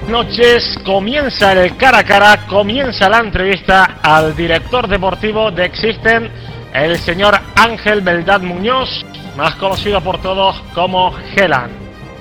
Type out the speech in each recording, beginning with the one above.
Noches, comienza el cara a cara, comienza la entrevista al director deportivo de Existen, el señor Ángel Beldat Muñoz, más conocido por todos como Gelan.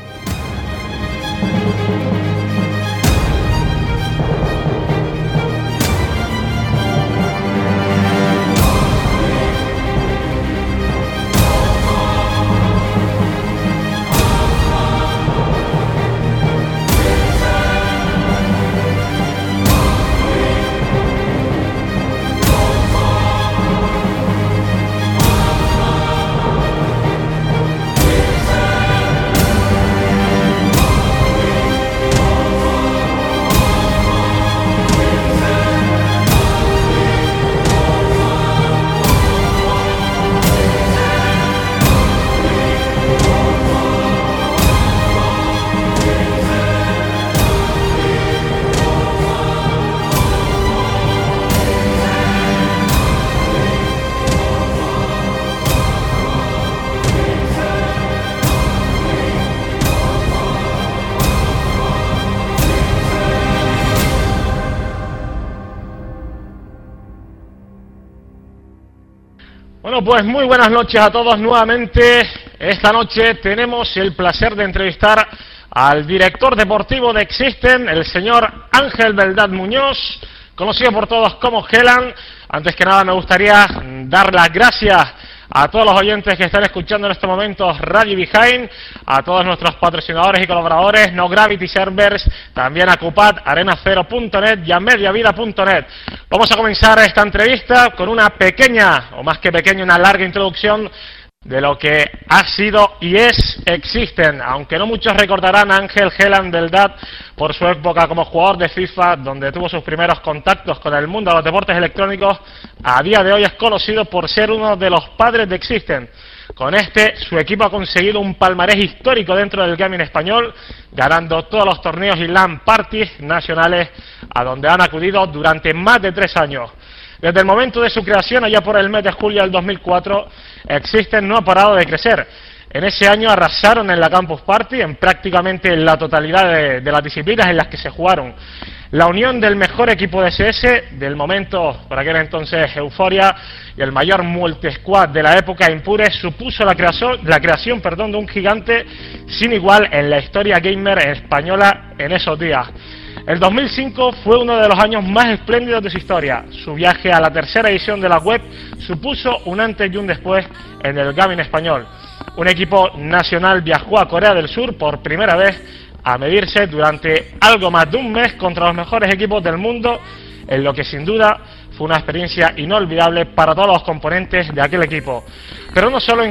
Bueno, pues muy buenas noches a todos nuevamente. Esta noche tenemos el placer de entrevistar al director deportivo de Existen, el señor Ángel Beldat Muñoz, conocido por todos como Gelan. Antes que nada me gustaría dar las gracias a todos los oyentes que están escuchando en estos momentos Radio Behind, a todos nuestros patrocinadores y colaboradores, No Gravity Servers, también a Cupat, Arenacero.net y a Mediavida.net. Vamos a comenzar esta entrevista con una pequeña, o más que pequeña, una larga introducción de lo que ha sido y es Existen, aunque no muchos recordarán a Ángel Gelan Beldat por su época como jugador de FIFA, donde tuvo sus primeros contactos con el mundo de los deportes electrónicos. A día de hoy es conocido por ser uno de los padres de Existen. Con su equipo ha conseguido un palmarés histórico dentro del gaming español, ganando todos los torneos y LAN parties nacionales a donde han acudido durante más de 3 años. Desde el momento de su creación, allá por el mes de julio del 2004, Existen no ha parado de crecer. En ese año arrasaron en la Campus Party en prácticamente la totalidad de las disciplinas en las que se jugaron. La unión del mejor equipo de CS, del momento, por aquel entonces Euforia, y el mayor multi-squad de la época Impure, supuso la creación de un gigante sin igual en la historia gamer española en esos días. El 2005 fue uno de los años más espléndidos de su historia. Su viaje a la tercera edición de la web supuso un antes y un después en el gaming español. Un equipo nacional viajó a Corea del Sur por primera vez a medirse durante algo más de un mes contra los mejores equipos del mundo, en lo que sin duda fue una experiencia inolvidable para todos los componentes de aquel equipo. Pero no solo en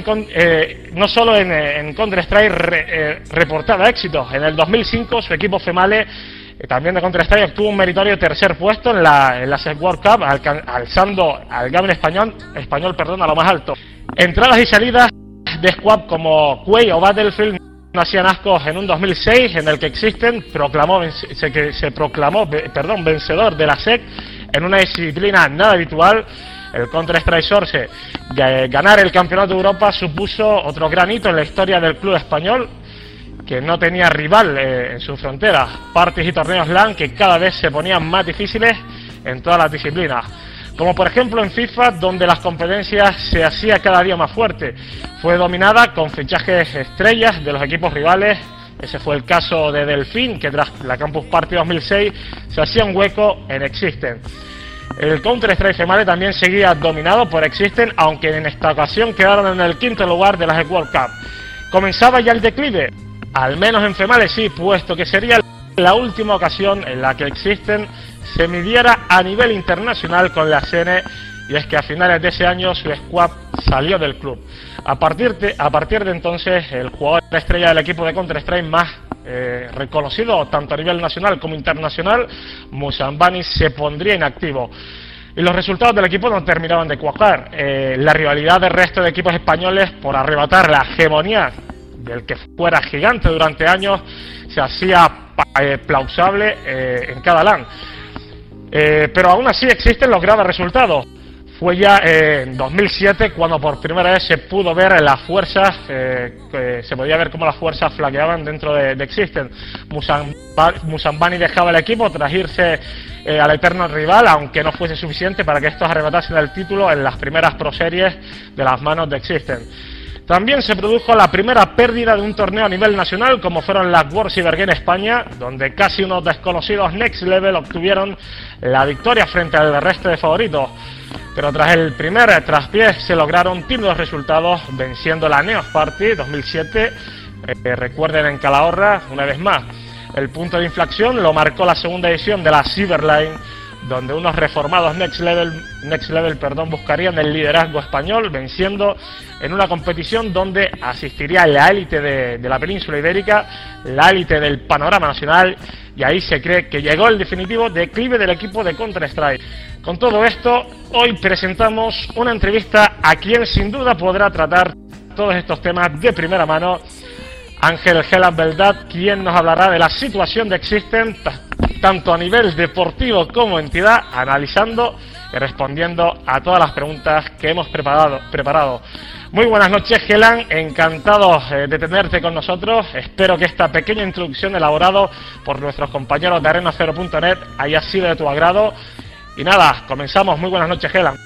Counter-Strike reportaba éxitos. En el 2005 su equipo Female, también de Counter-Strike, obtuvo un meritorio tercer puesto en la SEC World Cup, alzando al gaming español a lo más alto. Entradas y salidas de squad como Quake o Battlefield no hacían ascos en un 2006 en el que Existen se proclamó vencedor de la SEC en una disciplina nada habitual. El Counter-Strike Source, ganar el Campeonato de Europa supuso otro gran hito en la historia del club español, que no tenía rival en su frontera. Parties y torneos LAN que cada vez se ponían más difíciles en todas las disciplinas, como por ejemplo en FIFA, donde las competencias se hacía cada día más fuerte. Fue dominada con fichajes estrellas de los equipos rivales. Ese fue el caso de Delfín, que tras la Campus Party 2006 se hacía un hueco en Existen. El Counter-Strike Female también seguía dominado por Existen, aunque en esta ocasión quedaron en el 5º lugar de la World Cup. Comenzaba ya el declive, al menos en Female sí, puesto que sería la última ocasión en la que Existen se midiera a nivel internacional con la CN, y es que a finales de ese año su squad salió del club. A partir de entonces, el jugador estrella del equipo de Counter-Strike más reconocido tanto a nivel nacional como internacional, Musambani, se pondría inactivo. Y los resultados del equipo no terminaban de cuajar. La rivalidad del resto de equipos españoles por arrebatar la hegemonía del que fuera gigante durante años se hacía plausible en cada LAN. Pero aún así Existen lograba resultados. Fue ya en 2007 cuando por primera vez se pudo ver las fuerzas, se podía ver cómo las fuerzas flaqueaban dentro de Existen. Musambani dejaba el equipo tras irse al eterno rival, aunque no fuese suficiente para que estos arrebatasen el título en las primeras Pro Series de las manos de Existen. También se produjo la primera pérdida de un torneo a nivel nacional, como fueron las World Cyber Games España, donde casi unos desconocidos Next Level obtuvieron la victoria frente al resto de favoritos. Pero tras el primer traspié se lograron tímidos resultados, venciendo la Neos Party 2007, recuerden, en Calahorra, una vez más. El punto de inflexión lo marcó la segunda edición de la Cyberline, donde unos reformados Next Level buscarían el liderazgo español, venciendo en una competición donde asistiría la élite de la península ibérica, la élite del panorama nacional, y ahí se cree que llegó el definitivo declive del equipo de Counter-Strike. Con todo esto, hoy presentamos una entrevista a quien sin duda podrá tratar todos estos temas de primera mano, Ángel Helan Beldat, quien nos hablará de la situación de Existen, tanto a nivel deportivo como entidad, analizando y respondiendo a todas las preguntas que hemos preparado. Muy buenas noches, Helan, encantado de tenerte con nosotros. Espero que esta pequeña introducción elaborada por nuestros compañeros de Arena0.net haya sido de tu agrado. Y nada, comenzamos. Muy buenas noches, Helan.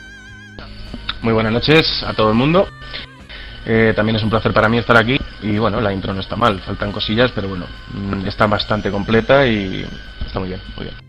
Muy buenas noches a todo el mundo. También es un placer para mí estar aquí. Y bueno, la intro no está mal, faltan cosillas, pero bueno, está bastante completa y está muy bien, muy bien.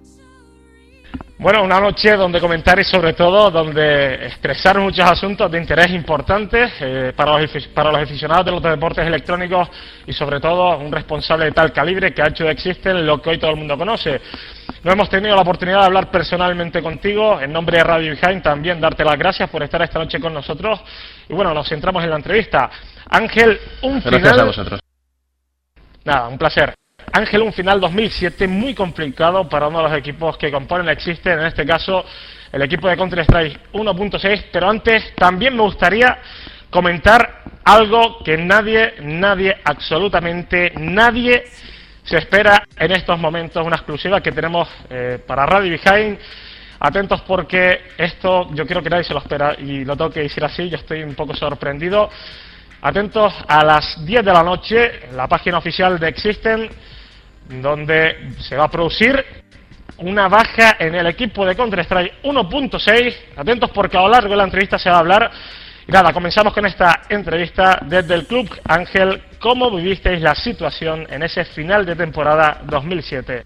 Bueno, una noche donde comentar y sobre todo donde expresar muchos asuntos de interés importantes para los aficionados de los deportes electrónicos y sobre todo un responsable de tal calibre que ha hecho de Existen lo que hoy todo el mundo conoce. No hemos tenido la oportunidad de hablar personalmente contigo, en nombre de Radio Behind también darte las gracias por estar esta noche con nosotros y bueno, nos centramos en la entrevista. Ángel, Gracias a vosotros. Nada, un placer. Ángel, un final 2007 muy complicado para uno de los equipos que componen Existen, en este caso el equipo de Counter-Strike 1.6, pero antes también me gustaría comentar algo que nadie, absolutamente nadie se espera en estos momentos, una exclusiva que tenemos para Radio Behind. Atentos porque esto yo creo que nadie se lo espera y lo tengo que decir así, yo estoy un poco sorprendido. Atentos a las 10 de la noche, en la página oficial de Existen, donde se va a producir una baja en el equipo de Counter-Strike 1.6. Atentos porque a lo largo de la entrevista se va a hablar. Y nada, comenzamos con esta entrevista desde el club. Ángel, ¿cómo vivisteis la situación en ese final de temporada 2007?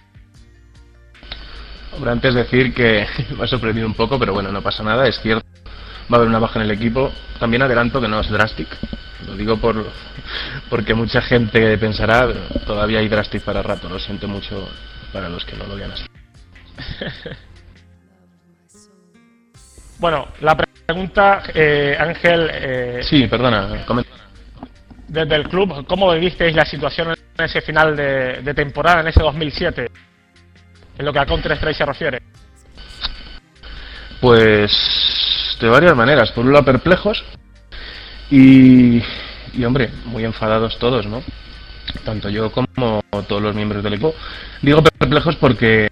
Hombre, antes decir que me ha sorprendido un poco, pero bueno, no pasa nada, es cierto. Va a haber una baja en el equipo. También adelanto que no es Drastic. Lo digo porque mucha gente pensará, todavía hay Drastic para rato. Lo siento mucho para los que no lo vean así. Bueno, la pregunta, Ángel... Sí, perdona, comenta. Desde el club, ¿cómo vivisteis la situación en ese final de temporada, en ese 2007? En lo que a Counter-Strike se refiere. Pues de varias maneras. Por un lado, perplejos y hombre, muy enfadados todos, ¿no? Tanto yo como todos los miembros del equipo. Digo perplejos porque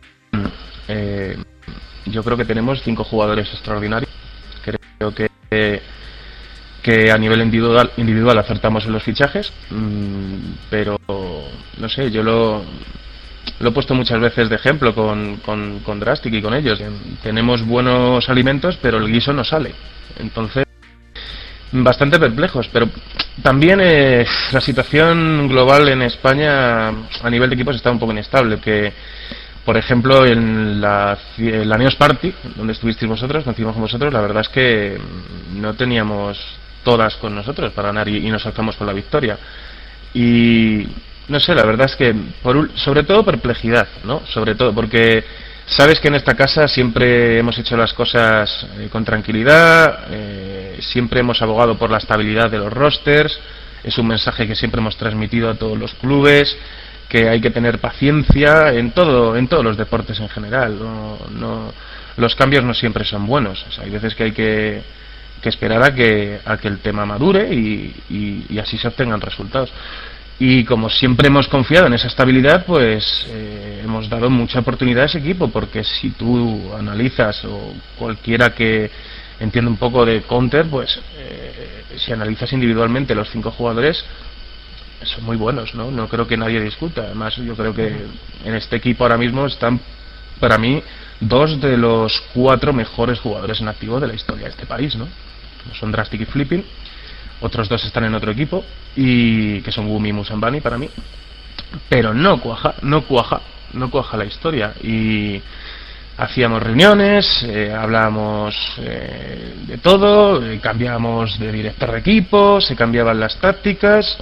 yo creo que tenemos 5 jugadores extraordinarios. Creo que a nivel individual acertamos en los fichajes, pero no sé, yo lo he puesto muchas veces de ejemplo con Drastic y con ellos. Tenemos buenos alimentos, pero el guiso no sale. Entonces, bastante perplejos. Pero también la situación global en España a nivel de equipos está un poco inestable. Que, por ejemplo, en la Neos Party, donde estuvisteis vosotros, donde estuvimos con vosotros, la verdad es que no teníamos todas con nosotros para ganar y nos alzamos con la victoria. Y no sé, la verdad es que sobre todo perplejidad, ¿no? Sobre todo porque sabes que en esta casa siempre hemos hecho las cosas con tranquilidad, siempre hemos abogado por la estabilidad de los rosters, es un mensaje que siempre hemos transmitido a todos los clubes, que hay que tener paciencia en todos los deportes en general. Los cambios no siempre son buenos, o sea, hay veces que hay que esperar a que el tema madure y así se obtengan resultados. Y como siempre hemos confiado en esa estabilidad, pues hemos dado mucha oportunidad a ese equipo, porque si tú analizas, o cualquiera que entiende un poco de counter, pues si analizas individualmente los 5 jugadores, son muy buenos, ¿no? No creo que nadie discuta. Además, yo creo que en este equipo ahora mismo están, para mí, 2 de los 4 mejores jugadores en activo de la historia de este país, ¿no? Son Drastic y Flipping. Otros 2 están en otro equipo, y que son Wumi y Musambani para mí, pero no cuaja la historia. Y hacíamos reuniones, hablábamos de todo, cambiábamos de director de equipo, se cambiaban las tácticas,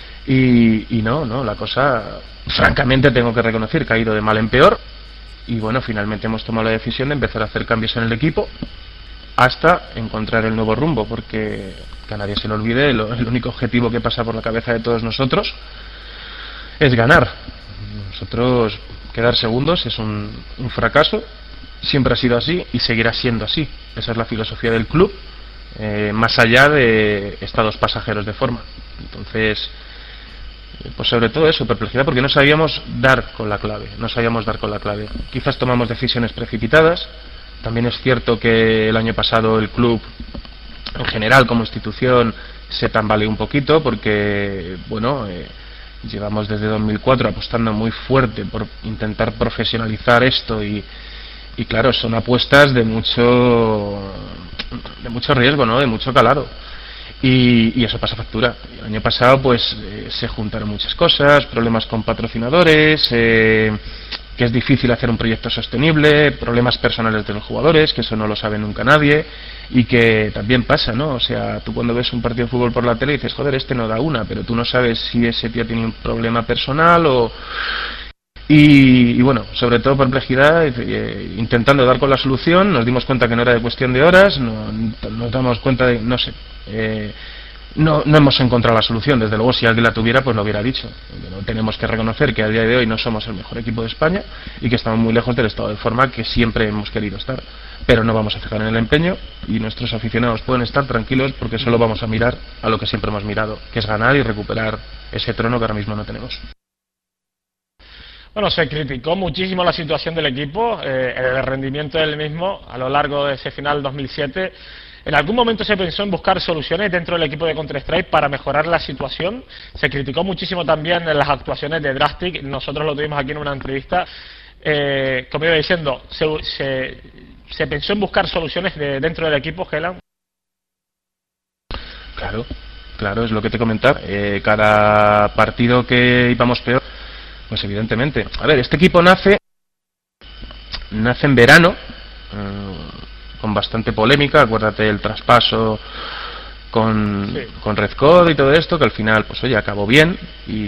y no, la cosa, francamente tengo que reconocer que ha ido de mal en peor. Y bueno, finalmente hemos tomado la decisión de empezar a hacer cambios en el equipo hasta encontrar el nuevo rumbo, porque que a nadie se le olvide, el único objetivo que pasa por la cabeza de todos nosotros es ganar. Nosotros, quedar segundos es un fracaso, siempre ha sido así y seguirá siendo así. Esa es la filosofía del club, más allá de estados pasajeros de forma. Entonces, pues sobre todo eso, perplejidad, porque no sabíamos dar con la clave. Quizás tomamos decisiones precipitadas. También es cierto que el año pasado el club en general como institución se tambaleó un poquito, porque bueno, llevamos desde 2004 apostando muy fuerte por intentar profesionalizar esto, y claro, son apuestas de mucho riesgo, ¿no? De mucho calado, y eso pasa factura. El año pasado pues se juntaron muchas cosas, problemas con patrocinadores, que es difícil hacer un proyecto sostenible, problemas personales de los jugadores, que eso no lo sabe nunca nadie, y que también pasa, ¿no? O sea, tú cuando ves un partido de fútbol por la tele dices, joder, este no da una, pero tú no sabes si ese tío tiene un problema personal o... Y bueno, sobre todo perplejidad, intentando dar con la solución. Nos dimos cuenta que no era de cuestión de horas, nos damos cuenta de, no sé, no hemos encontrado la solución. Desde luego, si alguien la tuviera, pues lo hubiera dicho. Pero tenemos que reconocer que a día de hoy no somos el mejor equipo de España y que estamos muy lejos del estado de forma que siempre hemos querido estar. Pero no vamos a cejar en el empeño, y nuestros aficionados pueden estar tranquilos, porque solo vamos a mirar a lo que siempre hemos mirado, que es ganar y recuperar ese trono que ahora mismo no tenemos. Bueno, se criticó muchísimo la situación del equipo, el rendimiento del mismo a lo largo de ese final 2007. ¿En algún momento se pensó en buscar soluciones dentro del equipo de Counter-Strike para mejorar la situación? Se criticó muchísimo también las actuaciones de Drastic. Nosotros lo tuvimos aquí en una entrevista. Como iba diciendo, ¿se pensó en buscar soluciones dentro del equipo, Gelan? Claro, es lo que te comentaba. Cada partido que íbamos peor, pues evidentemente. A ver, este equipo nace en verano, con bastante polémica. Acuérdate del traspaso con Red Code y todo esto, que al final, pues oye, acabó bien.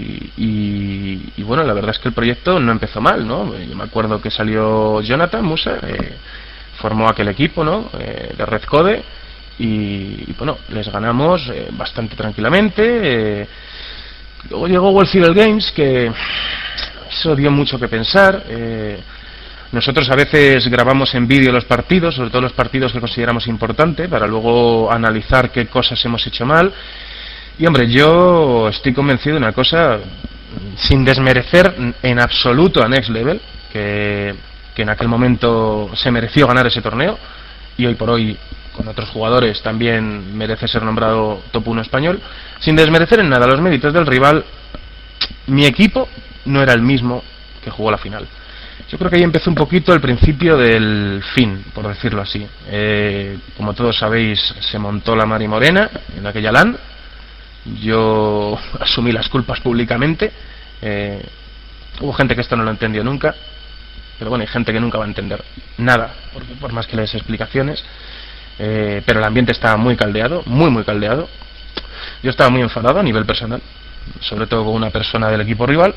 Y bueno, la verdad es que el proyecto no empezó mal, ¿no? Yo me acuerdo que salió Jonathan Musa, formó aquel equipo, ¿no? De Red Code, y bueno, les ganamos bastante tranquilamente. Luego llegó World Civil Games, que eso dio mucho que pensar. Nosotros a veces grabamos en vídeo los partidos, sobre todo los partidos que consideramos importantes, para luego analizar qué cosas hemos hecho mal. Y hombre, yo estoy convencido de una cosa, sin desmerecer en absoluto a Next Level, que en aquel momento se mereció ganar ese torneo, y hoy por hoy con otros jugadores también merece ser nombrado top 1 español. Sin desmerecer en nada los méritos del rival, mi equipo no era el mismo que jugó la final. Yo creo que ahí empezó un poquito el principio del fin, por decirlo así. Como todos sabéis, se montó la Mari Morena en aquella LAN. Yo asumí las culpas públicamente. Hubo gente que esto no lo entendió nunca, pero bueno, hay gente que nunca va a entender nada, porque por más que le des explicaciones. Pero el ambiente estaba muy caldeado, muy caldeado. Yo estaba muy enfadado a nivel personal, sobre todo con una persona del equipo rival,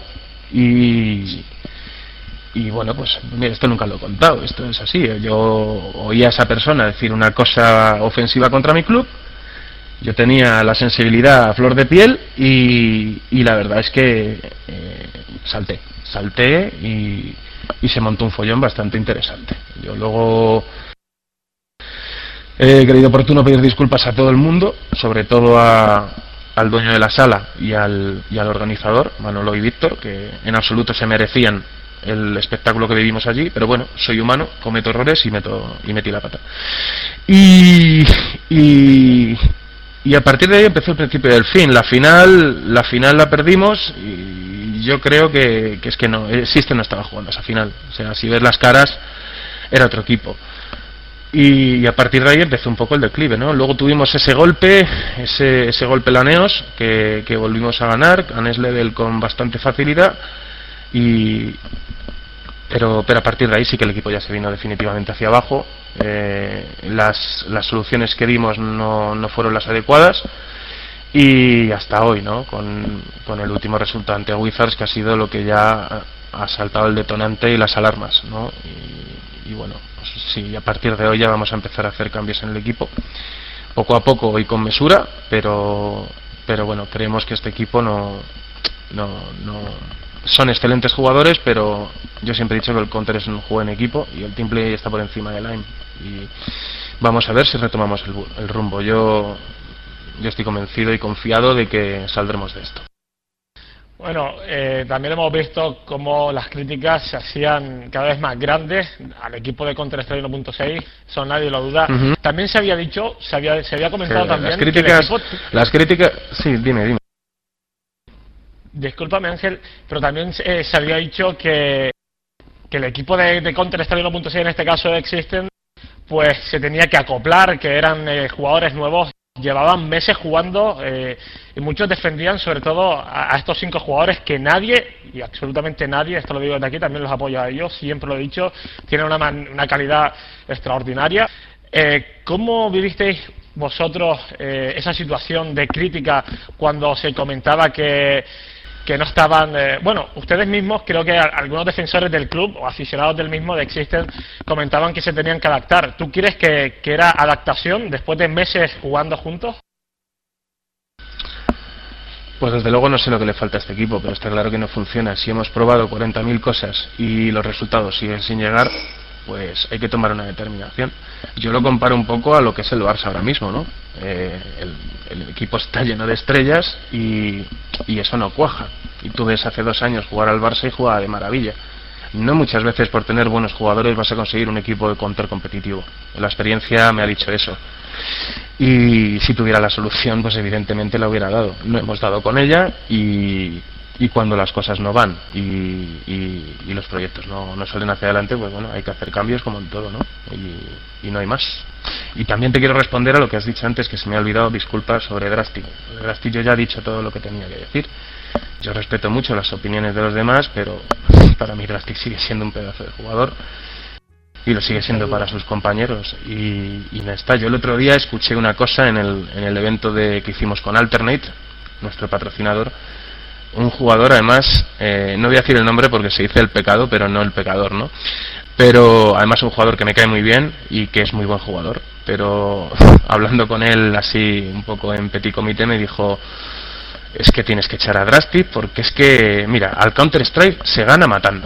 y bueno, pues mira, esto nunca lo he contado, esto es así. Yo oía a esa persona decir una cosa ofensiva contra mi club, yo tenía la sensibilidad a flor de piel, y la verdad es que salté y se montó un follón bastante interesante. Yo luego he creído oportuno pedir disculpas a todo el mundo, sobre todo a al dueño de la sala y al organizador, Manolo y Víctor, que en absoluto se merecían el espectáculo que vivimos allí, pero bueno, soy humano, cometo errores y metí la pata. Y a partir de ahí empezó el principio del fin. La final la perdimos y yo creo que es que no, System no estaba jugando esa final. O sea, si ves las caras, era otro equipo. Y a partir de ahí empezó un poco el declive, ¿no? Luego tuvimos ese golpe Laneos, que volvimos a ganar, gané Level con bastante facilidad, pero a partir de ahí sí que el equipo ya se vino definitivamente hacia abajo. Las soluciones que dimos no fueron las adecuadas, y hasta hoy, ¿no? Con el último resultado ante Wizards, que ha sido lo que ya ha saltado el detonante y las alarmas, ¿no? Y bueno, pues sí, a partir de hoy ya vamos a empezar a hacer cambios en el equipo, poco a poco y con mesura, pero bueno, creemos que este equipo no son excelentes jugadores, pero yo siempre he dicho que el Counter es un juego en equipo y el Teamplay está por encima del AIM, y vamos a ver si retomamos el rumbo. Yo estoy convencido y confiado de que saldremos de esto. Bueno, también hemos visto cómo las críticas se hacían cada vez más grandes al equipo de Counter-Strike 1.6, eso nadie lo duda. También se había dicho, se había comentado también las críticas, sí, dime. Discúlpame, Ángel, pero también se había dicho que el equipo de Counter-Strike 1.6, en este caso de Existence, pues se tenía que acoplar, que eran jugadores nuevos, llevaban meses jugando, y muchos defendían sobre todo a estos 5 jugadores que nadie, y absolutamente nadie, esto lo digo desde aquí, también los apoyo a ellos, siempre lo he dicho, tienen una calidad extraordinaria. ¿Cómo vivisteis vosotros esa situación de crítica cuando se comentaba que no estaban, bueno, ustedes mismos, creo que algunos defensores del club o aficionados del mismo de Existence comentaban que se tenían que adaptar? ¿Tú crees que era adaptación después de meses jugando juntos? Pues desde luego no sé lo que le falta a este equipo, pero está claro que no funciona. Si hemos probado 40.000 cosas y los resultados siguen sin llegar, pues hay que tomar una determinación. Yo lo comparo un poco a lo que es el Barça ahora mismo, ¿no? El equipo está lleno de estrellas y eso no cuaja. Y tú ves hace 2 años jugar al Barça y jugaba de maravilla. No muchas veces por tener buenos jugadores vas a conseguir un equipo de counter competitivo. La experiencia me ha dicho eso. Y si tuviera la solución, pues evidentemente la hubiera dado. No hemos dado con ella, y cuando las cosas no van y los proyectos no salen hacia adelante, pues bueno, hay que hacer cambios como en todo, ¿no? Y no hay más. Y también te quiero responder a lo que has dicho antes, que se me ha olvidado, disculpa, sobre Drastic. Drastic yo ya he dicho todo lo que tenía que decir. Yo respeto mucho las opiniones de los demás, pero para mí Drastic sigue siendo un pedazo de jugador y lo sigue siendo para sus compañeros, y no está. Yo el otro día escuché una cosa en el evento que hicimos con Alternate, nuestro patrocinador. Un jugador, además, no voy a decir el nombre porque se dice el pecado, pero no el pecador, ¿no? Pero además un jugador que me cae muy bien y que es muy buen jugador. Pero hablando con él así un poco en petit comité, me dijo: es que tienes que echar a Drastic porque es que, mira, al Counter-Strike se gana matando.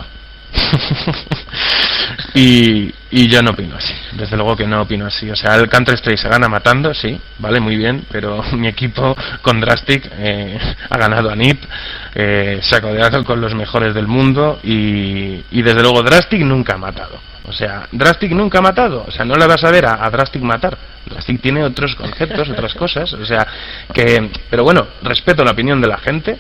y yo no opino así, desde luego que no opino así. O sea, el Counter-Strike se gana matando, sí, vale, muy bien, pero mi equipo con Drastic ha ganado a NIP, se ha codeado con los mejores del mundo, y desde luego Drastic nunca ha matado. O sea, Drastic nunca ha matado. O sea, no le vas a ver a Drastic matar. Drastic tiene otros conceptos, otras cosas. O sea, pero bueno, respeto la opinión de la gente,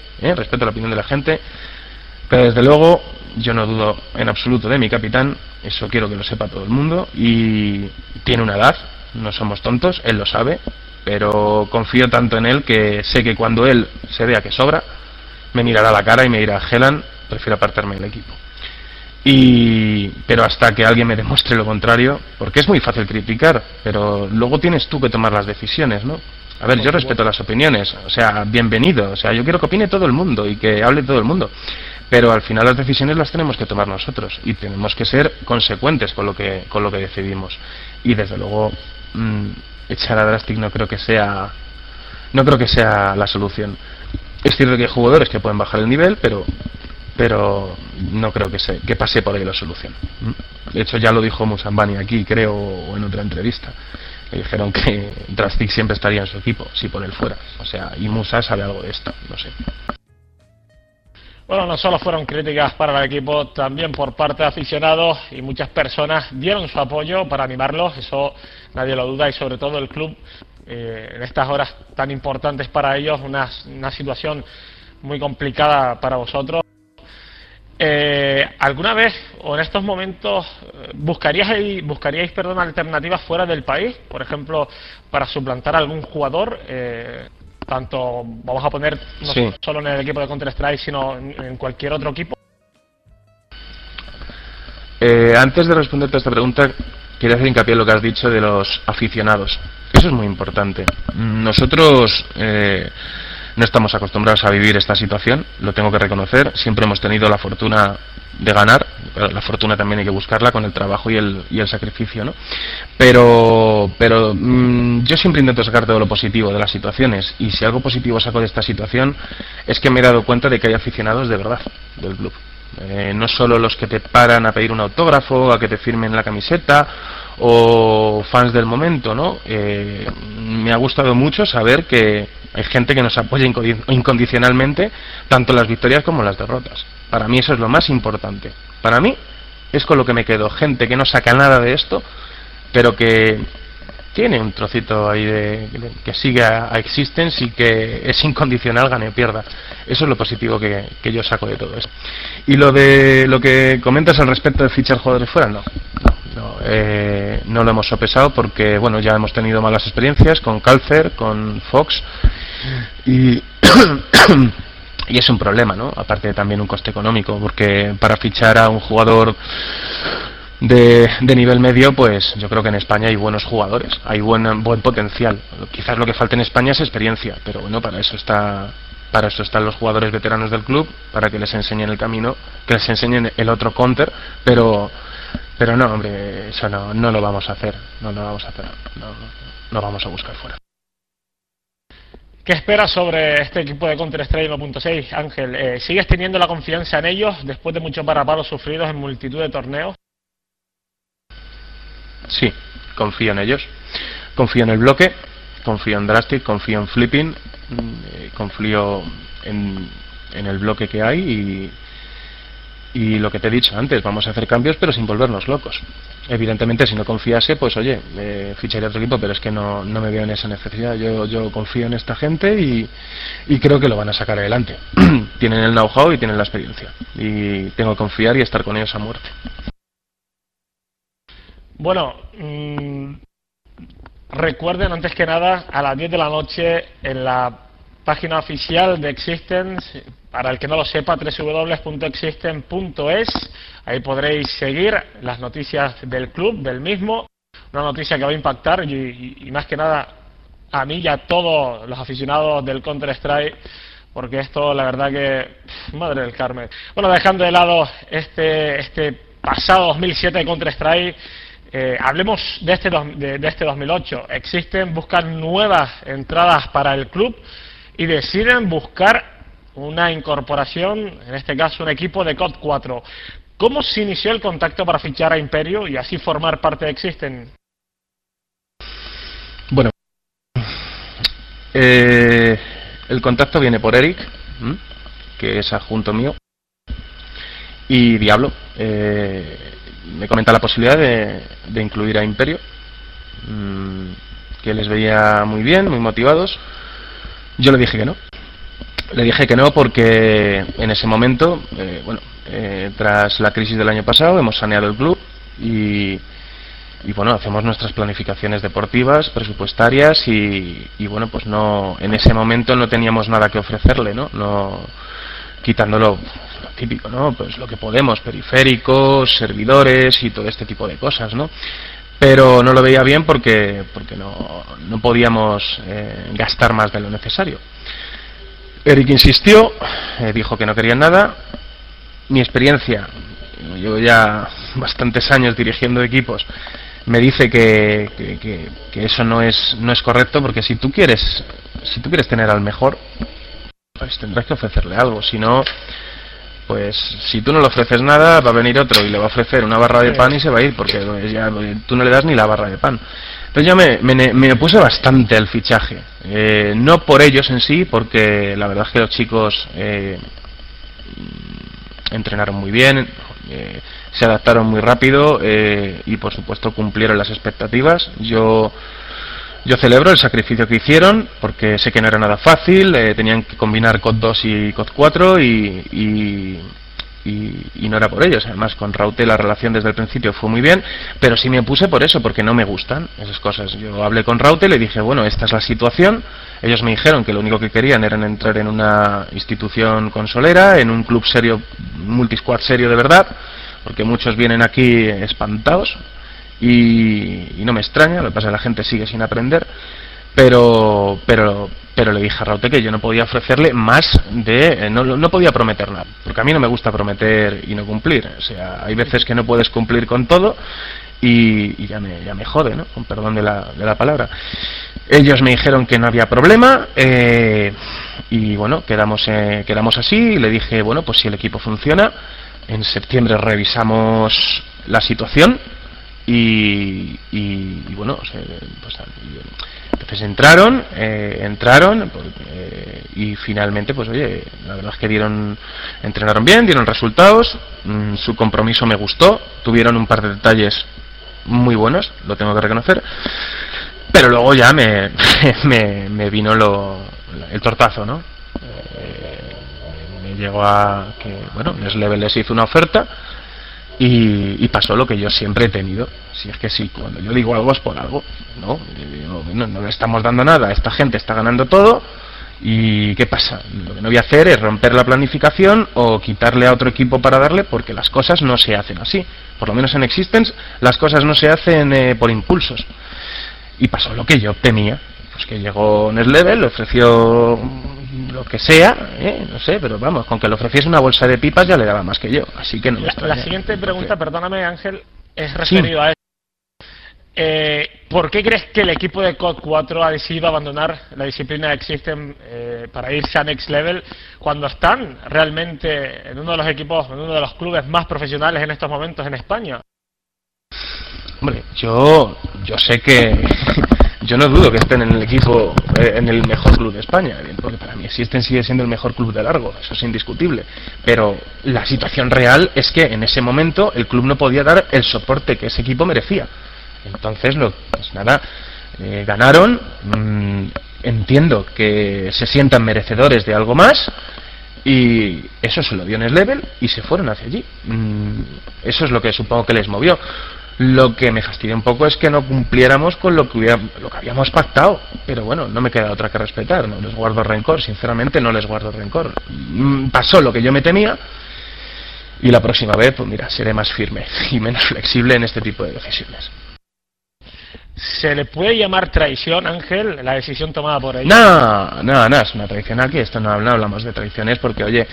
pero desde luego yo no dudo en absoluto de mi capitán. Eso quiero que lo sepa todo el mundo. Y tiene una edad, no somos tontos, él lo sabe, pero confío tanto en él que sé que cuando él se vea que sobra, me mirará a la cara y me dirá: Gelan, prefiero apartarme del equipo. Pero hasta que alguien me demuestre lo contrario, porque es muy fácil criticar, pero luego tienes tú que tomar las decisiones, ¿no? A ver, yo respeto las opiniones, o sea, bienvenido, o sea, yo quiero que opine todo el mundo y que hable todo el mundo, pero al final las decisiones las tenemos que tomar nosotros y tenemos que ser consecuentes con lo que decidimos. Y desde luego echar a Drastic no creo que sea la solución. Es cierto que hay jugadores que pueden bajar el nivel, pero no creo que pase por ahí la solución. De hecho ya lo dijo Musambani aquí, creo, o en otra entrevista, Le dijeron que Drastic siempre estaría en su equipo, si por él fuera. O sea, y Musa sabe algo de esto, no sé. Bueno, no solo fueron críticas para el equipo, también por parte de aficionados, y muchas personas dieron su apoyo para animarlos, eso nadie lo duda, y sobre todo el club, en estas horas tan importantes para ellos, una situación muy complicada para vosotros. ¿Alguna vez o en estos momentos buscaríais alternativas fuera del país, por ejemplo, para suplantar a algún jugador? Tanto, vamos a poner, no sí, solo en el equipo de Counter-Strike, sino en cualquier otro equipo. Antes de responderte a esta pregunta, quiero hacer hincapié en lo que has dicho de los aficionados. Eso es muy importante. Nosotros no estamos acostumbrados a vivir esta situación, lo tengo que reconocer. Siempre hemos tenido la fortuna de ganar, pero la fortuna también hay que buscarla con el trabajo y el sacrificio, ¿no? Pero yo siempre intento sacar todo lo positivo de las situaciones, y si algo positivo saco de esta situación es que me he dado cuenta de que hay aficionados de verdad del club. No solo los que te paran a pedir un autógrafo, a que te firmen la camiseta, o fans del momento, ¿no? Me ha gustado mucho saber que hay gente que nos apoya incondicionalmente, tanto en las victorias como en las derrotas. Para mí eso es lo más importante. Para mí es con lo que me quedo. Gente que no saca nada de esto, pero que tiene un trocito ahí que sigue a Existence y que es incondicional, gane o pierda. Eso es lo positivo que yo saco de todo eso. Y lo que comentas al respecto de fichar jugadores fuera, no lo hemos sopesado, porque bueno, ya hemos tenido malas experiencias con Calcer, con Fox, y y es un problema, ¿no? Aparte también un coste económico, porque para fichar a un jugador de nivel medio, pues yo creo que en España hay buenos jugadores, hay buen potencial. Quizás lo que falta en España es experiencia, pero bueno, para eso están los jugadores veteranos del club, para que les enseñen el camino, que les enseñen el otro counter, pero no, hombre, eso no lo vamos a hacer, no vamos a buscar fuera. ¿Qué esperas sobre este equipo de Counter-Strike 1.6, Ángel? ¿Sigues teniendo la confianza en ellos después de muchos varapagos sufridos en multitud de torneos? Sí, confío en ellos. Confío en el bloque, confío en Drastic, confío en Flipping, confío en el bloque que hay, y lo que te he dicho antes, vamos a hacer cambios pero sin volvernos locos. Evidentemente, si no confiase, pues oye, ficharía otro equipo, pero es que no me veo en esa necesidad. Yo confío en esta gente y creo que lo van a sacar adelante. Tienen el know-how y tienen la experiencia, y tengo que confiar y estar con ellos a muerte. Bueno, recuerden antes que nada, a las 10 de la noche en la página oficial de Existence, para el que no lo sepa, www.existence.es, ahí podréis seguir las noticias del club, del mismo, una noticia que va a impactar y más que nada a mí y a todos los aficionados del Counter-Strike, porque esto la verdad que, madre del Carmen. Bueno, dejando de lado este pasado 2007 de Counter-Strike, hablemos de este 2008. Existen, buscan nuevas entradas para el club y deciden buscar una incorporación, en este caso un equipo de COD 4. ¿Cómo se inició el contacto para fichar a Imperio y así formar parte de Existen? Bueno, el contacto viene por Eric, que es adjunto mío, y Diablo. Me comenta la posibilidad de incluir a Imperio, que les veía muy bien, muy motivados. Yo le dije que no. Le dije que no porque en ese momento, tras la crisis del año pasado, hemos saneado el club y bueno, hacemos nuestras planificaciones deportivas, presupuestarias y bueno, pues no, en ese momento no teníamos nada que ofrecerle, no quitándolo lo típico, ¿no? Pues lo que podemos, periféricos, servidores y todo este tipo de cosas, ¿no? Pero no lo veía bien porque no podíamos gastar más de lo necesario. Eric insistió, dijo que no querían nada. Mi experiencia, llevo ya bastantes años dirigiendo equipos, me dice que eso no es correcto, porque si tú quieres tener al mejor, pues tendrás que ofrecerle algo. Si no, pues si tú no le ofreces nada, va a venir otro y le va a ofrecer una barra de pan y se va a ir, porque ya tú no le das ni la barra de pan. Pues yo me opuse bastante al fichaje, no por ellos en sí, porque la verdad es que los chicos entrenaron muy bien, se adaptaron muy rápido y por supuesto cumplieron las expectativas. Yo celebro el sacrificio que hicieron, porque sé que no era nada fácil, tenían que combinar COD 2 y COD 4 y no era por ellos. Además, con Raute la relación desde el principio fue muy bien, pero sí me opuse por eso, porque no me gustan esas cosas. Yo hablé con Raute y le dije, bueno, esta es la situación. Ellos me dijeron que lo único que querían era entrar en una institución consolera, en un club serio, multisquad serio de verdad, porque muchos vienen aquí espantados y no me extraña. Lo que pasa es que la gente sigue sin aprender, pero le dije a Raute que yo no podía ofrecerle más de... no podía prometer nada, porque a mí no me gusta prometer y no cumplir. O sea, hay veces que no puedes cumplir con todo y ya me jode, ¿no? Con perdón de la palabra. Ellos me dijeron que no había problema y bueno, quedamos así y le dije, bueno, pues si el equipo funciona, en septiembre revisamos la situación y bueno, pues entonces entraron y finalmente, pues oye, la verdad es que entrenaron bien, dieron resultados, su compromiso me gustó, tuvieron un par de detalles muy buenos, lo tengo que reconocer, pero luego ya me vino el tortazo, ¿no? Me llegó a que, bueno, Neslevel les hizo una oferta y pasó lo que yo siempre he tenido. Si es que sí, cuando yo digo algo es por algo, ¿no? No le estamos dando nada, esta gente está ganando todo y ¿qué pasa? Lo que no voy a hacer es romper la planificación o quitarle a otro equipo para darle, porque las cosas no se hacen así. Por lo menos en Existence las cosas no se hacen por impulsos. Y pasó lo que yo temía, pues que llegó Neslevel, le ofreció lo que sea, no sé, pero vamos, con que le ofreciese una bolsa de pipas ya le daba más que yo, así que no me extraña. La siguiente pregunta, perdóname Ángel, es referido a eso. ¿Por qué crees que el equipo de COD 4 ha decidido abandonar la disciplina de Existence para irse a Next Level cuando están realmente en uno de los equipos, en uno de los clubes más profesionales en estos momentos en España? Hombre, yo sé que yo no dudo que estén en el equipo, en el mejor club de España, porque para mí Existence sigue siendo el mejor club de largo, eso es indiscutible, pero la situación real es que en ese momento el club no podía dar el soporte que ese equipo merecía. Entonces, pues nada, ganaron, entiendo que se sientan merecedores de algo más y eso se lo dio Neslevel y se fueron hacia allí. Eso es lo que supongo que les movió. Lo que me fastidia un poco es que no cumpliéramos con lo que habíamos pactado, pero bueno, no me queda otra que respetar, no les guardo rencor, sinceramente no les guardo rencor. Pasó lo que yo me temía y la próxima vez, pues mira, seré más firme y menos flexible en este tipo de decisiones. ¿Se le puede llamar traición, Ángel, la decisión tomada por ellos? No, es una traición aquí, esto no hablamos de traiciones porque, oye,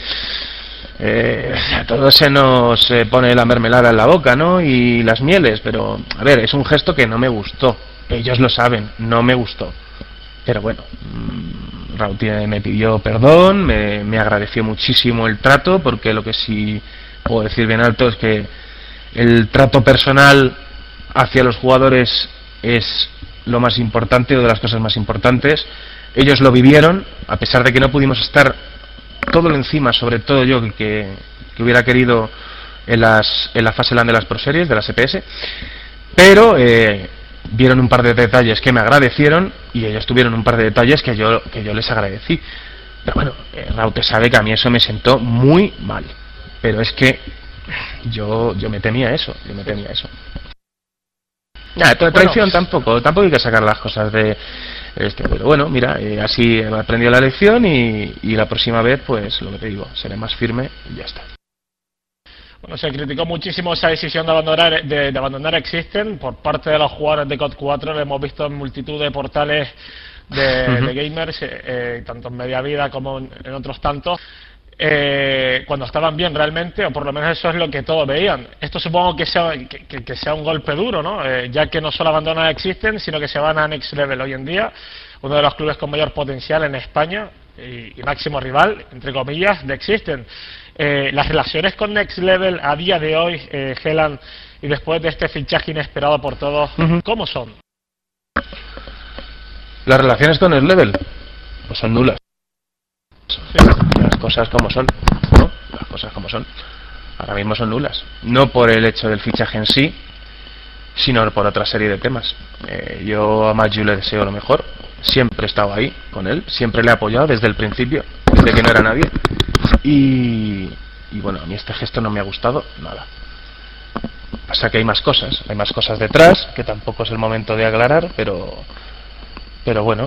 a todos se nos pone la mermelada en la boca, ¿no? Y las mieles, pero, a ver, es un gesto que no me gustó, ellos lo saben, no me gustó, pero bueno, Rauti me pidió perdón, me agradeció muchísimo el trato, porque lo que sí puedo decir bien alto es que el trato personal hacia los jugadores es lo más importante, o de las cosas más importantes. Ellos lo vivieron, a pesar de que no pudimos estar todo lo encima, sobre todo yo que hubiera querido en la fase LAN de las Pro Series, de las EPS, pero vieron un par de detalles que me agradecieron y ellos tuvieron un par de detalles que yo les agradecí. Pero bueno, Raute sabe que a mí eso me sentó muy mal, pero es que yo me temía eso, traición tampoco hay que sacar las cosas de pero bueno, mira, así he aprendido la lección y la próxima vez, pues lo que te digo, seré más firme y ya está. Bueno, se criticó muchísimo esa decisión de abandonar Existence por parte de los jugadores de COD 4, lo hemos visto en multitud de portales de gamers, tanto en Media Vida como en otros tantos, cuando estaban bien realmente, o por lo menos eso es lo que todos veían. Esto supongo que sea un golpe duro, ¿no? Ya que no solo abandonan Existence, sino que se van a Next Level hoy en día, uno de los clubes con mayor potencial en España y máximo rival, entre comillas, de Existence. Las relaciones con Next Level a día de hoy, Gelan, y después de este fichaje inesperado por todos, ¿cómo son? Las relaciones con el Level, pues son nulas. Sí, las cosas como son, ¿no? Las cosas como son. Ahora mismo son nulas. No por el hecho del fichaje en sí, sino por otra serie de temas. Yo a Matthew le deseo lo mejor. Siempre he estado ahí con él, siempre le he apoyado desde el principio, desde que no era nadie. Y bueno, a mí este gesto no me ha gustado nada. Pasa que hay más cosas detrás, que tampoco es el momento de aclarar, pero bueno,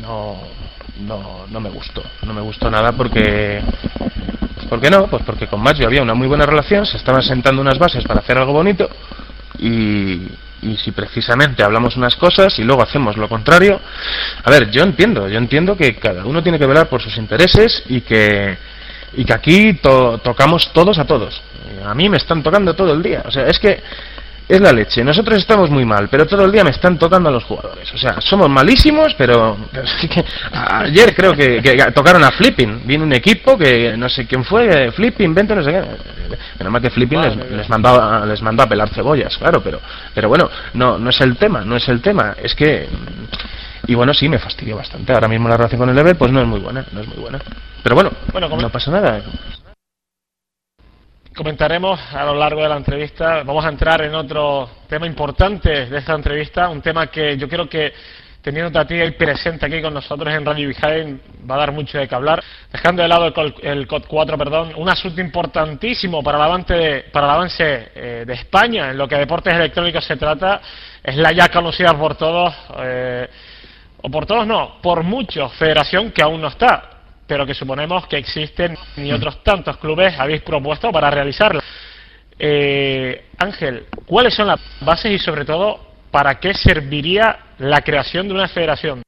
no me gustó nada porque ¿por qué no? Pues porque con Matthew había una muy buena relación, se estaban sentando unas bases para hacer algo bonito y si precisamente hablamos unas cosas y luego hacemos lo contrario, a ver, yo entiendo que cada uno tiene que velar por sus intereses y que aquí tocamos todos a todos. A mí me están tocando todo el día, o sea, es que es la leche. Nosotros estamos muy mal, pero todo el día me están tocando a los jugadores. O sea, somos malísimos, pero es que ayer creo que tocaron a Flipping. Vino un equipo que no sé quién fue, Flipping, Vente, no sé qué. Nada más que Flipping les mandó a pelar cebollas, claro, pero bueno, no es el tema, es que... Y bueno, sí, me fastidió bastante. Ahora mismo la relación con el Level pues no es muy buena. Pero bueno, no pasa nada. Comentaremos a lo largo de la entrevista. Vamos a entrar en otro tema importante de esta entrevista, un tema que yo creo que, teniéndote a ti ahí presente aquí con nosotros en Radio Behind, va a dar mucho de qué hablar. Dejando de lado el COD 4, un asunto importantísimo para el avance de España en lo que a deportes electrónicos se trata, es la ya conocida por todos, o por todos no, por muchos, federación que aún no está, pero que suponemos que existen y otros tantos clubes habéis propuesto para realizarla. Ángel, ¿cuáles son las bases y sobre todo para qué serviría la creación de una federación?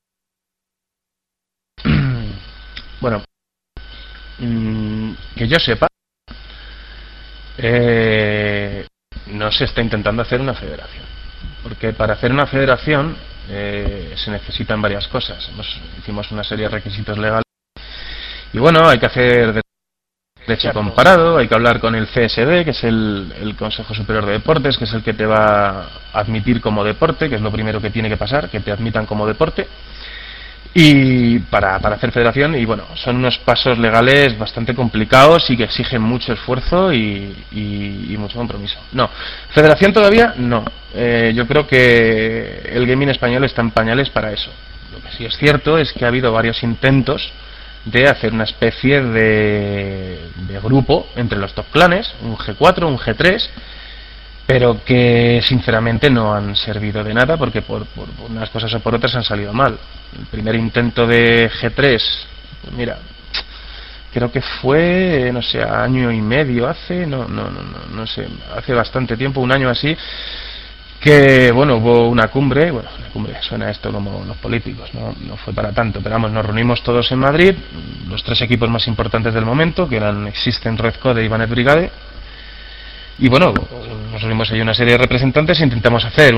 Bueno, que yo sepa, no se está intentando hacer una federación, porque para hacer una federación se necesitan varias cosas. Hicimos una serie de requisitos legales. Y bueno, hay que hacer derecho comparado, hay que hablar con el CSD, que es el Consejo Superior de Deportes, que es el que te va a admitir como deporte, que es lo primero que tiene que pasar, que te admitan como deporte, y para hacer federación. Y bueno, son unos pasos legales bastante complicados y que exigen mucho esfuerzo y mucho compromiso. No, federación todavía no. Yo creo que el gaming español está en pañales para eso. Lo que sí es cierto es que ha habido varios intentos de hacer una especie de grupo entre los top clanes, un G4, un G3, pero que sinceramente no han servido de nada porque por unas cosas o por otras han salido mal. El primer intento de G3, pues mira, creo que fue, no sé, año y medio hace, no sé, hace bastante tiempo, un año así, que bueno, hubo una cumbre, suena esto como los políticos, no fue para tanto, pero vamos, nos reunimos todos en Madrid, los tres equipos más importantes del momento, que eran Existen, Red Code y Banet Brigade, y bueno, nos reunimos ahí una serie de representantes e intentamos hacer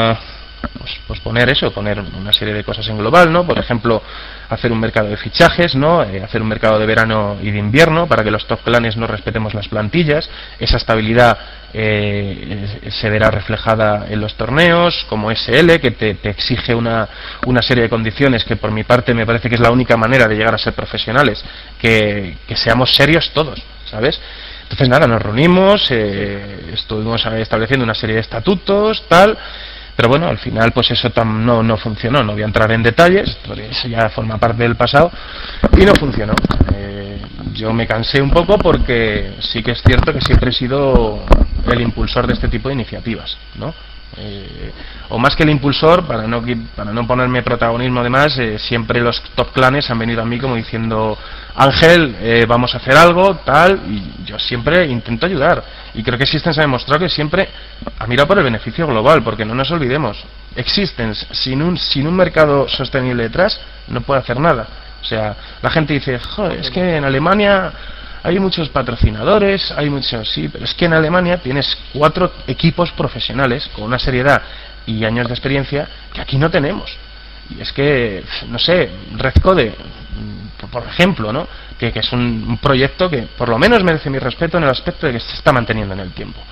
poner una serie de cosas en global, ¿no? Por ejemplo, hacer un mercado de fichajes, ¿no? Hacer un mercado de verano y de invierno para que los top clanes no respetemos las plantillas. Esa estabilidad se verá reflejada en los torneos, como SL, que te exige una serie de condiciones que por mi parte me parece que es la única manera de llegar a ser profesionales, que seamos serios todos, ¿sabes? Entonces nada, nos reunimos, estuvimos estableciendo una serie de estatutos, tal. Pero bueno, al final pues eso no funcionó, no voy a entrar en detalles, eso ya forma parte del pasado, y no funcionó. Yo me cansé un poco porque sí que es cierto que siempre he sido el impulsor de este tipo de iniciativas, ¿no? O más que el impulsor, para no ponerme protagonismo además, siempre los top clanes han venido a mí como diciendo: Ángel, vamos a hacer algo, tal, y yo siempre intento ayudar, y creo que Existence ha demostrado que siempre ha mirado por el beneficio global, porque no nos olvidemos, Existence sin un mercado sostenible detrás no puede hacer nada. O sea, la gente dice: joder, es que en Alemania hay muchos patrocinadores, hay muchos, sí, pero es que en Alemania tienes 4 equipos profesionales con una seriedad y años de experiencia que aquí no tenemos. Y es que, no sé, Red Code, por ejemplo, ¿no? Que es un proyecto que por lo menos merece mi respeto en el aspecto de que se está manteniendo en el tiempo.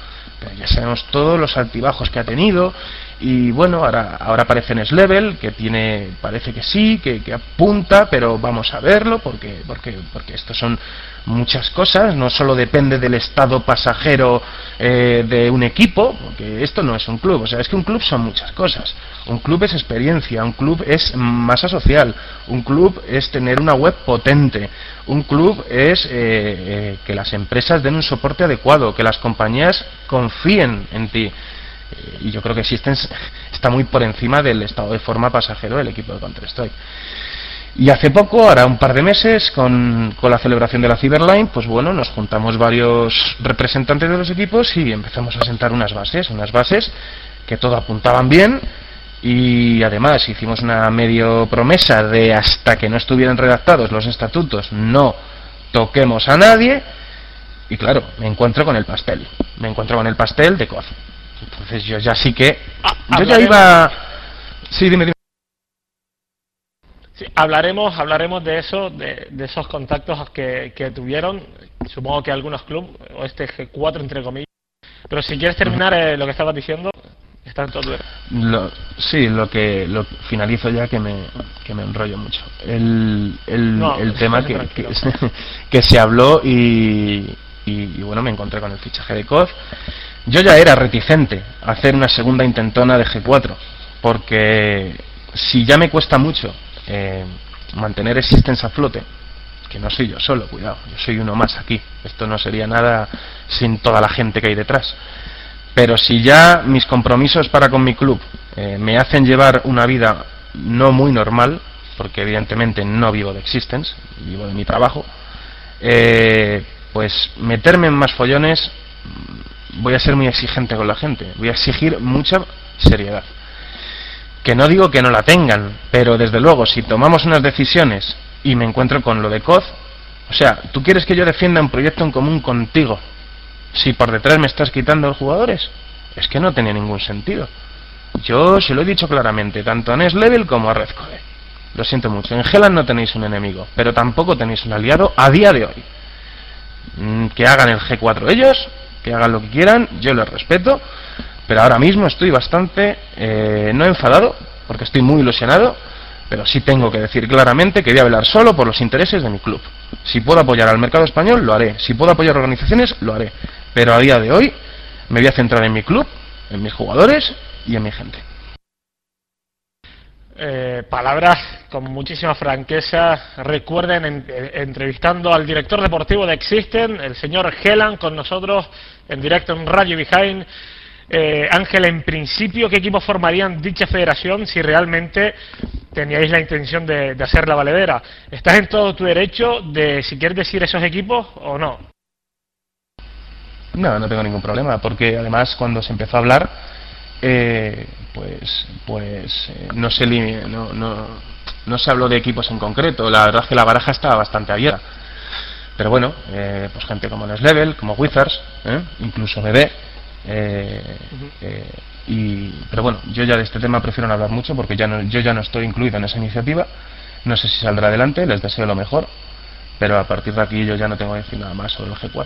pero ya sabemos todos los altibajos que ha tenido. Y bueno, ahora aparece en Slevel, que parece que sí, que apunta, pero vamos a verlo, porque esto son muchas cosas, no solo depende del estado pasajero de un equipo, porque esto no es un club, o sea, es que un club son muchas cosas. Un club es experiencia, un club es masa social, un club es tener una web potente, un club es que las empresas den un soporte adecuado, que las compañías confíen en ti. Y yo creo que System está muy por encima del estado de forma pasajero del equipo de Counter-Strike. Y hace poco, ahora un par de meses, con la celebración de la Cyberline, pues bueno, nos juntamos varios representantes de los equipos y empezamos a sentar unas bases que todo apuntaban bien, y además hicimos una medio promesa de hasta que no estuvieran redactados los estatutos no toquemos a nadie, y claro, me encuentro con el pastel de COD. Entonces yo ya sí que... yo ya iba... Sí, dime. Sí, hablaremos de eso, de esos contactos que tuvieron, supongo que algunos clubes, o este G4 entre comillas. Pero si quieres terminar lo que estabas diciendo, está en todo. Lo finalizo ya, que me enrollo mucho. El tema que se habló y bueno, me encontré con el fichaje de COD. Yo ya era reticente a hacer una segunda intentona de G4, porque si ya me cuesta mucho mantener Existence a flote, que no soy yo solo, cuidado, yo soy uno más aquí, esto no sería nada sin toda la gente que hay detrás, pero si ya mis compromisos para con mi club me hacen llevar una vida no muy normal, porque evidentemente no vivo de Existence, vivo de mi trabajo, pues meterme en más follones, voy a ser muy exigente con la gente, voy a exigir mucha seriedad. Que no digo que no la tengan, pero desde luego, si tomamos unas decisiones y me encuentro con lo de COD, o sea, ¿tú quieres que yo defienda un proyecto en común contigo si por detrás me estás quitando los jugadores? Es que no tenía ningún sentido. Yo se lo he dicho claramente, tanto a Slevel como a Redcode. Lo siento mucho, en Hellas no tenéis un enemigo, pero tampoco tenéis un aliado a día de hoy. Que hagan el G4 ellos, que hagan lo que quieran, yo les respeto, pero ahora mismo estoy bastante no enfadado, porque estoy muy ilusionado, pero sí tengo que decir claramente que voy a velar solo por los intereses de mi club. Si puedo apoyar al mercado español, lo haré. Si puedo apoyar organizaciones, lo haré. Pero a día de hoy me voy a centrar en mi club, en mis jugadores y en mi gente. Palabras con muchísima franqueza. Recuerden, entrevistando al director deportivo de Existen, el señor Helan, con nosotros en directo en Radio Behind. Ángel, en principio, ¿qué equipos formarían dicha federación si realmente teníais la intención de hacerla valedera? ¿Estás en todo tu derecho de si quieres decir esos equipos o no? No tengo ningún problema, porque además cuando se empezó a hablar, no se habló de equipos en concreto. La verdad es que la baraja estaba bastante abierta. Pero bueno, pues gente como Neslevel, como Wizards, incluso BB. Pero bueno, yo ya de este tema prefiero no hablar mucho, porque yo ya no estoy incluido en esa iniciativa. No sé si saldrá adelante, les deseo lo mejor, pero a partir de aquí yo ya no tengo que decir nada más sobre el G4.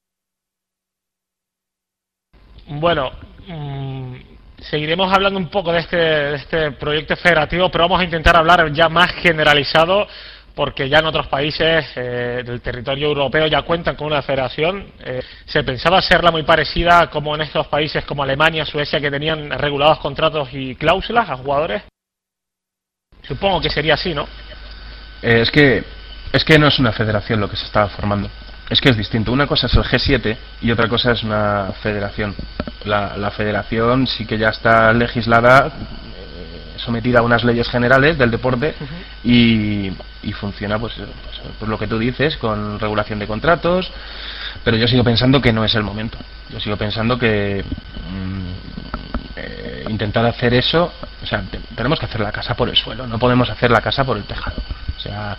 Bueno, seguiremos hablando un poco de este proyecto federativo, pero vamos a intentar hablar ya más generalizado, porque ya en otros países del territorio europeo ya cuentan con una federación. Se pensaba hacerla muy parecida como en estos países como Alemania, Suecia, que tenían regulados contratos y cláusulas a jugadores. Supongo que sería así, ¿no? Es que no es una federación lo que se está formando. Es que es distinto. Una cosa es el G7 y otra cosa es una federación. La federación sí que ya está legislada, sometida a unas leyes generales del deporte, y funciona pues lo que tú dices, con regulación de contratos, pero yo sigo pensando que no es el momento. Yo sigo pensando que intentar hacer eso, o sea, tenemos que hacer la casa por el suelo, no podemos hacer la casa por el tejado. O sea,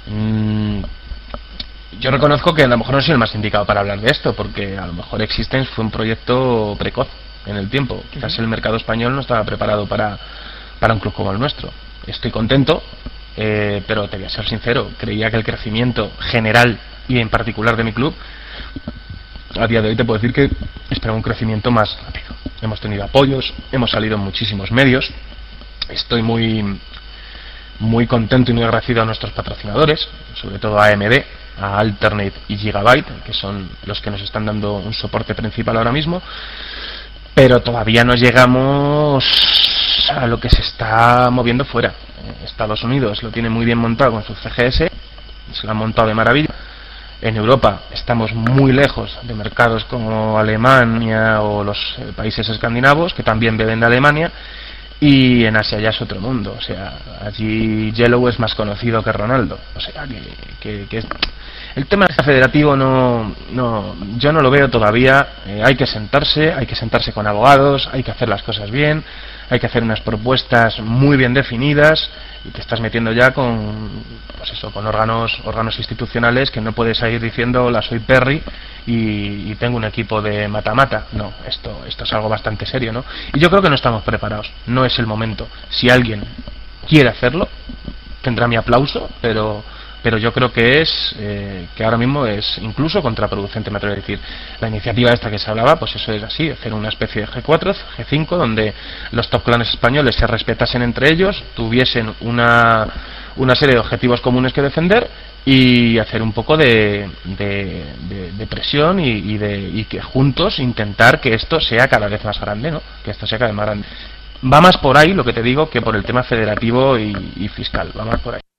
yo reconozco que a lo mejor no soy el más indicado para hablar de esto, porque a lo mejor Existence fue un proyecto precoz en el tiempo. Quizás el mercado español no estaba preparado para un club como el nuestro. Estoy contento, pero te voy a ser sincero, creía que el crecimiento general y en particular de mi club a día de hoy te puedo decir que espero un crecimiento más rápido. Hemos tenido apoyos, hemos salido en muchísimos medios. Estoy muy contento y muy agradecido a nuestros patrocinadores, sobre todo a AMD, a Alternate y Gigabyte, que son los que nos están dando un soporte principal ahora mismo, pero todavía no llegamos a lo que se está moviendo fuera. Estados Unidos lo tiene muy bien montado con su CGS, se lo han montado de maravilla. En Europa estamos muy lejos de mercados como Alemania o los países escandinavos, que también beben de Alemania, y en Asia ya es otro mundo. O sea, allí Yellow es más conocido que Ronaldo. O sea, que el tema federativo yo no lo veo todavía. Hay que sentarse con abogados, hay que hacer las cosas bien, hay que hacer unas propuestas muy bien definidas, y te estás metiendo ya con, pues eso, con órganos institucionales que no puedes ir diciendo hola, soy Perry y tengo un equipo de mata-mata. No, esto es algo bastante serio, ¿no? Y yo creo que no estamos preparados, no es el momento. Si alguien quiere hacerlo, tendrá mi aplauso, pero yo creo que que ahora mismo es incluso contraproducente, me atrevo a decir. La iniciativa esta que se hablaba, pues eso es así, hacer una especie de G4, G5, donde los top clanes españoles se respetasen entre ellos, tuviesen una serie de objetivos comunes que defender y hacer un poco de presión y que juntos intentar que esto sea cada vez más grande, ¿no? Que esto sea cada vez más grande. Va más por ahí, lo que te digo, que por el tema federativo y fiscal, va más por ahí.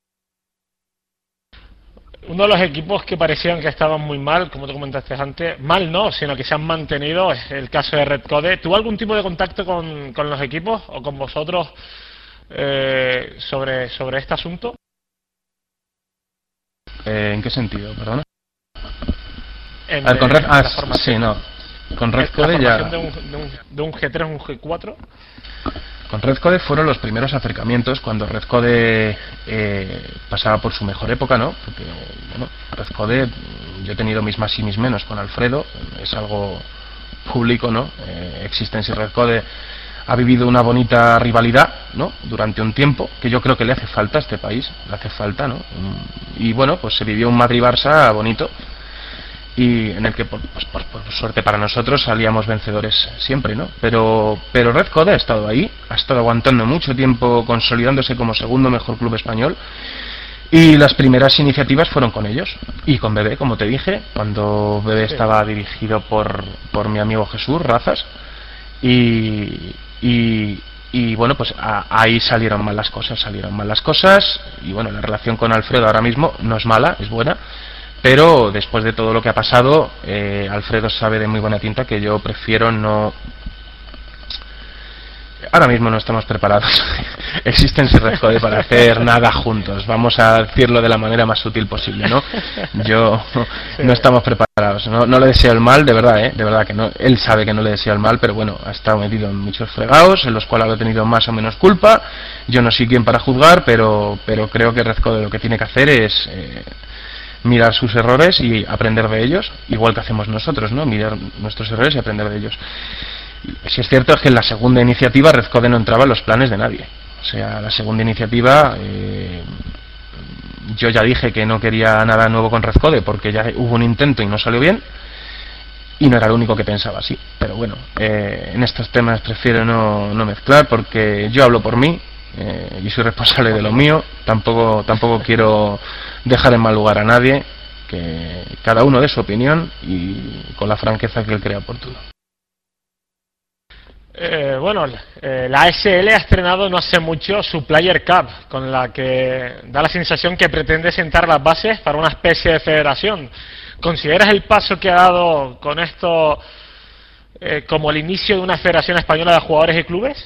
Uno de los equipos que parecían que estaban muy mal, como te comentaste antes, mal no, sino que se han mantenido, es el caso de Red Code. ¿Tuvo algún tipo de contacto con los equipos o con vosotros sobre este asunto? ¿En qué sentido, perdona? Con Red Code ya... de un G3 a un G4. Con Red Code fueron los primeros acercamientos cuando Red Code pasaba por su mejor época, ¿no? Porque, bueno, Red Code, yo he tenido mis más y mis menos con Alfredo, es algo público, ¿no? Existence y Red Code ha vivido una bonita rivalidad, ¿no? Durante un tiempo, que yo creo que le hace falta a este país, le hace falta, ¿no? Y bueno, pues se vivió un Madrid-Barça bonito, y en el que por suerte para nosotros salíamos vencedores siempre, ¿no? Pero Red Code ha estado ahí, ha estado aguantando mucho tiempo, consolidándose como segundo mejor club español, y las primeras iniciativas fueron con ellos y con Bebé, como te dije, cuando Bebé estaba dirigido por mi amigo Jesús Razas, y bueno, pues ahí salieron mal las cosas, y bueno, la relación con Alfredo ahora mismo no es mala, es buena. Pero después de todo lo que ha pasado, Alfredo sabe de muy buena tinta que yo prefiero no... Ahora mismo no estamos preparados. Existen Red Code para hacer nada juntos. Vamos a decirlo de la manera más sutil posible, ¿no? No estamos preparados. No le deseo el mal, de verdad, de verdad que no. Él sabe que no le deseo el mal, pero bueno, ha estado metido en muchos fregados, en los cuales ha tenido más o menos culpa. Yo no soy quien para juzgar, pero creo que Red Code lo que tiene que hacer es... mirar sus errores y aprender de ellos, igual que hacemos nosotros, ¿no? Mirar nuestros errores y aprender de ellos. Si es cierto es que en la segunda iniciativa Red Code no entraba en los planes de nadie. O sea, la segunda iniciativa, yo ya dije que no quería nada nuevo con Red Code porque ya hubo un intento y no salió bien, y no era el único que pensaba así. Pero bueno, en estos temas prefiero no mezclar, porque yo hablo por mí, y soy responsable de lo mío. Tampoco quiero dejar en mal lugar a nadie, que cada uno dé su opinión y con la franqueza que él crea oportuno. Bueno, la ASL ha estrenado no hace mucho su Player Cup, con la que da la sensación que pretende sentar las bases para una especie de federación. ¿Consideras el paso que ha dado con esto como el inicio de una federación española de jugadores y clubes?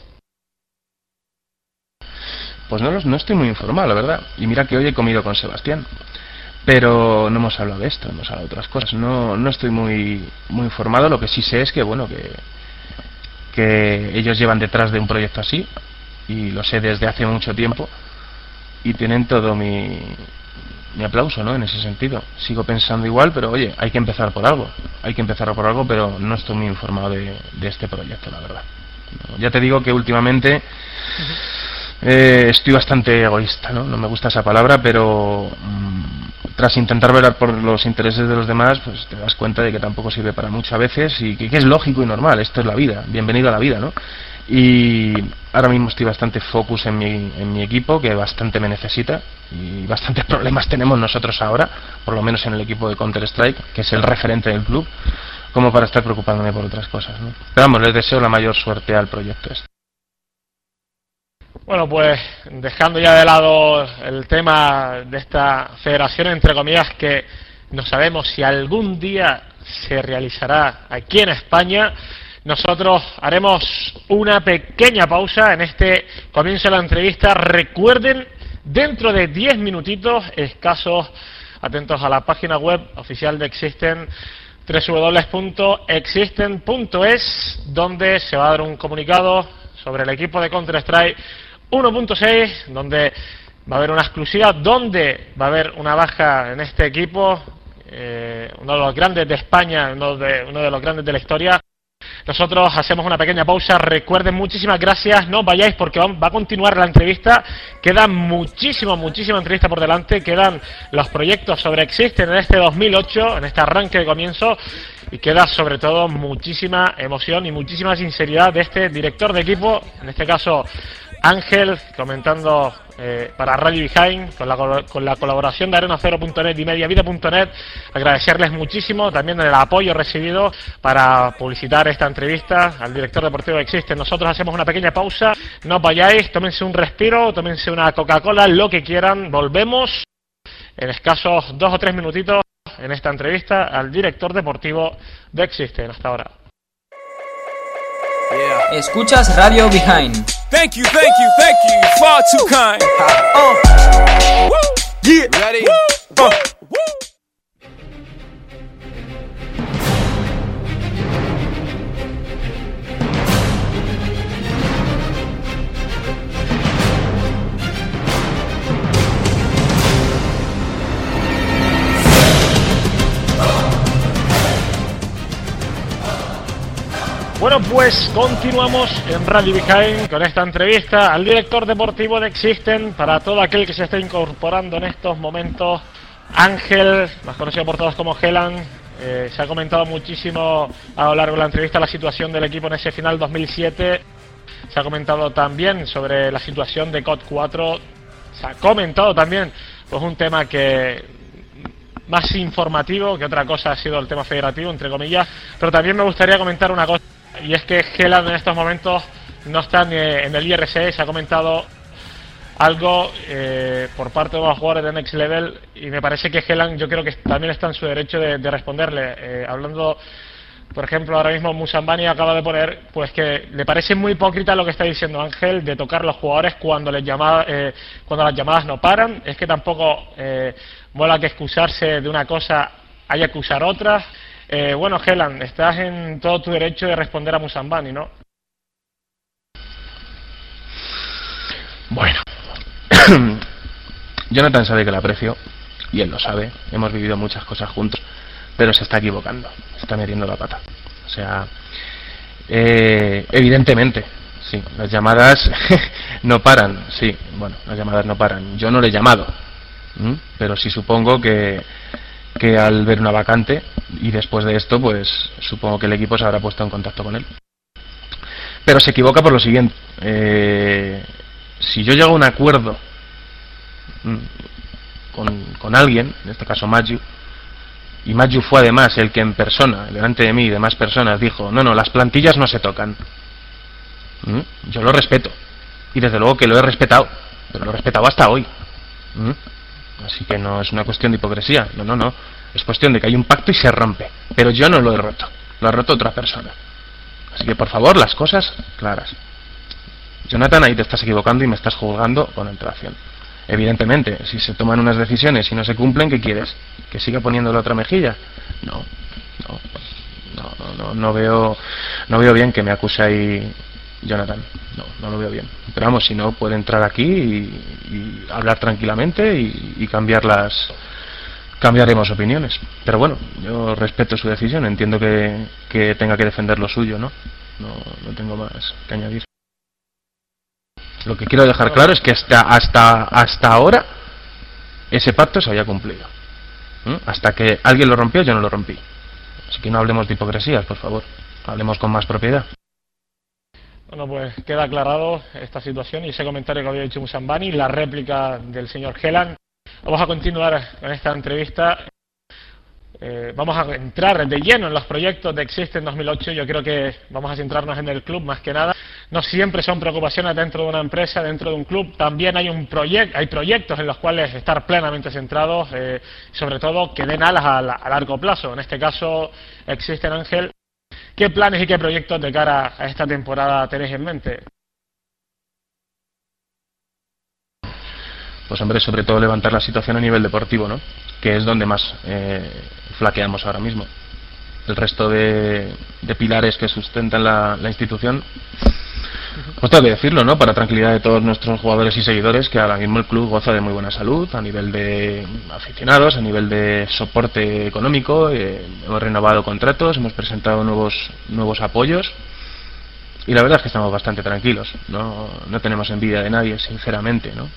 Pues no estoy muy informado, la verdad. Y mira que hoy he comido con Sebastián, pero no hemos hablado de esto, hemos hablado de otras cosas. No estoy muy informado. Lo que sí sé es que bueno, que ellos llevan detrás de un proyecto así, y lo sé desde hace mucho tiempo, y tienen todo mi aplauso, ¿no? En ese sentido. Sigo pensando igual, pero oye, hay que empezar por algo, pero no estoy muy informado de este proyecto, la verdad. Ya te digo que últimamente estoy bastante egoísta, ¿no? No me gusta esa palabra, pero tras intentar velar por los intereses de los demás, pues te das cuenta de que tampoco sirve para mucho a veces y que es lógico y normal. Esto es la vida, bienvenido a la vida, ¿no? Y ahora mismo estoy bastante focus en mi equipo, que bastante me necesita, y bastantes problemas tenemos nosotros ahora, por lo menos en el equipo de Counter-Strike, que es el referente del club, como para estar preocupándome por otras cosas, ¿no? Pero vamos, les deseo la mayor suerte al proyecto este. Bueno, pues dejando ya de lado el tema de esta federación, entre comillas, que no sabemos si algún día se realizará aquí en España, nosotros haremos una pequeña pausa en este comienzo de la entrevista. Recuerden, dentro de 10 minutitos escasos, atentos a la página web oficial de Existen, www.existen.es, donde se va a dar un comunicado sobre el equipo de Counter-Strike 1.6, donde va a haber una exclusiva, donde va a haber una baja en este equipo, uno de los grandes de España, uno de los grandes de la historia. Nosotros hacemos una pequeña pausa. Recuerden, muchísimas gracias, no os vayáis porque va a continuar la entrevista. Queda muchísima entrevista por delante. Quedan los proyectos sobre Existen en este 2008, en este arranque de comienzo, y queda sobre todo muchísima emoción y muchísima sinceridad de este director de equipo, en este caso Ángel, comentando para Radio Behind, con la colaboración de Arena0.net y Mediavida.net. Agradecerles muchísimo también el apoyo recibido para publicitar esta entrevista al director deportivo de Existen. Nosotros hacemos una pequeña pausa, no os vayáis, tómense un respiro, tómense una Coca-Cola, lo que quieran. Volvemos en escasos 2 o 3 minutitos en esta entrevista al director deportivo de Existen. Hasta ahora. Yeah. Escuchas Radio Behind. Thank you, far too kind. Woo. Yeah. Ready? Woo. Bueno, pues continuamos en Radio Behind con esta entrevista al director deportivo de Existen. Para todo aquel que se esté incorporando en estos momentos, Ángel, más conocido por todos como Helan. Se ha comentado muchísimo a lo largo de la entrevista la situación del equipo en ese final 2007. Se ha comentado también sobre la situación de COD 4. Se ha comentado también pues un tema que más informativo que otra cosa ha sido el tema federativo, entre comillas. Pero también me gustaría comentar una cosa, y es que Helan en estos momentos no está en el IRC. Se ha comentado algo por parte de los jugadores de Next Level, y me parece que Helan, yo creo que también está en su derecho de responderle. Hablando, por ejemplo, ahora mismo Musambani acaba de poner pues que le parece muy hipócrita lo que está diciendo Ángel de tocar a los jugadores cuando las llamadas no paran. Es que tampoco mola que excusarse de una cosa haya que usar otras. Bueno, Helan, estás en todo tu derecho de responder a Musambani, ¿no? Bueno, Jonathan sabe que la aprecio, y él lo sabe, hemos vivido muchas cosas juntos, pero se está equivocando, se está metiendo la pata. O sea, evidentemente, sí, las llamadas no paran, sí, bueno, las llamadas no paran. Yo no le he llamado, pero sí supongo que al ver una vacante y después de esto, pues supongo que el equipo se habrá puesto en contacto con él. Pero se equivoca por lo siguiente. Si yo llego a un acuerdo con alguien, en este caso Maggiu, y Maggiu fue además el que en persona, delante de mí y demás personas, dijo, no, las plantillas no se tocan, yo lo respeto, y desde luego que lo he respetado, pero lo he respetado hasta hoy. Así que no es una cuestión de hipocresía, no, es cuestión de que hay un pacto y se rompe, pero yo no lo he roto, lo ha roto otra persona. Así que por favor, las cosas claras. Jonathan, ahí te estás equivocando y me estás juzgando con antelación. Evidentemente, si se toman unas decisiones y no se cumplen, ¿qué quieres? ¿Que siga poniendo la otra mejilla? No veo bien que me acuse ahí Jonathan, no lo veo bien. Pero vamos, si no, puede entrar aquí y hablar tranquilamente y cambiaremos opiniones. Pero bueno, yo respeto su decisión, entiendo que tenga que defender lo suyo, no tengo más que añadir. Lo que quiero dejar claro es que hasta ahora ese pacto se había cumplido. Hasta que alguien lo rompió, yo no lo rompí. Así que no hablemos de hipocresías, por favor. Hablemos con más propiedad. Bueno, pues queda aclarado esta situación y ese comentario que había dicho Musambani, la réplica del señor Helan. Vamos a continuar con esta entrevista. Vamos a entrar de lleno en los proyectos de Existen 2008. Yo creo que vamos a centrarnos en el club más que nada. No siempre son preocupaciones dentro de una empresa, dentro de un club. También hay hay proyectos en los cuales estar plenamente centrados, sobre todo que den alas a largo plazo. En este caso, Existen, Ángel. ¿Qué planes y qué proyectos de cara a esta temporada tenéis en mente? Pues hombre, sobre todo levantar la situación a nivel deportivo, ¿no? Que es donde más flaqueamos ahora mismo. El resto de pilares que sustentan la institución, pues tengo que decirlo, ¿no? Para tranquilidad de todos nuestros jugadores y seguidores, que ahora mismo el club goza de muy buena salud a nivel de aficionados, a nivel de soporte económico. Hemos renovado contratos, hemos presentado nuevos apoyos. Y la verdad es que estamos bastante tranquilos, no tenemos envidia de nadie, sinceramente, ¿no?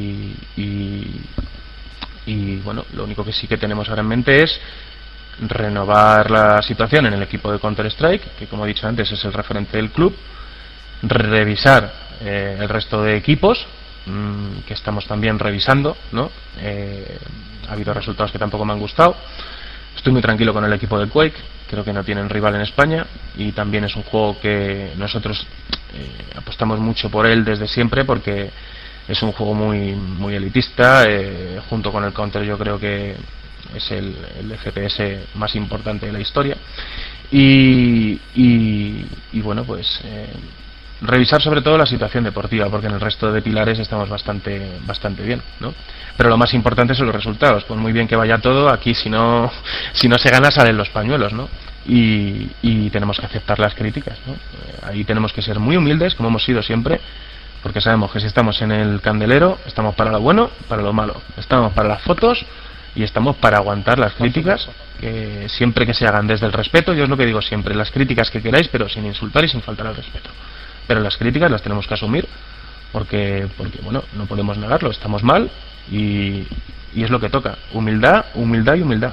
Y bueno, lo único que sí que tenemos ahora en mente es renovar la situación en el equipo de Counter-Strike, que como he dicho antes es el referente del club, revisar el resto de equipos, que estamos también revisando, ¿no? Ha habido resultados que tampoco me han gustado. Estoy muy tranquilo con el equipo de Quake, creo que no tienen rival en España y también es un juego que nosotros apostamos mucho por él desde siempre porque es un juego muy elitista, junto con el Counter yo creo que es el FPS más importante de la historia y bueno, pues revisar sobre todo la situación deportiva, porque en el resto de pilares estamos bastante bien, ¿no? Pero lo más importante son los resultados. Pues muy bien que vaya todo, aquí si no se gana salen los pañuelos, ¿no? Y tenemos que aceptar las críticas, ¿no? Ahí tenemos que ser muy humildes, como hemos sido siempre, porque sabemos que si estamos en el candelero, estamos para lo bueno, para lo malo. Estamos para las fotos y estamos para aguantar las críticas, que siempre que se hagan desde el respeto. Yo es lo que digo siempre, las críticas que queráis, pero sin insultar y sin faltar al respeto. Pero las críticas las tenemos que asumir porque bueno, no podemos negarlo, estamos mal y es lo que toca, humildad y humildad.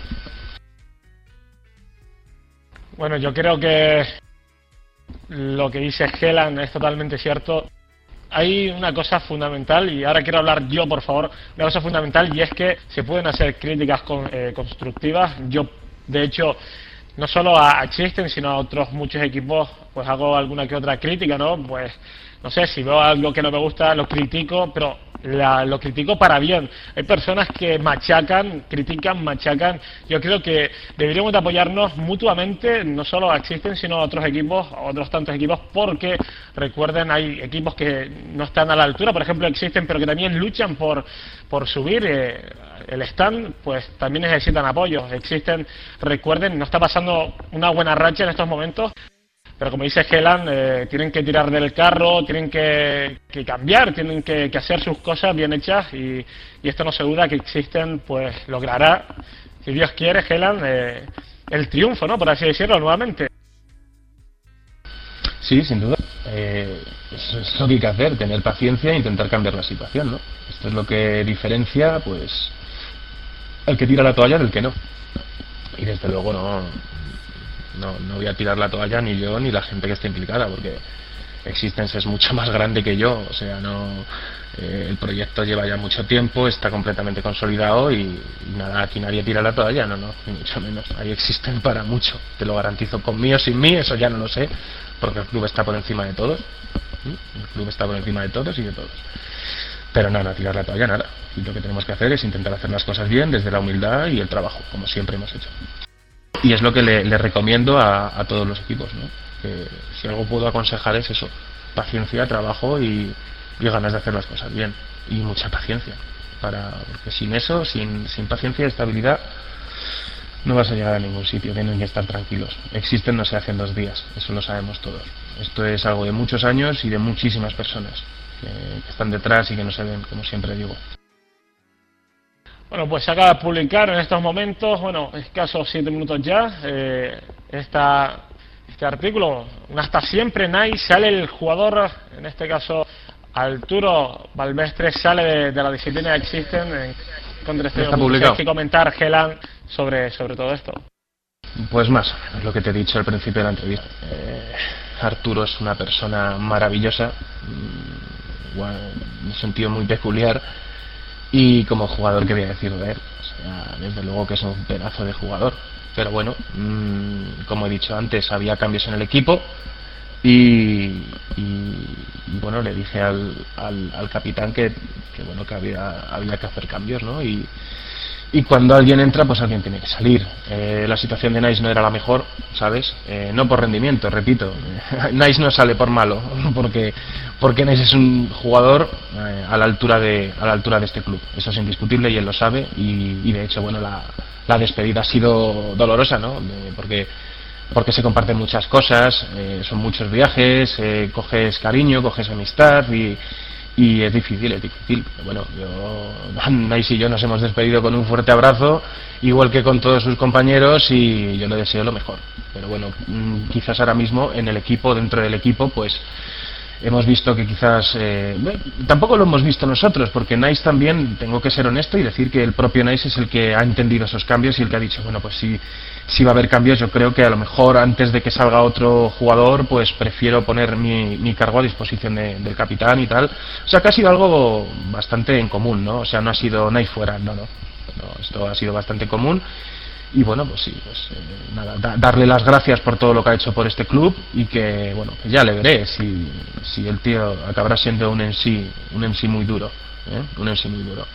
Bueno, yo creo que lo que dice Helan es totalmente cierto. Hay una cosa fundamental, y ahora quiero hablar yo, por favor, una cosa fundamental, y es que se pueden hacer críticas constructivas. Yo, de hecho, no solo a Existen, sino a otros muchos equipos, pues hago alguna que otra crítica, ¿no? Pues, no sé, si veo algo que no me gusta, lo critico, pero lo critico para bien. Hay personas que critican, machacan. Yo creo que deberíamos de apoyarnos mutuamente, no solo a Existen, sino a otros equipos, a otros tantos equipos, porque recuerden, hay equipos que no están a la altura, por ejemplo Existen, pero que también luchan por subir el stand, pues también necesitan apoyo. Existen, recuerden, no está pasando una buena racha en estos momentos, pero como dice Helan, tienen que tirar del carro, tienen que cambiar, tienen que hacer sus cosas bien hechas y esto no se duda que Existen pues logrará, si Dios quiere, Helan, el triunfo, ¿no? Por así decirlo, nuevamente. Sí, sin duda. Es lo que hay que hacer, tener paciencia e intentar cambiar la situación, ¿no? Esto es lo que diferencia, pues, al que tira la toalla del que no. Y desde luego no voy a tirar la toalla ni yo ni la gente que esté implicada, porque Existence es mucho más grande que yo, o sea, el proyecto lleva ya mucho tiempo, está completamente consolidado y nada, aquí nadie tira la toalla, no, ni mucho menos. Ahí existen para mucho, te lo garantizo, con mí o sin mí, eso ya no lo sé, porque el club está por encima de todos, el club está por encima de todos y de todos. Pero nada, tirar la toalla, nada. Y lo que tenemos que hacer es intentar hacer las cosas bien desde la humildad y el trabajo, como siempre hemos hecho. Y es lo que le recomiendo a todos los equipos, ¿no? Que si algo puedo aconsejar es eso, paciencia, trabajo y ganas de hacer las cosas bien. Y mucha paciencia, porque sin eso, sin paciencia y estabilidad, no vas a llegar a ningún sitio, tienen que estar tranquilos. Existen, no se hace en 2 días, eso lo sabemos todos. Esto es algo de muchos años y de muchísimas personas que están detrás y que no se ven, como siempre digo. Bueno, pues se acaba de publicar en estos momentos, bueno, escasos 7 minutos ya, este artículo, un hasta siempre Nice, sale el jugador, en este caso Arturo Balmestre, sale de la disciplina de Existen Counter-Strike está publicado. ¿Qué comentar, Helan, sobre todo esto? Pues más o menos lo que te he dicho al principio de la entrevista. Arturo es una persona maravillosa, un sentido muy peculiar, y como jugador, ¿qué voy a decir de él? O sea, desde luego que es un pedazo de jugador, pero bueno, como he dicho antes, había cambios en el equipo y bueno, le dije al capitán que bueno, que había que hacer cambios, ¿no? Y cuando alguien entra, pues alguien tiene que salir. La situación de Nice no era la mejor, ¿sabes? No por rendimiento, repito. Nice no sale por malo, porque Nice es un jugador a la altura de este club. Eso es indiscutible y él lo sabe. Y de hecho, bueno, la despedida ha sido dolorosa, ¿no? Porque se comparten muchas cosas, son muchos viajes, coges cariño, coges amistad y es difícil. Pero bueno, Nice y yo nos hemos despedido con un fuerte abrazo, igual que con todos sus compañeros, y yo le deseo lo mejor. Pero bueno, quizás ahora mismo en el equipo, dentro del equipo, pues hemos visto que quizás tampoco lo hemos visto nosotros, porque Nice también, tengo que ser honesto y decir que el propio Nice es el que ha entendido esos cambios y el que ha dicho, bueno, pues si va a haber cambios, yo creo que a lo mejor antes de que salga otro jugador, pues prefiero poner mi cargo a disposición del capitán y tal. O sea que ha sido algo bastante en común, ¿no? O sea, no ha sido Nice fuera, no, esto ha sido bastante común. Y bueno, pues sí, pues nada, darle las gracias por todo lo que ha hecho por este club, y que bueno, que ya le veré si el tío acabará siendo un MC muy duro, un MC muy duro.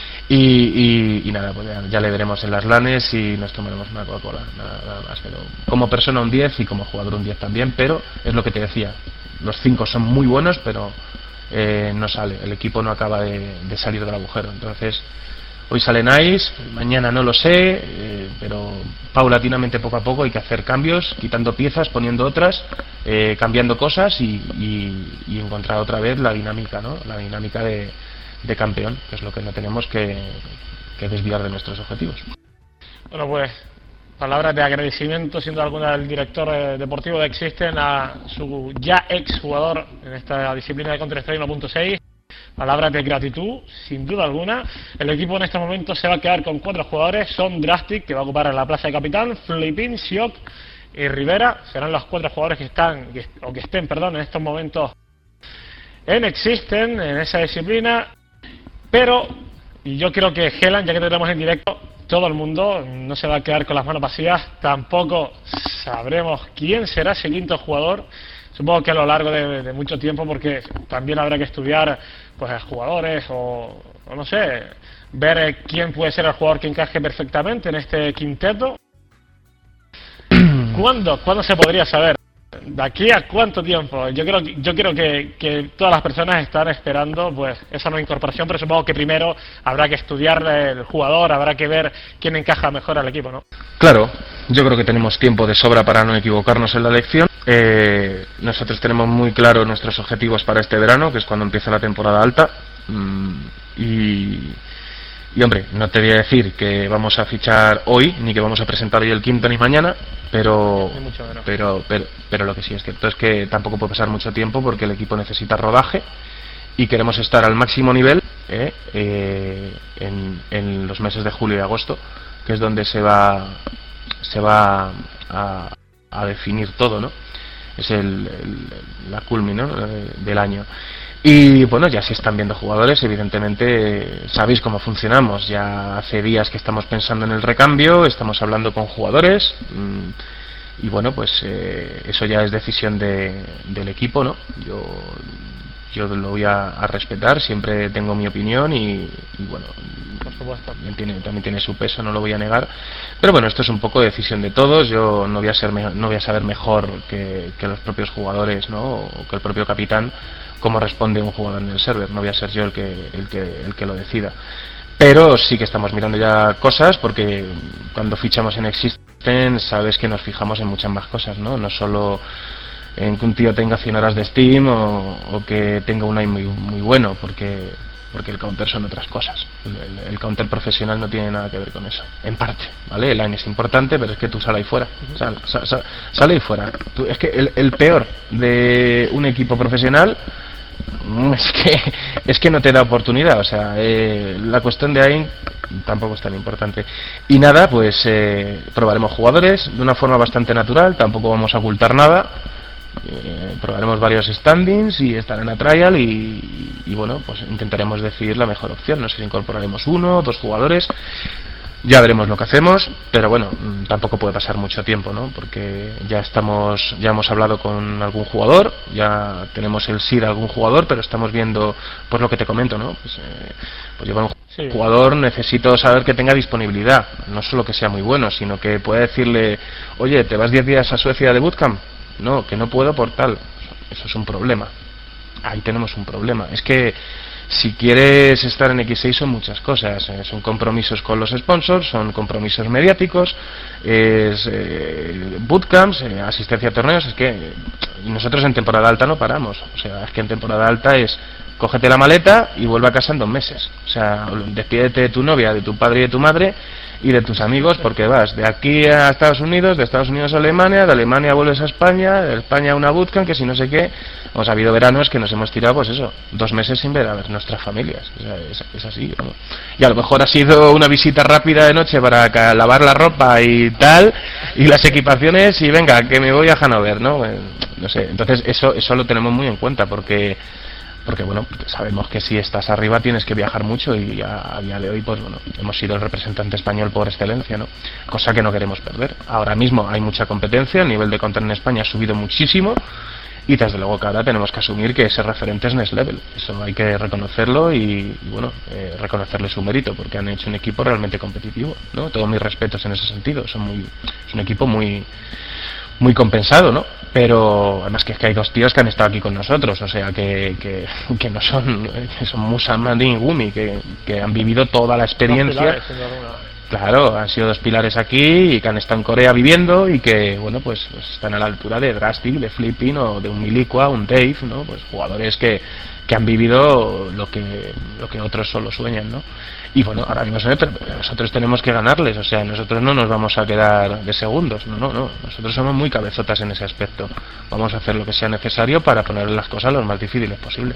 Y nada, pues ya le veremos en las LANes y nos tomaremos una Coca-Cola, nada más. Pero como persona un 10 y como jugador un 10 también, pero es lo que te decía, los 5 son muy buenos, pero no sale, el equipo no acaba de salir del agujero. Entonces hoy sale Nice, mañana no lo sé, pero paulatinamente, poco a poco, hay que hacer cambios, quitando piezas, poniendo otras, cambiando cosas y encontrar otra vez la dinámica, ¿no? La dinámica de campeón, que es lo que no tenemos que desviar de nuestros objetivos. Bueno, pues palabras de agradecimiento, siendo alguna del director deportivo de Existen a su ya ex jugador en esta disciplina de Counter-Strike 1.6. Palabras de gratitud, sin duda alguna. El equipo en este momento se va a quedar con 4 jugadores. Son Drastic, que va a ocupar la plaza de capitán, Flipin, Siok y Rivera. Serán los 4 jugadores que estén en estos momentos en Existen, en esa disciplina. Pero, y yo creo que Helan, ya que tenemos en directo, todo el mundo no se va a quedar con las manos vacías. Tampoco sabremos quién será ese quinto jugador. Supongo que a lo largo de mucho tiempo, porque también habrá que estudiar pues jugadores o no sé, ver quién puede ser el jugador que encaje perfectamente en este quinteto. ¿Cuándo se podría saber? ¿De aquí a cuánto tiempo? Yo creo que todas las personas están esperando pues esa nueva incorporación, pero supongo que primero habrá que estudiar el jugador, habrá que ver quién encaja mejor al equipo, ¿no? Claro, yo creo que tenemos tiempo de sobra para no equivocarnos en la elección. Nosotros tenemos muy claro nuestros objetivos para este verano, que es cuando empieza la temporada alta, y hombre, no te voy a decir que vamos a fichar hoy, ni que vamos a presentar hoy el quinto ni mañana, pero lo que sí es cierto es que tampoco puede pasar mucho tiempo, porque el equipo necesita rodaje y queremos estar al máximo nivel en los meses de julio y agosto, que es donde se va a definir todo, ¿no? Es la culmina, ¿no?, del año. Y bueno, ya se están viendo jugadores, evidentemente sabéis cómo funcionamos. Ya hace días que estamos pensando en el recambio, estamos hablando con jugadores, y bueno, pues eso ya es decisión del equipo, ¿no? Yo lo voy a respetar, siempre tengo mi opinión y bueno, por supuesto, también tiene su peso, no lo voy a negar, pero bueno, esto es un poco decisión de todos. Yo no voy a saber mejor que los propios jugadores, ¿no?, o que el propio capitán, cómo responde un jugador en el server. No voy a ser yo el que lo decida, pero sí que estamos mirando ya cosas, porque cuando fichamos en Existen sabes que nos fijamos en muchas más cosas, no solo en que un tío tenga 100 horas de Steam o que tenga un aim muy bueno, porque el counter son otras cosas. El counter profesional no tiene nada que ver con eso, en parte, ¿vale? El aim es importante, pero es que tú sal ahí fuera, sale ahí fuera. Es que el peor de un equipo profesional es que no te da oportunidad, o sea, la cuestión de ahí tampoco es tan importante. Y nada, pues probaremos jugadores de una forma bastante natural, tampoco vamos a ocultar nada. Probaremos varios standings y estará en la trial y bueno, pues intentaremos decidir la mejor opción. No sé si incorporaremos 1 o 2 jugadores, ya veremos lo que hacemos, pero bueno, tampoco puede pasar mucho tiempo, ¿no? Porque ya hemos hablado con algún jugador, ya tenemos el sí de algún jugador, pero estamos viendo, pues lo que te comento, ¿no? Pues llevar un jugador, necesito saber que tenga disponibilidad, no solo que sea muy bueno, sino que pueda decirle, oye, ¿te vas 10 días a Suecia de bootcamp? No, que no puedo por tal. Eso es un problema. Ahí tenemos un problema. Es que si quieres estar en X6 son muchas cosas. Son compromisos con los sponsors, son compromisos mediáticos, bootcamps, asistencia a torneos. Es que nosotros en temporada alta no paramos. O sea, es que en temporada alta es cógete la maleta y vuelve a casa en 2 meses. O sea, despídete de tu novia, de tu padre y de tu madre y de tus amigos, porque vas de aquí a Estados Unidos, de Estados Unidos a Alemania, de Alemania vuelves a España, de España a una bootcamp, que si no sé qué. Ha habido veranos que nos hemos tirado, pues eso, 2 meses sin ver a ver nuestras familias. O sea, es así, ¿no? Y a lo mejor ha sido una visita rápida de noche para lavar la ropa y tal, y las equipaciones, y venga, que me voy a Hannover, ¿no? No sé, entonces eso lo tenemos muy en cuenta, porque bueno, sabemos que si estás arriba tienes que viajar mucho y a día de hoy, pues bueno, hemos sido el representante español por excelencia, ¿no? Cosa que no queremos perder. Ahora mismo hay mucha competencia, el nivel de content en España ha subido muchísimo y desde luego que ahora tenemos que asumir que ese referente es Next Level. Eso hay que reconocerlo y bueno, reconocerle su mérito, porque han hecho un equipo realmente competitivo, ¿no? Todos mis respetos en ese sentido, es un equipo muy compensado, ¿no? Pero además que es que hay 2 tíos que han estado aquí con nosotros, o sea que no son Musa, Mandin y Gumi, que han vivido toda la experiencia. Claro, han sido 2 pilares aquí y que han estado en Corea viviendo y que, bueno, pues están a la altura de Drastic, de Flipping o de un Miliqua, un Dave, ¿no? Pues jugadores que han vivido lo que otros solo sueñan, ¿no? Y bueno, ahora mismo nosotros tenemos que ganarles, o sea, nosotros no nos vamos a quedar de segundos, no, nosotros somos muy cabezotas en ese aspecto. Vamos a hacer lo que sea necesario para poner las cosas lo más difíciles posible.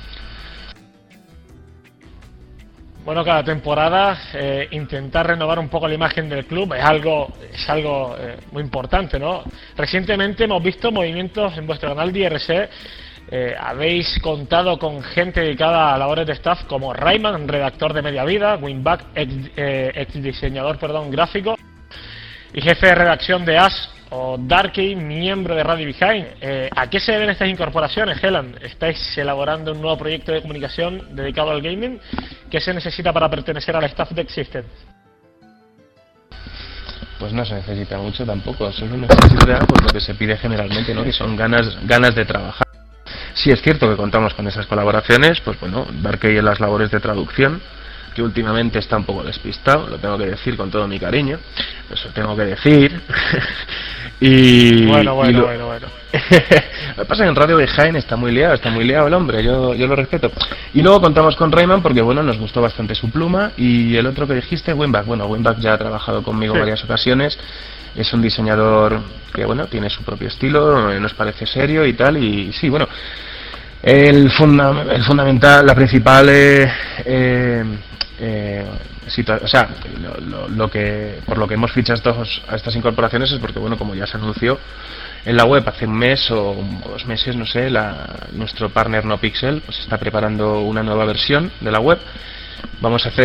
Bueno, cada temporada intentar renovar un poco la imagen del club es algo muy importante, ¿no? Recientemente hemos visto movimientos en vuestro canal de IRC. Habéis contado con gente dedicada a labores de staff como Rayman, redactor de Media Vida, Winback, ex diseñador gráfico y jefe de redacción de As, o Darky, miembro de Radio Behind. ¿A qué se deben estas incorporaciones, Helen? ¿Estáis elaborando un nuevo proyecto de comunicación dedicado al gaming? ¿Qué se necesita para pertenecer al staff de Existence? Pues no se necesita mucho tampoco, solo necesita pues lo que se pide generalmente, ¿no? Que son ganas de trabajar. Sí es cierto que contamos con esas colaboraciones, pues bueno, Darkey en las labores de traducción, que últimamente está un poco despistado, lo tengo que decir con todo mi cariño, eso tengo que decir. Bueno. Lo que pasa es que en Radio Behind está muy liado el hombre, yo lo respeto. Y luego contamos con Rayman porque bueno, nos gustó bastante su pluma, y el otro que dijiste, Winback. Bueno, Winback ya ha trabajado conmigo en varias ocasiones. Es un diseñador que bueno, tiene su propio estilo, nos parece serio y tal, y sí, bueno, el fundamental, la principal o sea, por lo que hemos fichado a estas incorporaciones es porque bueno, como ya se anunció en la web hace un mes o 2 meses, no sé, nuestro partner NoPixel pues está preparando una nueva versión de la web. Vamos a hacer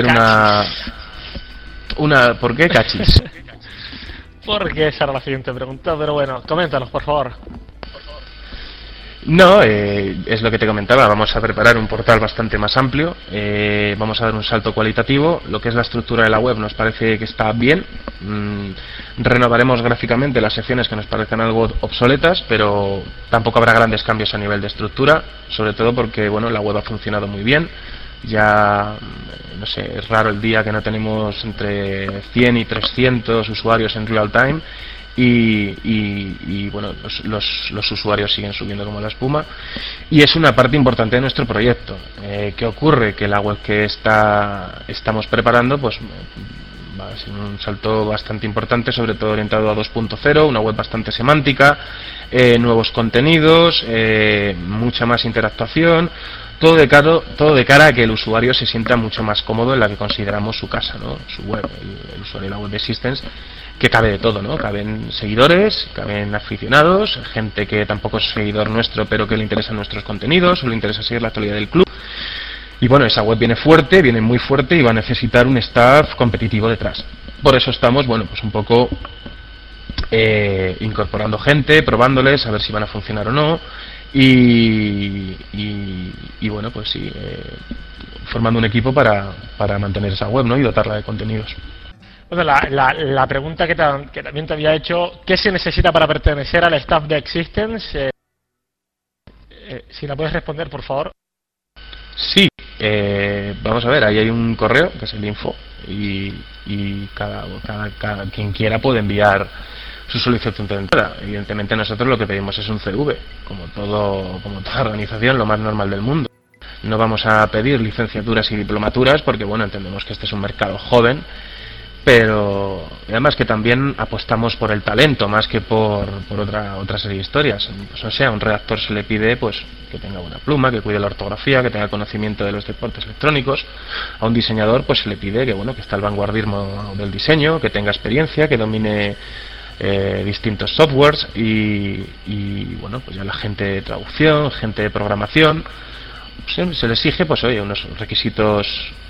una ¿por qué cachis? Porque esa era la siguiente pregunta, pero bueno, coméntanos, por favor. No, es lo que te comentaba, vamos a preparar un portal bastante más amplio, vamos a dar un salto cualitativo, lo que es la estructura de la web nos parece que está bien, renovaremos gráficamente las secciones que nos parecen algo obsoletas, pero tampoco habrá grandes cambios a nivel de estructura, sobre todo porque bueno, la web ha funcionado muy bien. Ya, no sé, es raro el día que no tenemos entre 100 y 300 usuarios en real time y bueno, los usuarios siguen subiendo como la espuma y es una parte importante de nuestro proyecto. ¿Qué ocurre? Que la web que estamos preparando pues va a ser un salto bastante importante, sobre todo orientado a 2.0, una web bastante semántica, nuevos contenidos, mucha más interactuación, todo de cara a que el usuario se sienta mucho más cómodo en la que consideramos su casa, ¿no? Su web, el usuario de la web de Existence, que cabe de todo, ¿no? Caben seguidores, caben aficionados, gente que tampoco es seguidor nuestro pero que le interesan nuestros contenidos o le interesa seguir la actualidad del club. Y bueno, esa web viene fuerte, viene muy fuerte y va a necesitar un staff competitivo detrás. Por eso estamos, bueno, pues un poco incorporando gente, probándoles, a ver si van a funcionar o no. Y bueno, pues sí, formando un equipo para mantener esa web, ¿no? Y dotarla de contenidos. Bueno, la pregunta que también te había hecho, ¿qué se necesita para pertenecer al staff de Existence? Si la puedes responder, por favor. Sí, vamos a ver, ahí hay un correo que es el info y cada quien quiera puede enviar su solicitud de entrada. Evidentemente nosotros lo que pedimos es un CV, como toda organización, lo más normal del mundo. No vamos a pedir licenciaturas y diplomaturas porque bueno, entendemos que este es un mercado joven, pero además que también apostamos por el talento más que por otra serie de historias. Pues no sé, a un redactor se le pide pues que tenga buena pluma, que cuide la ortografía, que tenga conocimiento de los deportes electrónicos. A un diseñador pues se le pide que bueno, que esté al vanguardismo del diseño, que tenga experiencia, que domine distintos softwares y bueno, pues ya la gente de traducción, gente de programación, pues, se le exige pues oye, unos requisitos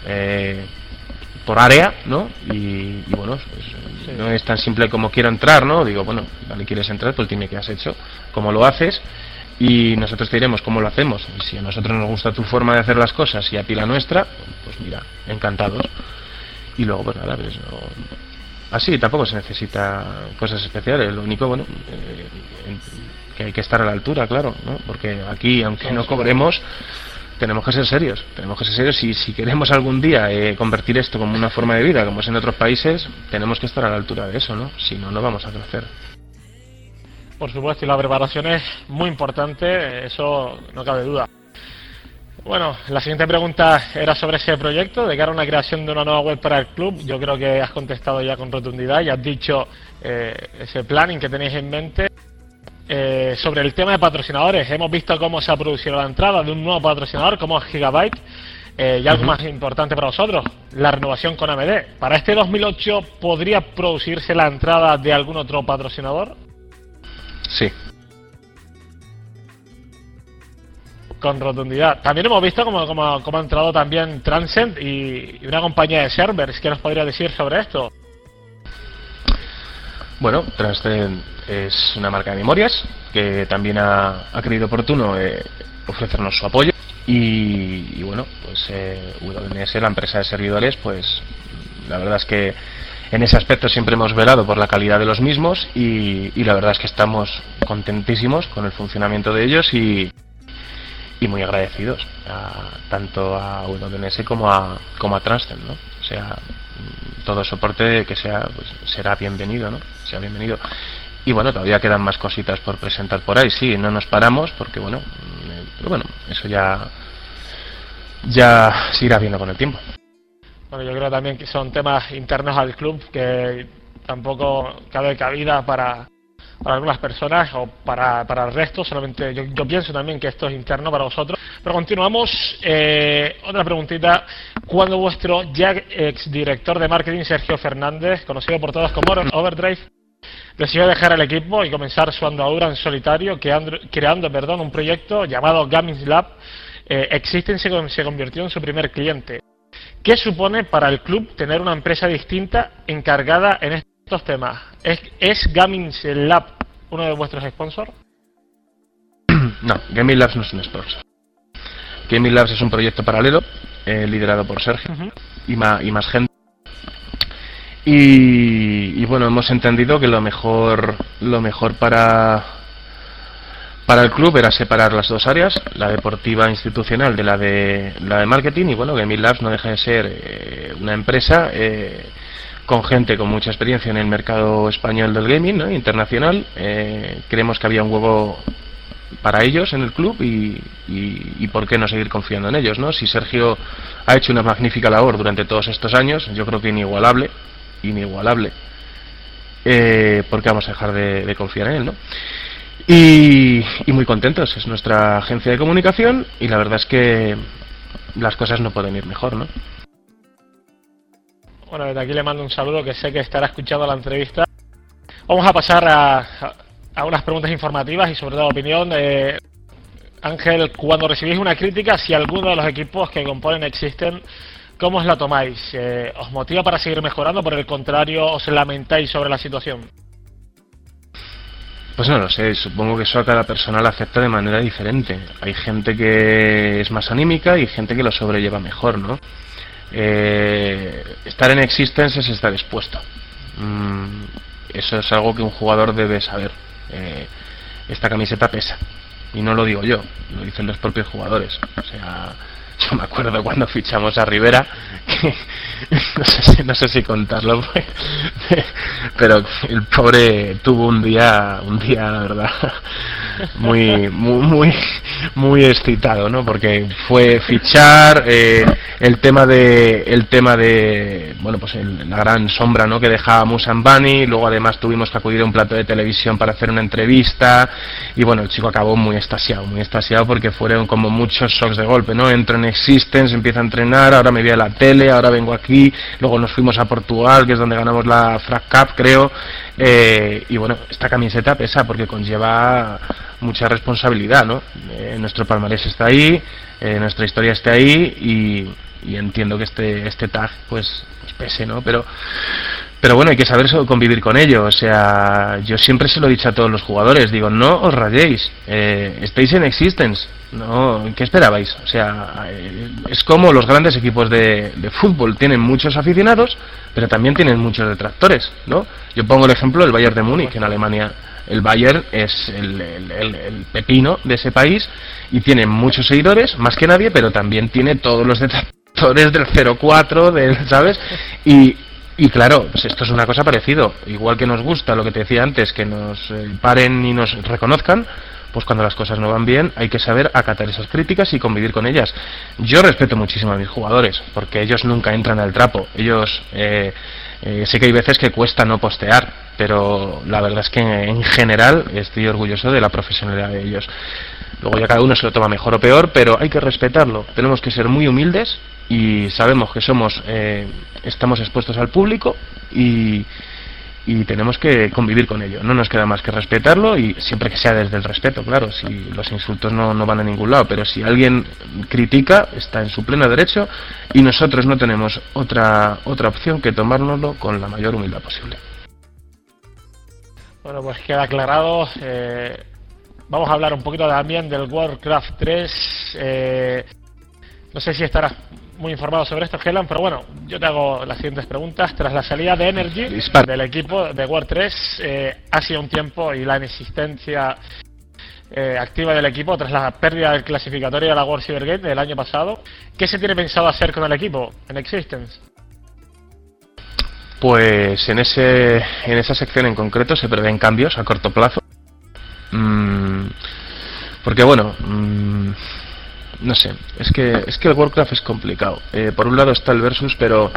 por área, ¿no? Y bueno, pues, sí. No es tan simple como quiero entrar, ¿no? Digo, bueno, vale, quieres entrar, pues dime qué has hecho, cómo lo haces y nosotros te diremos cómo lo hacemos. Y si a nosotros nos gusta tu forma de hacer las cosas y a ti la nuestra, pues mira, encantados. Y luego, pues nada, pues no... Así tampoco se necesita cosas especiales, lo único, bueno, que hay que estar a la altura, claro, ¿no? Porque aquí, aunque no cobremos, tenemos que ser serios y si queremos algún día convertir esto como una forma de vida, como es en otros países, tenemos que estar a la altura de eso, ¿no? Si no, no vamos a crecer. Por supuesto, y la preparación es muy importante, eso no cabe duda. Bueno, la siguiente pregunta era sobre ese proyecto, de cara a una creación de una nueva web para el club. Yo creo que has contestado ya con rotundidad y has dicho ese planning que tenéis en mente. Sobre el tema de patrocinadores, hemos visto cómo se ha producido la entrada de un nuevo patrocinador como Gigabyte y algo más importante para vosotros, la renovación con AMD. ¿Para este 2008 podría producirse la entrada de algún otro patrocinador? Sí. Con rotundidad. También hemos visto cómo ha entrado también Transcend y una compañía de servers. ¿Qué nos podría decir sobre esto? Bueno, Transcend es una marca de memorias que también ha creído oportuno ofrecernos su apoyo y bueno, pues WNS, la empresa de servidores, pues la verdad es que en ese aspecto siempre hemos velado por la calidad de los mismos y la verdad es que estamos contentísimos con el funcionamiento de ellos y muy agradecidos tanto a WNS como a Transcend, ¿no? O sea, todo soporte que sea, pues será bienvenido, ¿no? Sea bienvenido. Y bueno, todavía quedan más cositas por presentar por ahí, sí, no nos paramos porque bueno, pero bueno, eso ya se irá viendo con el tiempo. Bueno, yo creo también que son temas internos al club que tampoco cabe cabida para algunas personas o para el resto, solamente yo pienso también que esto es interno para vosotros. Pero continuamos, otra preguntita. ¿Cuándo vuestro ya ex director de marketing, Sergio Fernández, conocido por todos como Overdrive, decidió dejar el equipo y comenzar su andadura en solitario creando un proyecto llamado Gaming Lab? Existence se convirtió en su primer cliente. ¿Qué supone para el club tener una empresa distinta encargada en estos temas? ¿Es Gaming Lab uno de vuestros sponsors? No, Gaming Labs no es un sponsor. Gaming Labs es un proyecto paralelo liderado por Sergio y más gente. Y bueno, hemos entendido que lo mejor para el club era separar las dos áreas, la deportiva institucional de la de marketing, y bueno, Gaming Labs no deja de ser una empresa con gente con mucha experiencia en el mercado español del gaming, ¿no? Internacional. Creemos que había un huevo para ellos en el club y por qué no seguir confiando en ellos, ¿no? Si Sergio ha hecho una magnífica labor durante todos estos años, yo creo que inigualable, inigualable, porque vamos a dejar de confiar en él, ¿no? Y muy contentos, es nuestra agencia de comunicación y la verdad es que las cosas no pueden ir mejor, ¿no? Bueno, desde aquí le mando un saludo, que sé que estará escuchando la entrevista. Vamos a pasar a unas preguntas informativas y sobre todo opinión. Ángel, cuando recibís una crítica, si alguno de los equipos que componen existen, ¿cómo os la tomáis? ¿Os motiva para seguir mejorando? ¿Por el contrario, os lamentáis sobre la situación? Pues no lo sé, supongo que eso a cada persona lo acepta de manera diferente. Hay gente que es más anímica y gente que lo sobrelleva mejor, ¿no? Estar en Existence es estar expuesto. Eso es algo que un jugador debe saber. Esta camiseta pesa. Y no lo digo yo, lo dicen los propios jugadores. O sea, yo me acuerdo cuando fichamos a Rivera, que no sé si contarlo, pero el pobre tuvo un día la verdad, muy excitado, ¿no? Porque fue fichar, el tema de bueno, pues la gran sombra, ¿no?, que dejaba Musa Ambani. Luego además tuvimos que acudir a un plato de televisión para hacer una entrevista y bueno, el chico acabó muy extasiado porque fueron como muchos shocks de golpe, ¿no? Entro en Existence, empiezo a entrenar, ahora me voy a la tele, ahora vengo aquí, luego nos fuimos a Portugal, que es donde ganamos la Frag Cup, creo, y bueno, esta camiseta pesa porque conlleva mucha responsabilidad, ¿no? Nuestro palmarés está ahí, nuestra historia está ahí y entiendo que este tag pues pese, ¿no? Pero bueno, hay que saber convivir con ello. O sea, yo siempre se lo he dicho a todos los jugadores, digo, no os rayéis, estáis en Existence, no, ¿qué esperabais? O sea, es como los grandes equipos de fútbol, tienen muchos aficionados, pero también tienen muchos detractores, ¿no? Yo pongo el ejemplo del Bayern de Múnich en Alemania. El Bayern es el pepino de ese país y tiene muchos seguidores, más que nadie, pero también tiene todos los detractores del 0-4, ¿sabes? Y claro, pues esto es una cosa parecida. Igual que nos gusta lo que te decía antes, que nos paren y nos reconozcan, pues cuando las cosas no van bien hay que saber acatar esas críticas y convivir con ellas. Yo respeto muchísimo a mis jugadores, porque ellos nunca entran al trapo. Ellos, sé que hay veces que cuesta no postear, pero la verdad es que en general estoy orgulloso de la profesionalidad de ellos. Luego ya cada uno se lo toma mejor o peor, pero hay que respetarlo. Tenemos que ser muy humildes y sabemos que estamos expuestos al público y tenemos que convivir con ello. No nos queda más que respetarlo y siempre que sea desde el respeto, claro. Si los insultos no van a ningún lado, pero si alguien critica, está en su pleno derecho y nosotros no tenemos otra opción que tomárnoslo con la mayor humildad posible. Bueno, pues queda aclarado. Vamos a hablar un poquito también del Warcraft 3. No sé si estarás muy informado sobre esto, Helan, pero bueno, yo te hago las siguientes preguntas. Tras la salida de Energy del equipo de War 3, ha sido un tiempo y la inexistencia activa del equipo tras la pérdida del clasificatorio de la World Cybergate del año pasado. ¿Qué se tiene pensado hacer con el equipo en Existence? Pues en esa sección en concreto se prevén cambios a corto plazo. Porque bueno, no sé, es que el Warcraft es complicado. Por un lado está el Versus, pero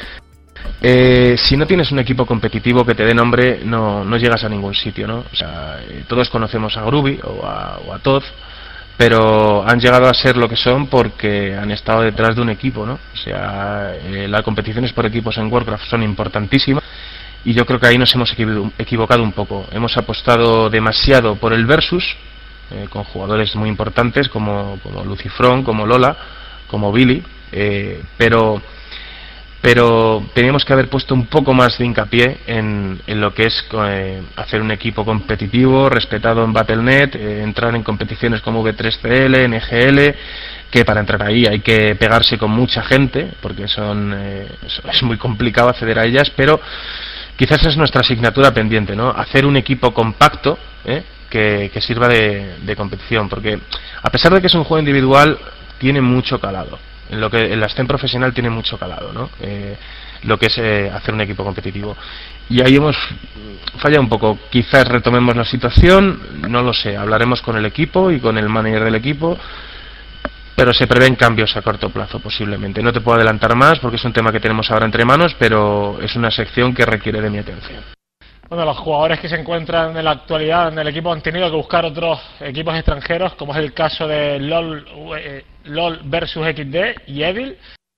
si no tienes un equipo competitivo que te dé nombre, no llegas a ningún sitio, ¿no? O sea, todos conocemos a Groovy o a Todd, pero han llegado a ser lo que son porque han estado detrás de un equipo, ¿no? O sea, las competiciones por equipos en Warcraft son importantísimas y yo creo que ahí nos hemos equivocado un poco. Hemos apostado demasiado por el Versus, con jugadores muy importantes como Lucifron, como Lola, como Billy, pero teníamos que haber puesto un poco más de hincapié en lo que es hacer un equipo competitivo, respetado en Battle.net, entrar en competiciones como V3CL, NGL, que para entrar ahí hay que pegarse con mucha gente, porque es muy complicado acceder a ellas, pero quizás es nuestra asignatura pendiente, ¿no? Hacer un equipo compacto, que sirva de competición, porque a pesar de que es un juego individual, tiene mucho calado. En la scene profesional tiene mucho calado, ¿no? Lo que es hacer un equipo competitivo. Y ahí hemos fallado un poco. Quizás retomemos la situación, no lo sé. Hablaremos con el equipo y con el manager del equipo pero se prevén cambios a corto plazo posiblemente. No te puedo adelantar más porque es un tema que tenemos ahora entre manos, pero es una sección que requiere de mi atención. Bueno, los jugadores que se encuentran en la actualidad en el equipo han tenido que buscar otros equipos extranjeros, como es el caso de LOL versus XD y Evil.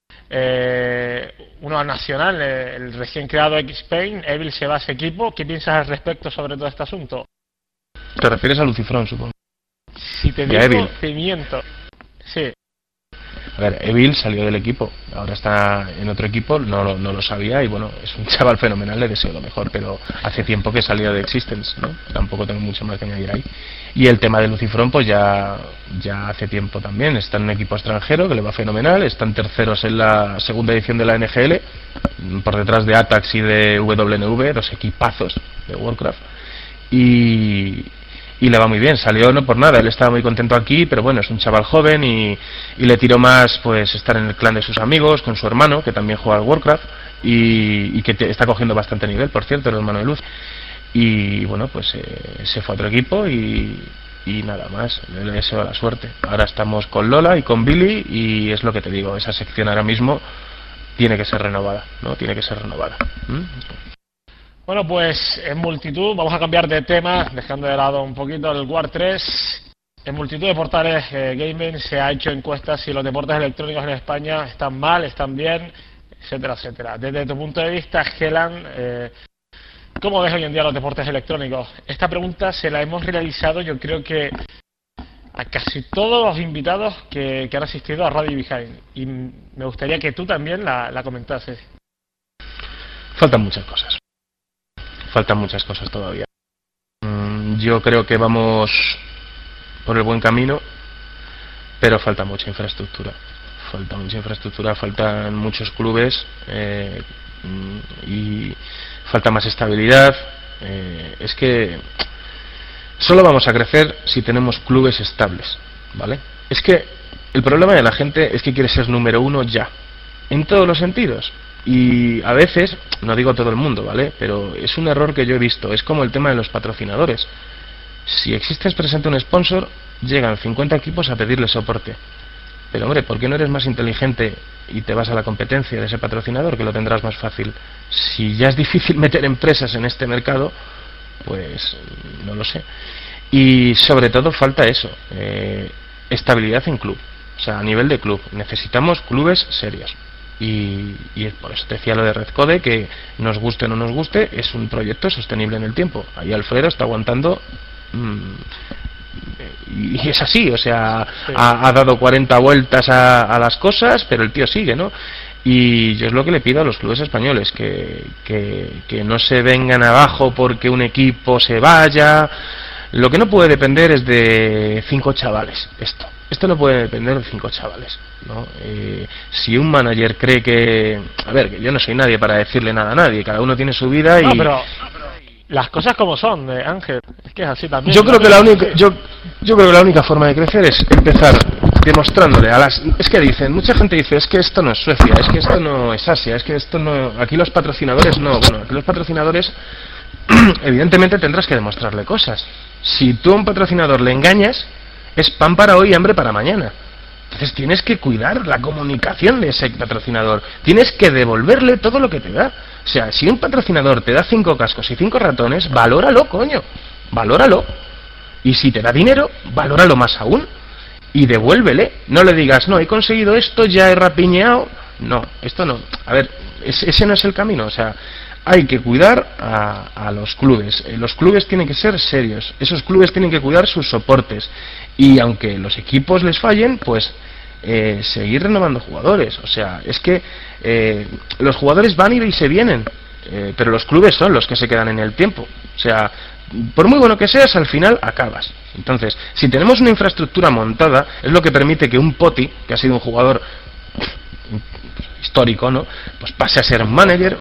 Uno nacional, el recién creado X-Pain. Evil se va a ese equipo. ¿Qué piensas al respecto sobre todo este asunto? ¿Te refieres a Lucifron, supongo? Si te digo, te miento. Sí. A ver, Evil salió del equipo, ahora está en otro equipo, no lo sabía y bueno, es un chaval fenomenal, le deseo lo mejor, pero hace tiempo que salió de Existence, ¿no? Tampoco tengo mucho más que añadir ahí. Y el tema de Lucifron, pues ya hace tiempo también, está en un equipo extranjero que le va fenomenal, están terceros en la segunda edición de la NGL, por detrás de Atax y de WNV, dos equipazos de Warcraft, y le va muy bien, salió no por nada, él estaba muy contento aquí, pero bueno, es un chaval joven y le tiró más pues estar en el clan de sus amigos, con su hermano, que también juega al Warcraft, y que está cogiendo bastante nivel, por cierto, el hermano de Luz, y bueno, pues se fue a otro equipo y nada más, le deseo la suerte. Ahora estamos con Lola y con Billy y es lo que te digo, esa sección ahora mismo tiene que ser renovada, ¿no? Tiene que ser renovada. Bueno, pues en multitud, vamos a cambiar de tema, dejando de lado un poquito el War 3. En multitud de portales gaming se ha hecho encuestas si los deportes electrónicos en España están mal, están bien, etcétera, etcétera. Desde tu punto de vista, Gelan, ¿cómo ves hoy en día los deportes electrónicos? Esta pregunta se la hemos realizado, yo creo que a casi todos los invitados que han asistido a Radio Behind. Y me gustaría que tú también la comentases. Faltan muchas cosas todavía. Yo creo que vamos por el buen camino, pero falta mucha infraestructura. Faltan muchos clubes y falta más estabilidad. Es que solo vamos a crecer si tenemos clubes estables, ¿vale? Es que el problema de la gente es que quiere ser número uno ya, en todos los sentidos. Y a veces, no digo todo el mundo, ¿vale? Pero es un error que yo he visto, es como el tema de los patrocinadores. Si existes presente un sponsor, llegan 50 equipos a pedirle soporte. Pero hombre, ¿por qué no eres más inteligente y te vas a la competencia de ese patrocinador, que lo tendrás más fácil? Si ya es difícil meter empresas en este mercado, pues no lo sé. Y sobre todo falta eso, estabilidad en club. O sea, a nivel de club, necesitamos clubes serios. Y por eso te decía lo de Red Code, que nos guste o no nos guste, es un proyecto sostenible en el tiempo. Ahí Alfredo está aguantando y es así, o sea, sí. ha dado 40 vueltas a las cosas, pero el tío sigue, ¿no? Y yo es lo que le pido a los clubes españoles, que no se vengan abajo porque un equipo se vaya. Lo que no puede depender es de 5 chavales, esto no puede depender de 5 chavales, ¿no? Si un manager cree que... A ver, que yo no soy nadie para decirle nada a nadie, cada uno tiene su vida y... No, pero las cosas como son, Ángel, es que es así también. Yo creo que yo creo que la única forma de crecer es empezar demostrándole a las... Es que dicen, mucha gente dice, es que esto no es Suecia, es que esto no es Asia, es que esto no... Aquí los patrocinadores no... Bueno, aquí los patrocinadores evidentemente tendrás que demostrarle cosas. Si tú a un patrocinador le engañas, es pan para hoy y hambre para mañana. Entonces tienes que cuidar la comunicación de ese patrocinador, tienes que devolverle todo lo que te da. O sea, si un patrocinador te da 5 cascos y 5 ratones, valóralo, coño, valóralo. Y si te da dinero, valóralo más aún y devuélvele. No le digas, no, he conseguido esto, ya he rapiñado. No, esto no. A ver, ese no es el camino. O sea, hay que cuidar a los clubes. Los clubes tienen que ser serios. Esos clubes tienen que cuidar sus soportes. Y aunque los equipos les fallen, pues seguir renovando jugadores. O sea, es que los jugadores van y se vienen, pero los clubes son los que se quedan en el tiempo. O sea, por muy bueno que seas, al final acabas. Entonces, si tenemos una infraestructura montada, es lo que permite que un Poti, que ha sido un jugador histórico, ¿no?, pues pase a ser un manager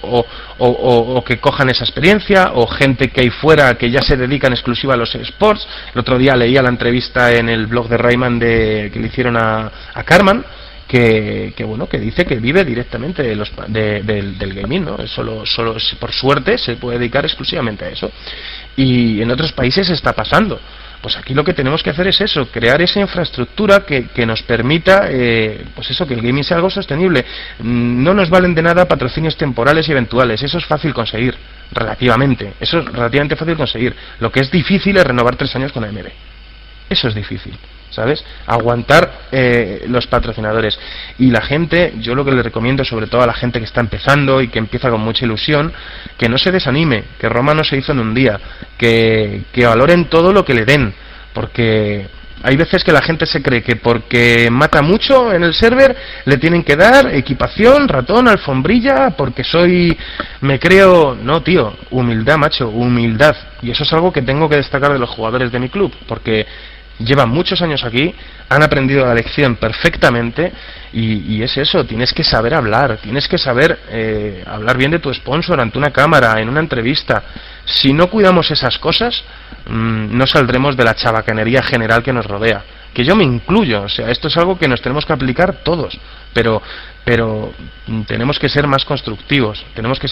o que cojan esa experiencia, o gente que hay fuera que ya se dedican exclusiva a los sports. El otro día leía la entrevista en el blog de Rayman que le hicieron a Carman, que bueno, que dice que vive directamente del gaming, ¿no? Solo por suerte se puede dedicar exclusivamente a eso. Y en otros países está pasando. Pues aquí lo que tenemos que hacer es eso, crear esa infraestructura que nos permita, pues eso, que el gaming sea algo sostenible. No nos valen de nada patrocinios temporales y eventuales, eso es fácil conseguir, relativamente. Eso es relativamente fácil conseguir. Lo que es difícil es renovar 3 años con AMD. Eso es difícil, ¿sabes? Aguantar los patrocinadores. Y la gente, yo lo que le recomiendo, sobre todo a la gente que está empezando y que empieza con mucha ilusión, que no se desanime, que Roma no se hizo en un día, que valoren todo lo que le den, porque hay veces que la gente se cree que porque mata mucho en el server le tienen que dar equipación, ratón, alfombrilla, porque me creo... No, tío, humildad, macho, humildad. Y eso es algo que tengo que destacar de los jugadores de mi club, porque llevan muchos años aquí, han aprendido la lección perfectamente y es eso, tienes que saber hablar, tienes que saber hablar bien de tu sponsor ante una cámara, en una entrevista. Si no cuidamos esas cosas, no saldremos de la chabacanería general que nos rodea, que yo me incluyo. O sea, esto es algo que nos tenemos que aplicar todos, pero tenemos que ser más constructivos,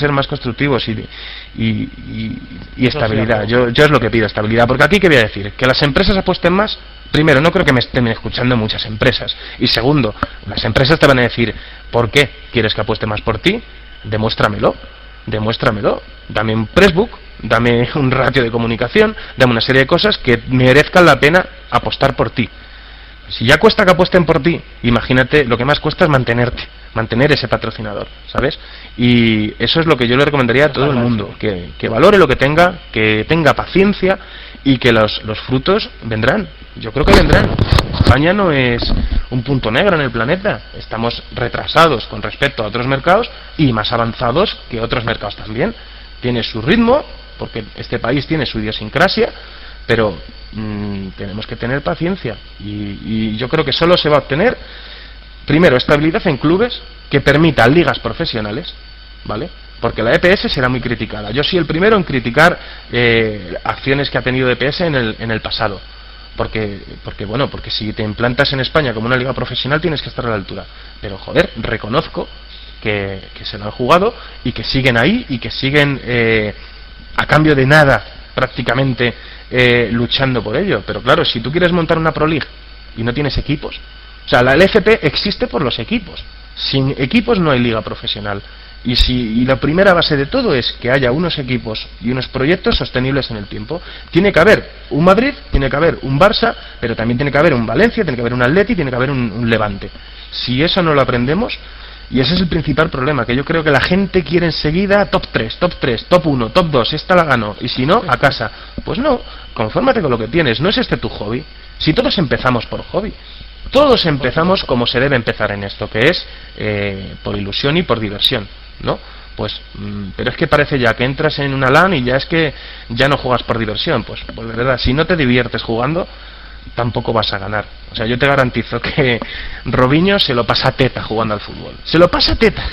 y estabilidad. Yo es lo que pido, estabilidad, porque aquí, ¿qué voy a decir? Que las empresas apuesten más. Primero, no creo que me estén escuchando muchas empresas, y segundo, las empresas te van a decir: ¿por qué quieres que apueste más por ti? Demuéstramelo, dame un pressbook, dame un ratio de comunicación, dame una serie de cosas que merezcan la pena apostar por ti. Si ya cuesta que apuesten por ti, imagínate, lo que más cuesta es mantener ese patrocinador, ¿sabes? Y eso es lo que yo le recomendaría a todo el mundo, que valore lo que tenga paciencia, y que los frutos vendrán. Yo creo que vendrán. España no es un punto negro en el planeta, estamos retrasados con respecto a otros mercados y más avanzados que otros mercados también. Tiene su ritmo, porque este país tiene su idiosincrasia, pero tenemos que tener paciencia, y yo creo que solo se va a obtener, primero, estabilidad en clubes que permita ligas profesionales, ¿vale? Porque la EPS será muy criticada. Yo soy el primero en criticar acciones que ha tenido EPS en el pasado, porque si te implantas en España como una liga profesional tienes que estar a la altura. Pero joder, reconozco que se lo han jugado y que siguen ahí, y que siguen a cambio de nada prácticamente luchando por ello. Pero claro, si tú quieres montar una Pro League y no tienes equipos, o sea, la LFP existe por los equipos. Sin equipos no hay liga profesional. Y la primera base de todo es que haya unos equipos y unos proyectos sostenibles en el tiempo. Tiene que haber un Madrid, tiene que haber un Barça, pero también tiene que haber un Valencia, tiene que haber un Atleti, tiene que haber un Levante. Si eso no lo aprendemos, y ese es el principal problema, que yo creo que la gente quiere enseguida top 3, top 1, top 2, esta la ganó, y si no, a casa. Pues no, confórmate con lo que tienes, no es este tu hobby. Si todos empezamos por hobby, todos empezamos como se debe empezar en esto, que es por ilusión y por diversión, ¿no? Pues, pero es que parece ya que entras en una LAN y ya es que ya no juegas por diversión. Pues de verdad, si no te diviertes jugando, tampoco vas a ganar. O sea, yo te garantizo que Robinho se lo pasa teta jugando al fútbol. Se lo pasa teta.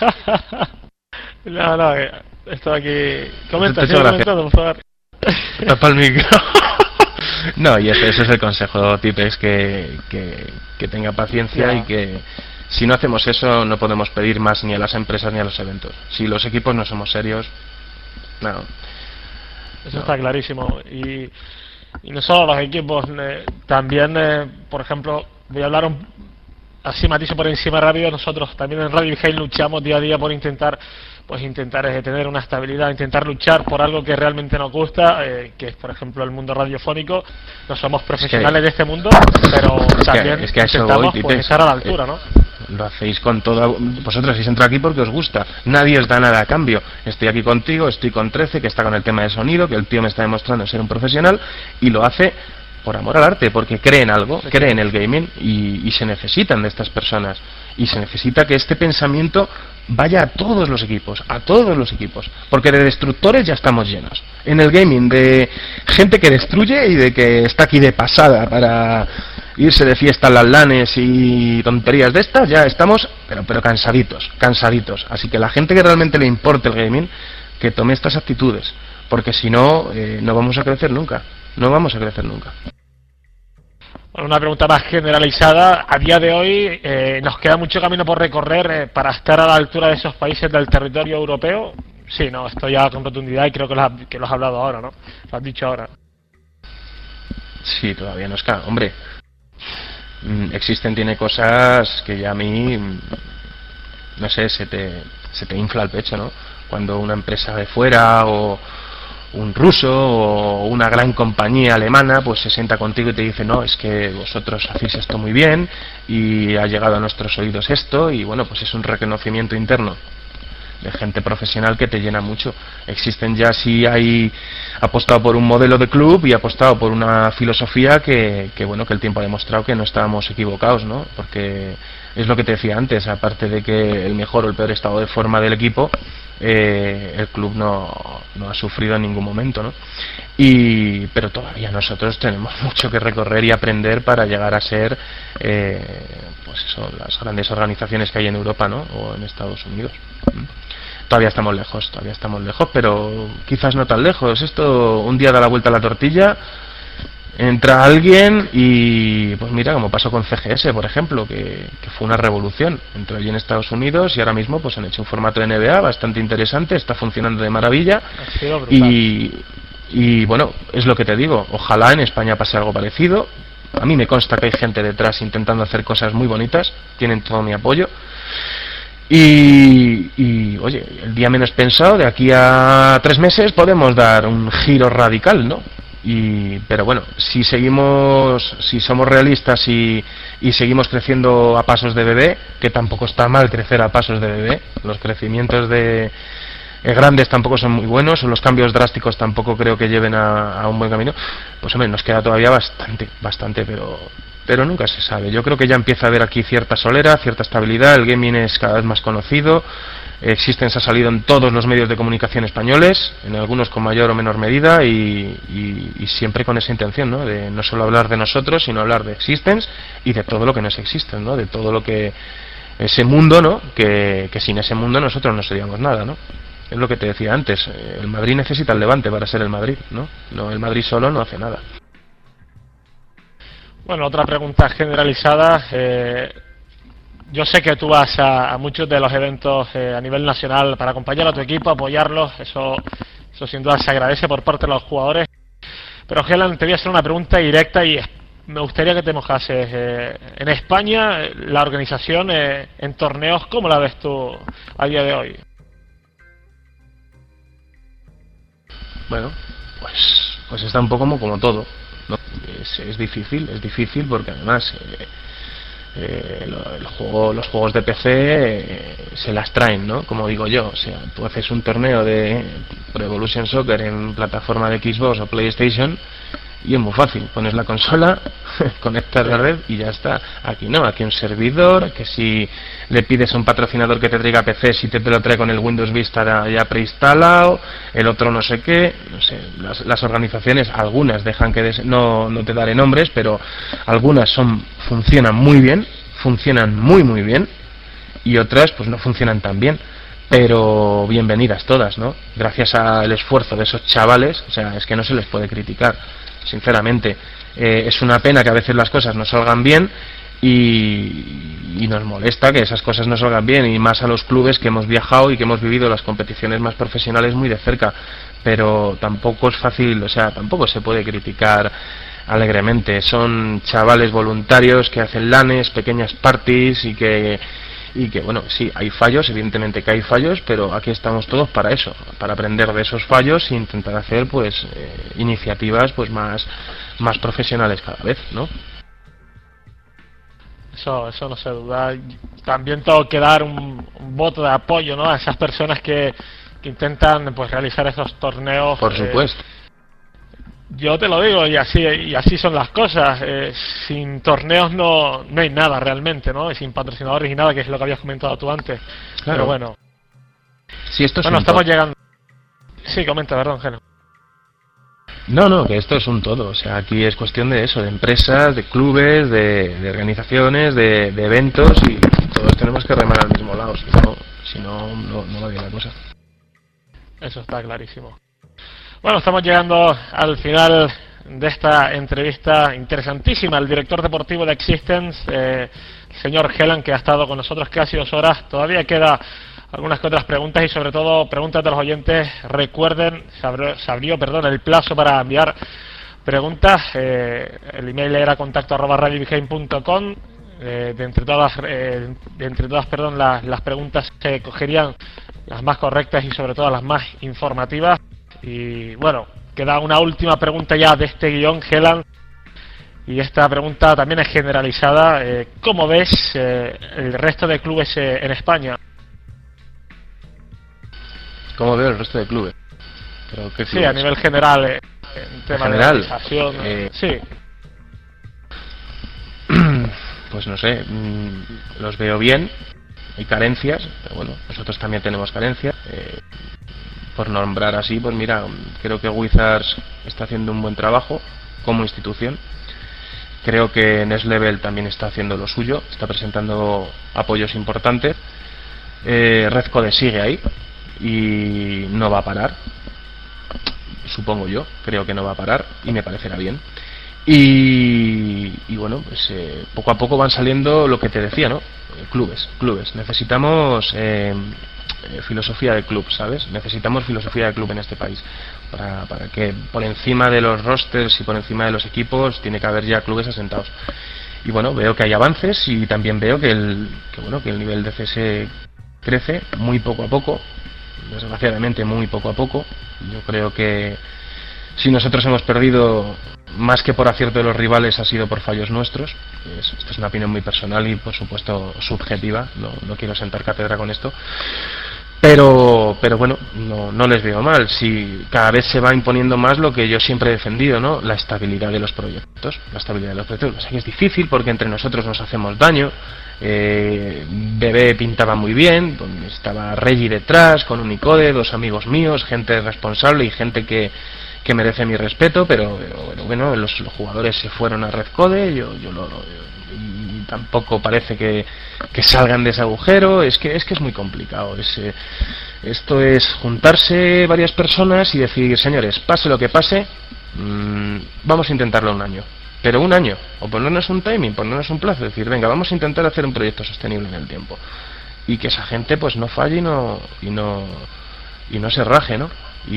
No, esto aquí... Comenta, sigue comentando, por favor. Tapa el micro. No, y ese es el consejo, Tipex, que tenga paciencia, y que si no hacemos eso no podemos pedir más ni a las empresas ni a los eventos. Si los equipos no somos serios, no. Eso está clarísimo. Y no solo los equipos, también, por ejemplo, voy a hablar así matizo por encima rápido. Nosotros también en Radio Behind luchamos día a día por intentar tener una estabilidad, intentar luchar por algo que realmente nos gusta, que es, por ejemplo, el mundo radiofónico. No somos profesionales de este mundo, pero también intentamos estar a la altura, ¿no? Lo hacéis con todo. Vosotros habéis entrado aquí porque os gusta, nadie os da nada a cambio. Estoy aquí contigo, estoy con 13, que está con el tema de sonido, que el tío me está demostrando ser un profesional, y lo hace por amor al arte, porque cree en algo, cree en el gaming, y se necesitan de estas personas, y se necesita que este pensamiento vaya a todos los equipos, porque de destructores ya estamos llenos en el gaming, de gente que destruye y de que está aquí de pasada para irse de fiesta en las lanes y tonterías de estas. Ya estamos pero cansaditos, así que la gente que realmente le importe el gaming, que tome estas actitudes, porque si no, no vamos a crecer nunca. Bueno, una pregunta más generalizada. A día de hoy nos queda mucho camino por recorrer para estar a la altura de esos países del territorio europeo. Sí, no, esto ya con rotundidad, y creo que lo has hablado ahora, ¿no? Lo has dicho ahora. Sí, todavía no es claro. Hombre, tiene cosas que ya a mí, no sé, se te infla el pecho, ¿no? Cuando una empresa de fuera o un ruso o una gran compañía alemana pues se sienta contigo y te dice, no, es que vosotros hacéis esto muy bien y ha llegado a nuestros oídos esto, y bueno, pues es un reconocimiento interno de gente profesional que te llena mucho. Existen ya sí hay apostado por un modelo de club y ha apostado por una filosofía que bueno, que el tiempo ha demostrado que no estábamos equivocados, ¿no? Porque es lo que te decía antes, aparte de que el mejor o el peor estado de forma del equipo, el club no ha sufrido en ningún momento, ¿no? Pero todavía nosotros tenemos mucho que recorrer y aprender para llegar a ser pues eso, las grandes organizaciones que hay en Europa, ¿no? O en Estados Unidos. Todavía estamos lejos, pero quizás no tan lejos. Esto un día da la vuelta a la tortilla, entra alguien y pues mira, como pasó con CGS, por ejemplo, que fue una revolución. Entró allí en Estados Unidos y ahora mismo pues han hecho un formato de NBA bastante interesante, está funcionando de maravilla. Y bueno, es lo que te digo, ojalá en España pase algo parecido. A mí me consta que hay gente detrás intentando hacer cosas muy bonitas, tienen todo mi apoyo. Y oye, el día menos pensado, de aquí a 3 meses podemos dar un giro radical, ¿no? Pero bueno, si somos realistas y seguimos creciendo a pasos de bebé, que tampoco está mal crecer a pasos de bebé, los crecimientos grandes tampoco son muy buenos, o los cambios drásticos tampoco creo que lleven a un buen camino, pues hombre, nos queda todavía bastante, pero nunca se sabe. Yo creo que ya empieza a haber aquí cierta solera, cierta estabilidad, el gaming es cada vez más conocido, Existence ha salido en todos los medios de comunicación españoles, en algunos con mayor o menor medida, y siempre con esa intención, ¿no? De no solo hablar de nosotros, sino hablar de Existence y de todo lo que no es Existence, ¿no? De todo lo que ese mundo, ¿no? Que sin ese mundo nosotros no seríamos nada, ¿no? Es lo que te decía antes, el Madrid necesita el Levante para ser el Madrid, ¿no? El Madrid solo no hace nada. Bueno, otra pregunta generalizada. Yo sé que tú vas a muchos de los eventos a nivel nacional para acompañar a tu equipo, apoyarlos. Eso sin duda se agradece por parte de los jugadores. Pero, Helan, te voy a hacer una pregunta directa y me gustaría que te mojases. En España, la organización en torneos, ¿cómo la ves tú a día de hoy? Bueno, pues está un poco como todo, ¿no? Es difícil porque además los juegos de PC se las traen, ¿no? Como digo yo, o sea, tú haces un torneo de Pro Evolution Soccer en plataforma de Xbox o PlayStation y es muy fácil, pones la consola, conectas la red y ya está. Aquí no, aquí un servidor, que si le pides a un patrocinador que te traiga PC, si te lo trae con el Windows Vista ya preinstalado, el otro no sé qué, no sé, las organizaciones, algunas dejan que no te daré nombres, pero algunas funcionan muy bien, funcionan muy bien, y otras pues no funcionan tan bien. Pero bienvenidas todas, ¿no? Gracias al esfuerzo de esos chavales, o sea, es que no se les puede criticar, sinceramente. Es una pena que a veces las cosas no salgan bien y nos molesta que esas cosas no salgan bien, y más a los clubes que hemos viajado y que hemos vivido las competiciones más profesionales muy de cerca, pero tampoco es fácil, o sea, tampoco se puede criticar alegremente. Son chavales voluntarios que hacen LANes, pequeñas parties y que bueno, sí, hay fallos, evidentemente que hay fallos, pero aquí estamos todos para eso, para aprender de esos fallos e intentar hacer pues iniciativas pues más profesionales cada vez, ¿no? Eso no se duda. También tengo que dar un voto de apoyo, ¿no? A esas personas que intentan pues realizar esos torneos. Por supuesto. Yo te lo digo, y así son las cosas. Sin torneos no hay nada realmente, ¿no? Y sin patrocinadores y nada, que es lo que habías comentado tú antes. Claro. Pero bueno. Si esto bueno, estamos llegando. Sí, comenta, perdón, Geno. No, que esto es un todo. O sea, aquí es cuestión de eso, de empresas, de clubes, de organizaciones, de eventos, y todos tenemos que remar al mismo lado. Si no va bien la cosa. Eso está clarísimo. Bueno, estamos llegando al final de esta entrevista interesantísima al director deportivo de Existence, el señor Helan, que ha estado con nosotros casi 2 horas. Todavía queda algunas que otras preguntas y sobre todo preguntas de los oyentes. Recuerden, se abrió el plazo para enviar preguntas. El email era contacto@radiobehind.com. De entre todas, las preguntas se cogerían las más correctas y sobre todo las más informativas. Y bueno, queda una última pregunta ya de este guión, Helan, y esta pregunta también es generalizada. ¿Cómo ves el resto de clubes en España? ¿Cómo veo el resto de clubes? ¿Pero qué clubes? Sí, a nivel general, en tema de organización. Sí. Pues no sé, los veo bien, hay carencias, pero bueno, nosotros también tenemos carencias. Por nombrar así, pues mira, creo que Wizards está haciendo un buen trabajo como institución. Creo que Next Level también está haciendo lo suyo, está presentando apoyos importantes. Red Code sigue ahí y no va a parar, supongo yo, creo que no va a parar y me parecerá bien. Y bueno, pues poco a poco van saliendo lo que te decía, ¿no? Clubes. Necesitamos filosofía de club, ¿sabes? Necesitamos filosofía de club en este país para que por encima de los rosters y por encima de los equipos tiene que haber ya clubes asentados. Y bueno, veo que hay avances y también veo que el nivel de CS crece muy poco a poco, desgraciadamente muy poco a poco. Yo creo que si nosotros hemos perdido, más que por acierto de los rivales, ha sido por fallos nuestros. Esto es una opinión muy personal y por supuesto subjetiva, no quiero sentar cátedra con esto, pero bueno, no les veo mal. Si cada vez se va imponiendo más lo que yo siempre he defendido, ¿no? La estabilidad de los proyectos. O sea, que es difícil porque entre nosotros nos hacemos daño. Bebé pintaba muy bien, estaba Reggie detrás con Unicode, dos amigos míos, gente responsable y gente que merece mi respeto, pero bueno, los jugadores se fueron a Red Code, y tampoco parece que salgan de ese agujero. Es que es muy complicado. Esto es juntarse varias personas y decir, señores, pase lo que pase, vamos a intentarlo un año, pero un año, o ponernos un timing, ponernos un plazo, decir, venga, vamos a intentar hacer un proyecto sostenible en el tiempo, y que esa gente pues no falle y no se raje, ¿no?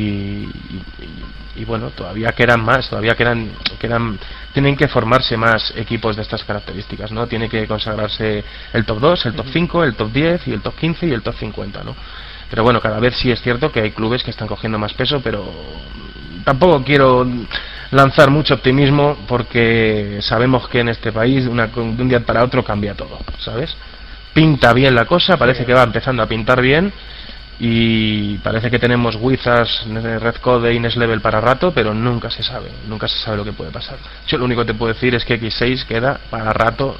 Y bueno, todavía quedan más, tienen que formarse más equipos de estas características, ¿no? Tiene que consagrarse el top 2, el top 5, el top 10 y el top 15 y el top 50, ¿no? Pero bueno, cada vez sí es cierto que hay clubes que están cogiendo más peso, pero tampoco quiero lanzar mucho optimismo porque sabemos que en este país de un día para otro cambia todo, ¿sabes? Pinta bien la cosa, parece que va empezando a pintar bien. Y parece que tenemos Wizards, Red Code y Next Level para rato, pero nunca se sabe lo que puede pasar. Yo lo único que te puedo decir es que X6 queda para rato.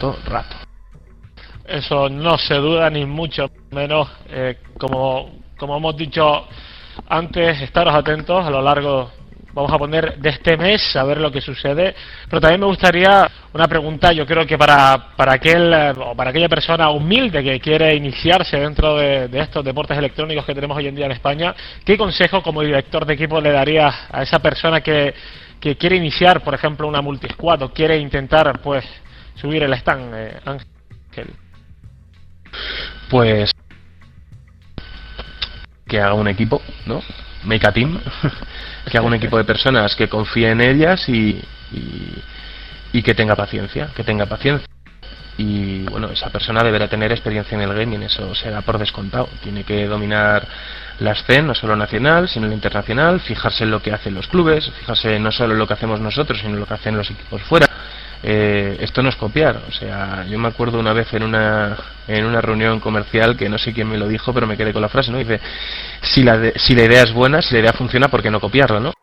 Eso no se duda ni mucho menos. Como hemos dicho antes, estaros atentos a lo largo, vamos a poner, de este mes, a ver lo que sucede. Pero también me gustaría una pregunta, yo creo que para aquella persona humilde que quiere iniciarse dentro de estos deportes electrónicos que tenemos hoy en día en España, ¿qué consejo como director de equipo le darías a esa persona que quiere iniciar, por ejemplo, una multi-squad o quiere intentar pues subir el stand, Ángel? Pues que haga un equipo, ¿no? Make a team. Que haga un equipo de personas que confíe en ellas y que tenga paciencia, y bueno, esa persona deberá tener experiencia en el gaming, eso se da por descontado. Tiene que dominar la escena, no solo nacional, sino la internacional, fijarse en lo que hacen los clubes, fijarse no solo en lo que hacemos nosotros, sino en lo que hacen los equipos fuera. Esto no es copiar, o sea, yo me acuerdo una vez en una reunión comercial que no sé quién me lo dijo, pero me quedé con la frase, ¿no? Dice, si la idea es buena, si la idea funciona, ¿por qué no copiarla, no?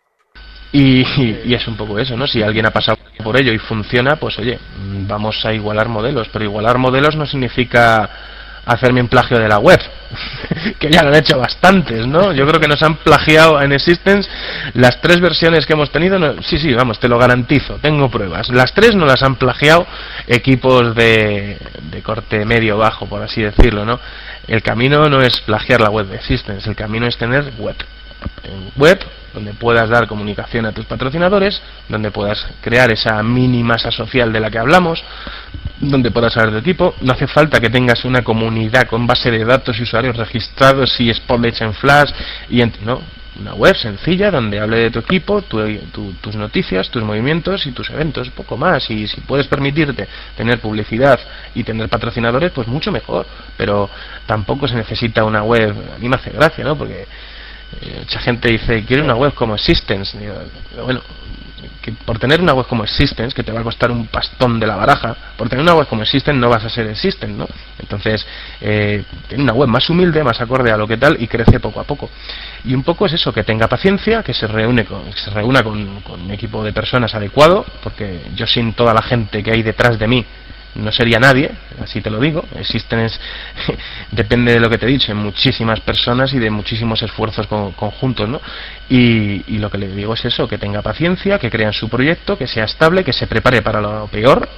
Y es un poco eso, ¿no? Si alguien ha pasado por ello y funciona, pues oye, vamos a igualar modelos, pero igualar modelos no significa hacerme un plagio de la web, que ya lo han hecho bastantes, ¿no? Yo creo que nos han plagiado en Existence las 3 versiones que hemos tenido, sí, vamos, te lo garantizo, tengo pruebas. Las 3 no las han plagiado equipos de corte medio-bajo, por así decirlo, ¿no? El camino no es plagiar la web de Existence, el camino es tener web donde puedas dar comunicación a tus patrocinadores, donde puedas crear esa mini masa social de la que hablamos, donde puedas saber de tipo. No hace falta que tengas una comunidad con base de datos y usuarios registrados y spotlights en flash no, una web sencilla donde hable de tu equipo, tus noticias, tus movimientos y tus eventos, poco más. Y si puedes permitirte tener publicidad y tener patrocinadores, pues mucho mejor. Pero tampoco se necesita una web. A mí me hace gracia, ¿no? Porque mucha gente dice, quiere una web como Existence. Digo, bueno, que por tener una web como Existence, que te va a costar un pastón de la baraja, por tener una web como Existence no vas a ser Existence, ¿no? Entonces, tiene una web más humilde, más acorde a lo que tal, y crece poco a poco. Y un poco es eso, que tenga paciencia, que se reúna con un equipo de personas adecuado, porque yo sin toda la gente que hay detrás de mí no sería nadie, así te lo digo. Depende de lo que te he dicho, en muchísimas personas y de muchísimos esfuerzos conjuntos, ¿no? Y lo que le digo es eso, que tenga paciencia, que crea en su proyecto, que sea estable, que se prepare para lo peor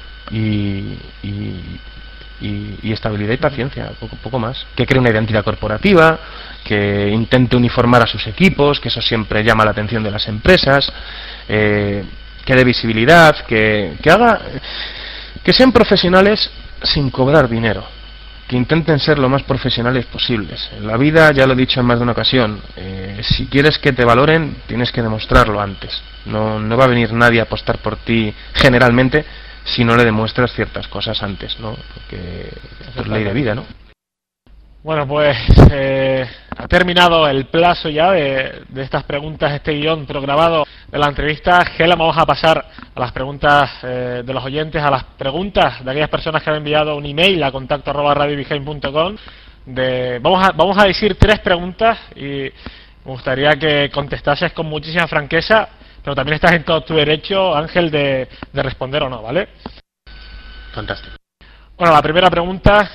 y estabilidad y paciencia, poco más. Que cree una identidad corporativa, que intente uniformar a sus equipos, que eso siempre llama la atención de las empresas, que dé visibilidad, que haga... Que sean profesionales sin cobrar dinero, que intenten ser lo más profesionales posibles. En la vida, ya lo he dicho en más de una ocasión, si quieres que te valoren, tienes que demostrarlo antes. No va a venir nadie a apostar por ti generalmente si no le demuestras ciertas cosas antes, ¿no? Porque es ley de vida, ¿no? Bueno, pues ha terminado el plazo ya de estas preguntas, este guión programado de la entrevista. Gela, vamos a pasar a las preguntas de los oyentes, a las preguntas de aquellas personas que han enviado un email a contacto@radiobehind.com. Vamos a decir 3 preguntas y me gustaría que contestases con muchísima franqueza, pero también estás en todo tu derecho, Ángel, de responder o no, ¿vale? Fantástico. Bueno, la primera pregunta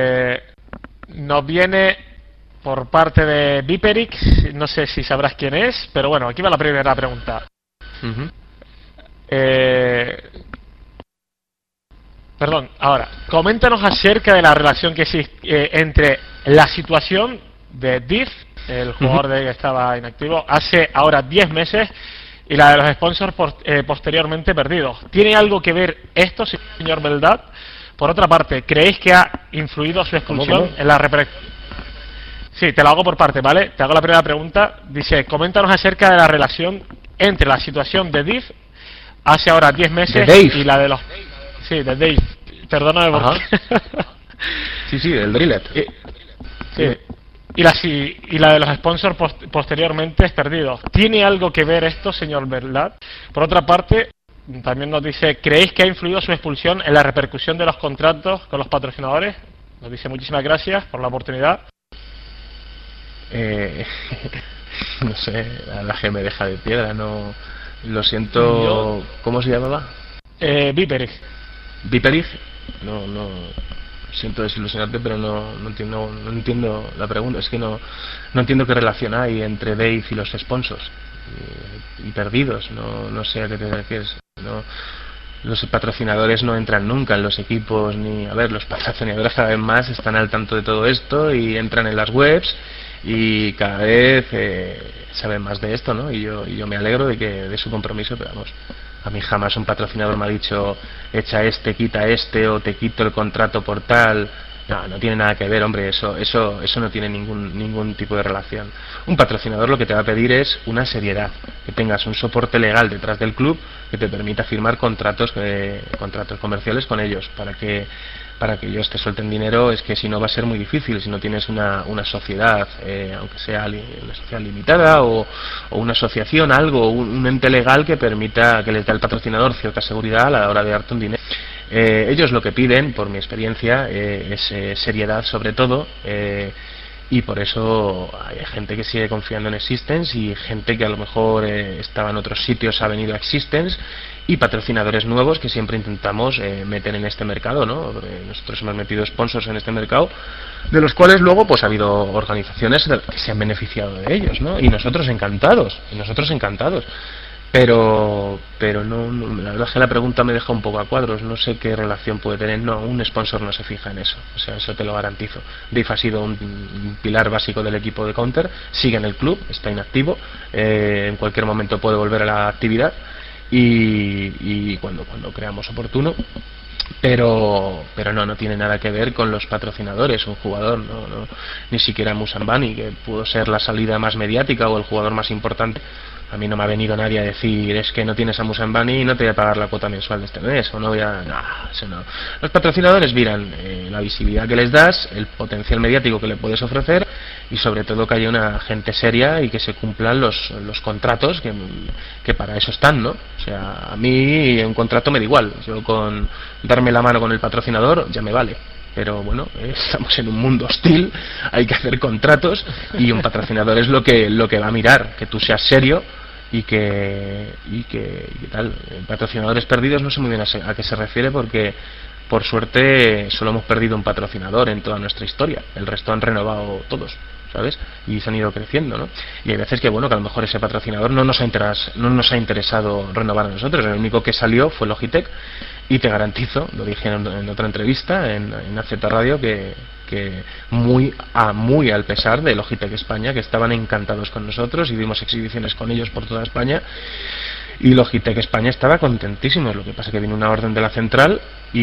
nos viene por parte de Viperix, no sé si sabrás quién es, pero bueno, aquí va la primera pregunta. Perdón, ahora, coméntanos acerca de la relación que existe entre la situación de Div, el jugador que estaba inactivo, hace ahora 10 meses, y la de los sponsors posteriormente perdidos. ¿Tiene algo que ver esto, señor Beldad? Por otra parte, ¿creéis que ha influido su expulsión en la repercusión? Sí, te lo hago por parte, ¿vale? Te hago la primera pregunta. Dice, coméntanos acerca de la relación entre la situación de Div hace ahora 10 meses y la de los... Sí, de Dave. Perdóname por qué. Sí, del Drillet. Sí. Y la de los sponsors posteriormente perdidos. ¿Tiene algo que ver esto, señor Beldad? Por otra parte, también nos dice, ¿creéis que ha influido su expulsión en la repercusión de los contratos con los patrocinadores? Nos dice, muchísimas gracias por la oportunidad. No sé, la G me deja de piedra, no lo siento. ¿Cómo se llamaba? Viperix. Viperix. No siento desilusionarte, pero no entiendo la pregunta. Es que no entiendo qué relación hay entre Dave y los sponsors y perdidos. No sé a qué te refieres. Los patrocinadores no entran nunca en los equipos, ni... A ver, los patrocinadores cada vez más están al tanto de todo esto y entran en las webs y cada vez saben más de esto, ¿no? Y yo me alegro de su compromiso, pero vamos, a mí jamás un patrocinador me ha dicho echa quita o te quito el contrato por tal. No tiene nada que ver, hombre, eso no tiene ningún tipo de relación. Un patrocinador lo que te va a pedir es una seriedad, que tengas un soporte legal detrás del club que te permita firmar contratos comerciales con ellos, para que ellos te suelten dinero. Es que si no va a ser muy difícil, si no tienes una sociedad, aunque sea una sociedad limitada o una asociación, algo, un ente legal que permita, que les dé al patrocinador cierta seguridad a la hora de darte un dinero. Ellos lo que piden, por mi experiencia, es seriedad sobre todo, y por eso hay gente que sigue confiando en Existence y gente que a lo mejor estaba en otros sitios ha venido a Existence, y patrocinadores nuevos que siempre intentamos meter en este mercado, ¿no? Nosotros hemos metido sponsors en este mercado, de los cuales luego pues ha habido organizaciones que se han beneficiado de ellos, ¿no? Y nosotros encantados. Pero no, la verdad es que la pregunta me deja un poco a cuadros. No sé qué relación puede tener. No, un sponsor no se fija en eso. O sea, eso te lo garantizo. Dave ha sido un pilar básico del equipo de Counter. Sigue en el club, está inactivo. En cualquier momento puede volver a la actividad. Y cuando creamos oportuno, pero no tiene nada que ver con los patrocinadores. Un jugador, ni siquiera Musambani, que pudo ser la salida más mediática o el jugador más importante. A mí no me ha venido nadie a decir, es que no tienes a Musambani y no te voy a pagar la cuota mensual de este mes, o no voy a... No, eso no. Los patrocinadores miran la visibilidad que les das, el potencial mediático que le puedes ofrecer, y sobre todo que haya una gente seria y que se cumplan los contratos que para eso están, ¿no? O sea, a mí un contrato me da igual. Yo con darme la mano con el patrocinador ya me vale. Pero bueno, estamos en un mundo hostil, hay que hacer contratos, y un patrocinador es lo que va a mirar, que tú seas serio y que tal. Patrocinadores perdidos no sé muy bien a qué se refiere, porque por suerte solo hemos perdido un patrocinador en toda nuestra historia, el resto han renovado todos, ¿sabes? Y se han ido creciendo, ¿no? Y hay veces que bueno, que a lo mejor ese patrocinador no nos ha interesado renovar a nosotros. El único que salió fue Logitech, y te garantizo, lo dije en otra entrevista en AZ Radio, que muy al pesar de Logitech España, que estaban encantados con nosotros y dimos exhibiciones con ellos por toda España, y Logitech España estaba contentísimo. Lo que pasa es que vino una orden de la central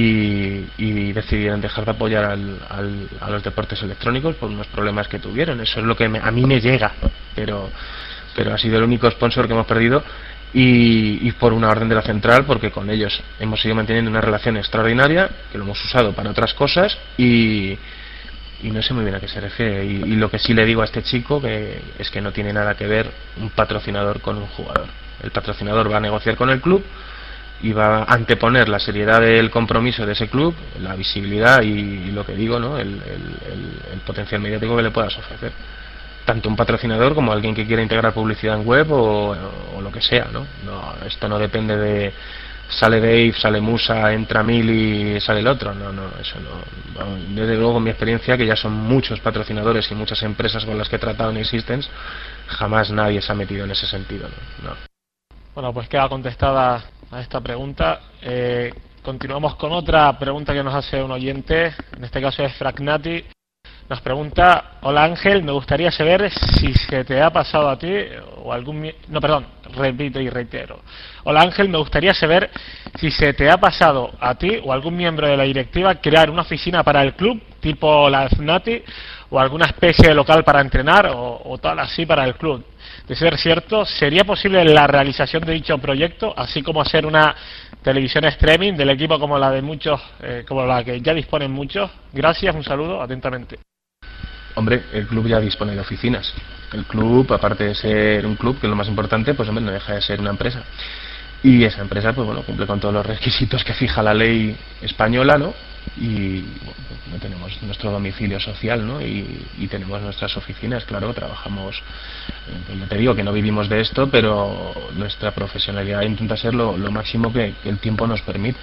y decidieron dejar de apoyar a los deportes electrónicos por unos problemas que tuvieron. Eso es lo que a mí me llega, pero ha sido el único sponsor que hemos perdido, y por una orden de la central, porque con ellos hemos seguido manteniendo una relación extraordinaria, que lo hemos usado para otras cosas, y no sé muy bien a qué se refiere. Y lo que sí le digo a este chico es que no tiene nada que ver un patrocinador con un jugador. El patrocinador va a negociar con el club y va a anteponer la seriedad del compromiso de ese club, la visibilidad y lo que digo, ¿no? el potencial mediático que le puedas ofrecer. Tanto un patrocinador como alguien que quiera integrar publicidad en web o lo que sea, ¿no? Esto no depende de sale Dave, sale Musa, entra Mili y sale el otro. No, eso no. Desde luego, en mi experiencia, que ya son muchos patrocinadores y muchas empresas con las que he tratado en Existence, jamás nadie se ha metido en ese sentido, ¿no? Bueno, pues queda contestada a esta pregunta. Continuamos con otra pregunta que nos hace un oyente, en este caso es Fragnati. Nos pregunta: hola Ángel, me gustaría saber si se te ha pasado a ti o algún... No, perdón, repito y reitero. Hola Ángel, me gustaría saber si se te ha pasado a ti o algún miembro de la directiva crear una oficina para el club, tipo la FNATI, o alguna especie de local para entrenar o tal así para el club. De ser cierto, ¿sería posible la realización de dicho proyecto, así como hacer una televisión streaming del equipo como la de muchos, como la que ya disponen muchos? Gracias, un saludo, atentamente. Hombre, el club ya dispone de oficinas. El club, aparte de ser un club, que es lo más importante, pues hombre, no deja de ser una empresa. Y esa empresa, pues bueno, cumple con todos los requisitos que fija la ley española, ¿no? Y bueno, tenemos nuestro domicilio social, ¿no? Y tenemos nuestras oficinas, claro, trabajamos, yo te digo que no vivimos de esto, pero nuestra profesionalidad intenta ser lo máximo que el tiempo nos permite.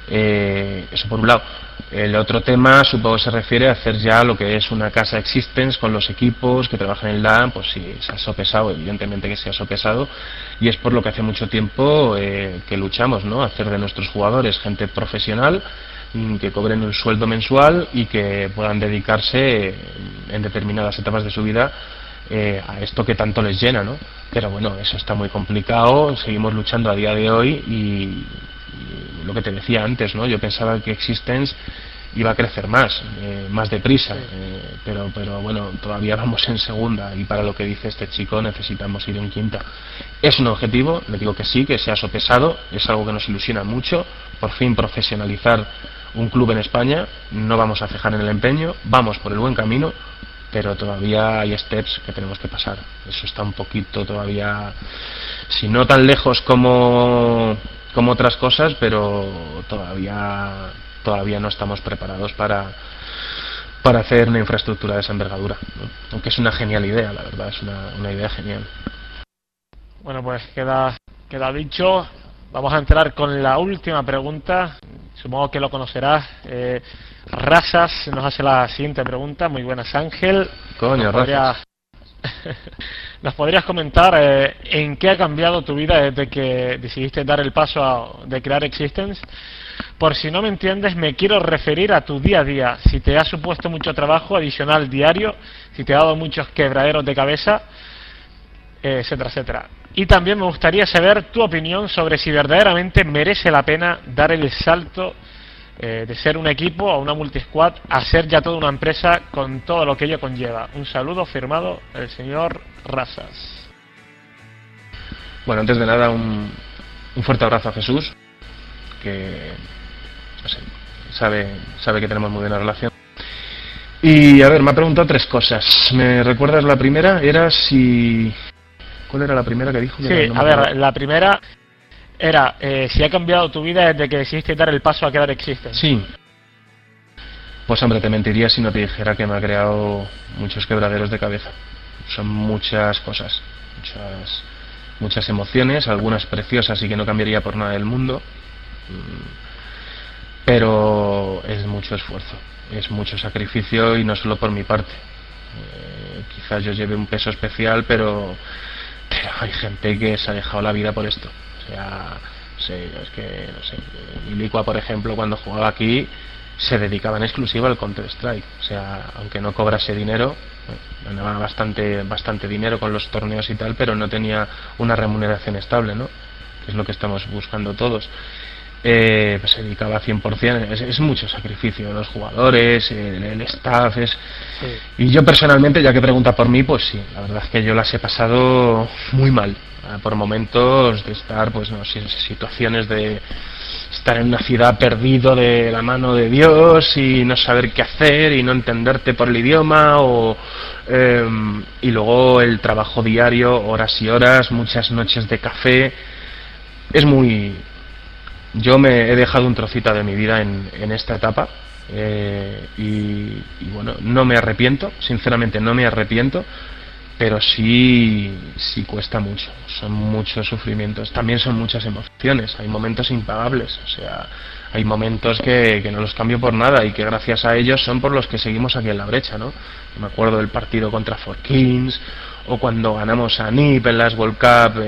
Eso por un lado. El otro tema supongo que se refiere a hacer ya lo que es una casa Existence con los equipos que trabajan en LAN. Pues sí, se ha sopesado, evidentemente que se ha sopesado, y es por lo que hace mucho tiempo que luchamos, ¿no? Hacer de nuestros jugadores gente profesional, que cobren un sueldo mensual y que puedan dedicarse en determinadas etapas de su vida a esto que tanto les llena, ¿no? Pero bueno, eso está muy complicado, seguimos luchando a día de hoy y lo que te decía antes, ¿no? Yo pensaba que Existence iba a crecer más deprisa, pero bueno, todavía vamos en segunda, y para lo que dice este chico necesitamos ir en quinta. Es un objetivo, le digo que sí, que se ha sopesado, es algo que nos ilusiona mucho, por fin profesionalizar un club en España. No vamos a cejar en el empeño, vamos por el buen camino, pero todavía hay steps que tenemos que pasar. Eso está un poquito todavía, si no tan lejos como otras cosas, pero todavía no estamos preparados para hacer una infraestructura de esa envergadura, ¿no? Aunque es una genial idea, la verdad, es una idea genial. Bueno, pues queda dicho. Vamos a entrar con la última pregunta, supongo que lo conocerás. Razas nos hace la siguiente pregunta. Muy buenas, Ángel. Coño, Razas. ¿Nos podrías comentar en qué ha cambiado tu vida desde que decidiste dar el paso de crear Existence? Por si no me entiendes, me quiero referir a tu día a día. Si te ha supuesto mucho trabajo adicional diario, si te ha dado muchos quebraderos de cabeza, etcétera, etcétera. Y también me gustaría saber tu opinión sobre si verdaderamente merece la pena dar el salto de ser un equipo o una multi-squad a ser ya toda una empresa con todo lo que ello conlleva. Un saludo, firmado el señor Razas. Bueno, antes de nada, un fuerte abrazo a Jesús, que no sé, sabe que tenemos muy buena relación. Y a ver, me ha preguntado 3 cosas. ¿Me recuerdas la primera? Era si... ¿Cuál era la primera que dijo? Sí, a ver, la primera era si ha cambiado tu vida desde que decidiste dar el paso a crear Existen. Sí. Pues hombre, te mentiría si no te dijera que me ha creado muchos quebraderos de cabeza. Son muchas cosas, muchas emociones, algunas preciosas y que no cambiaría por nada del mundo. Pero es mucho esfuerzo, es mucho sacrificio y no solo por mi parte. Quizás yo lleve un peso especial, pero hay gente que se ha dejado la vida por esto. O sea, es que, no sé, Ilicua, por ejemplo, cuando jugaba aquí, se dedicaba en exclusiva al Counter-Strike. O sea, aunque no cobrase dinero, ganaba bastante dinero con los torneos y tal, pero no tenía una remuneración estable, ¿no? Que es lo que estamos buscando todos. Pues se dedicaba 100%, es mucho sacrificio, los jugadores, el staff, sí. Y yo personalmente, ya que pregunta por mí, pues sí, la verdad es que yo las he pasado muy mal, por momentos de estar, pues no sé, situaciones de estar en una ciudad perdido de la mano de Dios y no saber qué hacer y no entenderte por el idioma y luego el trabajo diario, horas y horas, muchas noches de café. Yo me he dejado un trocito de mi vida en esta etapa y bueno, no me arrepiento, sinceramente no me arrepiento, pero sí cuesta mucho, son muchos sufrimientos, también son muchas emociones, hay momentos impagables, o sea, hay momentos que no los cambio por nada y que gracias a ellos son por los que seguimos aquí en la brecha, ¿no? Me acuerdo del partido contra 4Kings o cuando ganamos a NIP en las World Cup,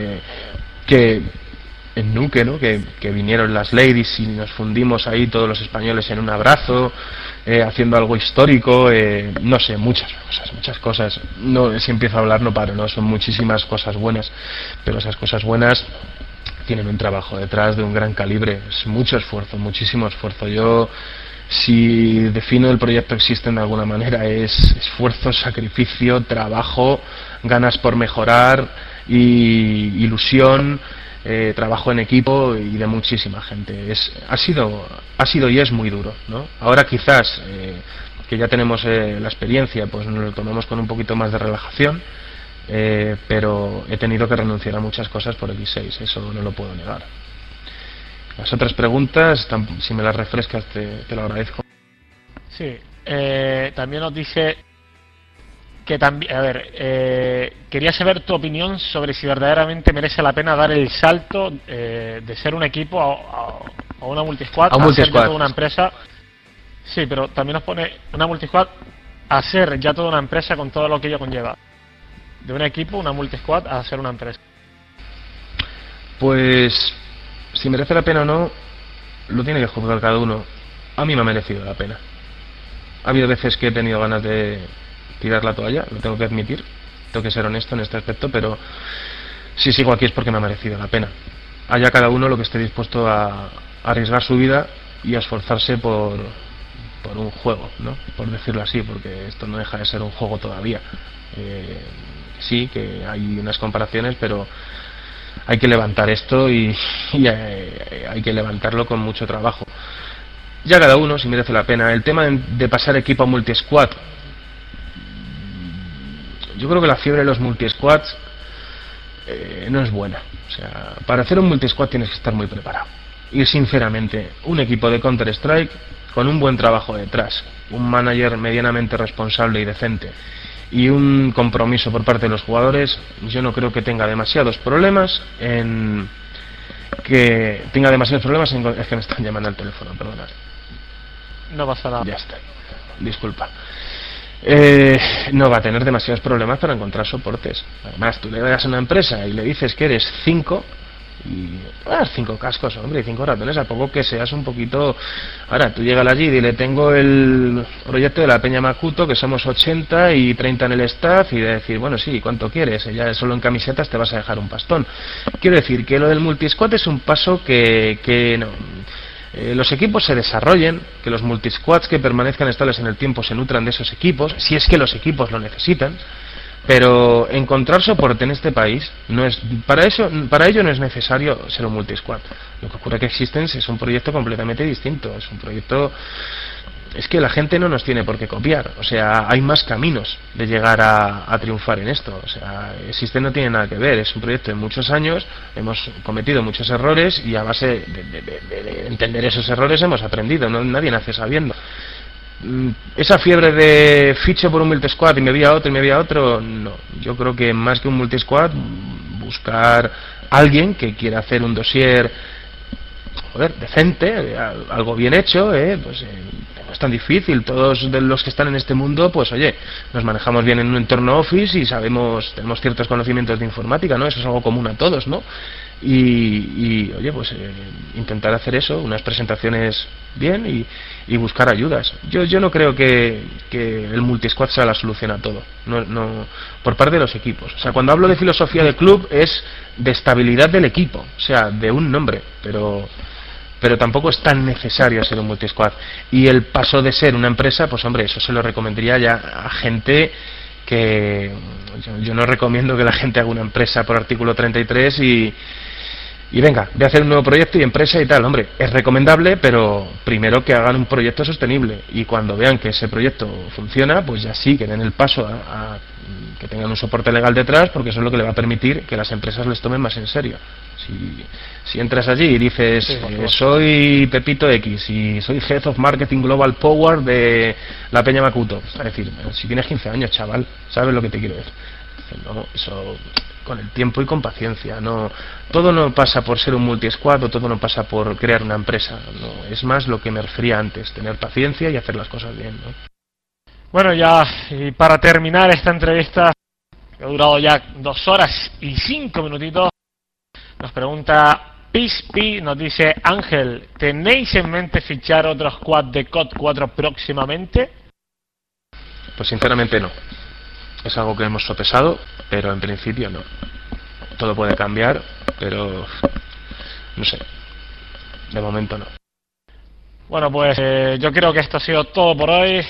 en Nuke, ¿no? Que vinieron las ladies y nos fundimos ahí todos los españoles en un abrazo, haciendo algo histórico, no sé, muchas cosas. No, si empiezo a hablar no paro, ¿no? Son muchísimas cosas buenas, pero esas cosas buenas tienen un trabajo detrás de un gran calibre, es mucho esfuerzo, muchísimo esfuerzo. Yo, si defino el proyecto Existen de alguna manera, es esfuerzo, sacrificio, trabajo, ganas por mejorar y ilusión. Trabajo en equipo y de muchísima gente. Ha sido y es muy duro, ¿no? Ahora quizás que ya tenemos la experiencia, pues nos lo tomamos con un poquito más de relajación, pero he tenido que renunciar a muchas cosas por X6, eso no lo puedo negar. Las otras preguntas, si me las refrescas te lo agradezco. Sí, también nos dice que también, a ver, quería saber tu opinión sobre si verdaderamente merece la pena dar el salto de ser un equipo a una multisquad, a ser ya toda una empresa. Sí, pero también nos pone una multisquad a ser ya toda una empresa con todo lo que ello conlleva. De un equipo, una multisquad, a ser una empresa. Pues, si merece la pena o no, lo tiene que juzgar cada uno. A mí me ha merecido la pena. Ha habido veces que he tenido ganas de tirar la toalla, lo tengo que admitir, tengo que ser honesto en este aspecto, pero si sigo aquí es porque me ha merecido la pena. Haya cada uno lo que esté dispuesto a arriesgar su vida y a esforzarse por un juego, ¿no? Por decirlo así, porque esto no deja de ser un juego todavía. Sí, que hay unas comparaciones, pero hay que levantar esto y hay que levantarlo con mucho trabajo. Ya cada uno, si merece la pena. El tema de pasar equipo a multi-squad, yo creo que la fiebre de los multi-squads no es buena. O sea, para hacer un multi-squad tienes que estar muy preparado. Y sinceramente, un equipo de Counter-Strike con un buen trabajo detrás, un manager medianamente responsable y decente y un compromiso por parte de los jugadores, yo no creo que tenga demasiados problemas en... Es que me están llamando al teléfono, perdonad. No pasa nada. Ya está, disculpa. No va a tener demasiados problemas para encontrar soportes. Además, tú le das a una empresa y le dices que eres 5 y 5 cascos, hombre, y 5 ratones, a poco que seas un poquito. Ahora, tú llegas allí y dile, tengo el proyecto de la Peña Makuto, que somos 80 y 30 en el staff, y de decir, bueno, sí, ¿cuánto quieres? Ya solo en camisetas te vas a dejar un pastón. Quiero decir que lo del multisquad es un paso que no. los equipos se desarrollen, que los multisquads que permanezcan estables en el tiempo se nutran de esos equipos, si es que los equipos lo necesitan. Pero encontrar soporte en este país no es para ello no es necesario ser un multisquad. Lo que ocurre es que Existence es un proyecto completamente distinto, es un proyecto, es que la gente no nos tiene por qué copiar, o sea, hay más caminos de llegar a triunfar en esto, o sea, Existence no tiene nada que ver, es un proyecto de muchos años, hemos cometido muchos errores y a base de entender esos errores hemos aprendido, nadie nace sabiendo. Esa fiebre de ficho por un multisquad y me voy a otro, no. Yo creo que más que un multisquad, buscar alguien que quiera hacer un dossier decente, algo bien hecho, pues no es tan difícil. Todos de los que están en este mundo, pues oye, nos manejamos bien en un entorno Office y tenemos ciertos conocimientos de informática, ¿no? Eso es algo común a todos, ¿no? Y oye, pues intentar hacer eso, unas presentaciones bien y buscar ayudas. Yo no creo que el multisquad sea la solución a todo, no por parte de los equipos. O sea, cuando hablo de filosofía de club es de estabilidad del equipo, o sea, de un nombre, pero tampoco es tan necesario ser un multisquad. Y el paso de ser una empresa, pues hombre, eso se lo recomendaría ya a gente que yo no recomiendo que la gente haga una empresa por artículo 33 y venga, voy a hacer un nuevo proyecto y empresa y tal. Hombre, es recomendable, pero primero que hagan un proyecto sostenible y cuando vean que ese proyecto funciona, pues ya sí, que den el paso a que tengan un soporte legal detrás, porque eso es lo que le va a permitir que las empresas les tomen más en serio. Si entras allí y dices, soy Pepito X y soy Head of Marketing Global Power de la Peña Makuto, es decir, si tienes 15 años, chaval, ¿sabes lo que te quiero decir? No, eso con el tiempo y con paciencia, no, todo no pasa por ser un multisquad o todo no pasa por crear una empresa, no, es más lo que me refería antes, tener paciencia y hacer las cosas bien, ¿no? Bueno, ya, y para terminar esta entrevista, que ha durado ya 2 horas y 5 minutitos, nos pregunta Pispi, nos dice: Ángel, ¿tenéis en mente fichar otro squad de COD 4 próximamente? Pues sinceramente no. Es algo que hemos sopesado, pero en principio no. Todo puede cambiar, pero no sé. De momento no. Bueno, pues yo creo que esto ha sido todo por hoy.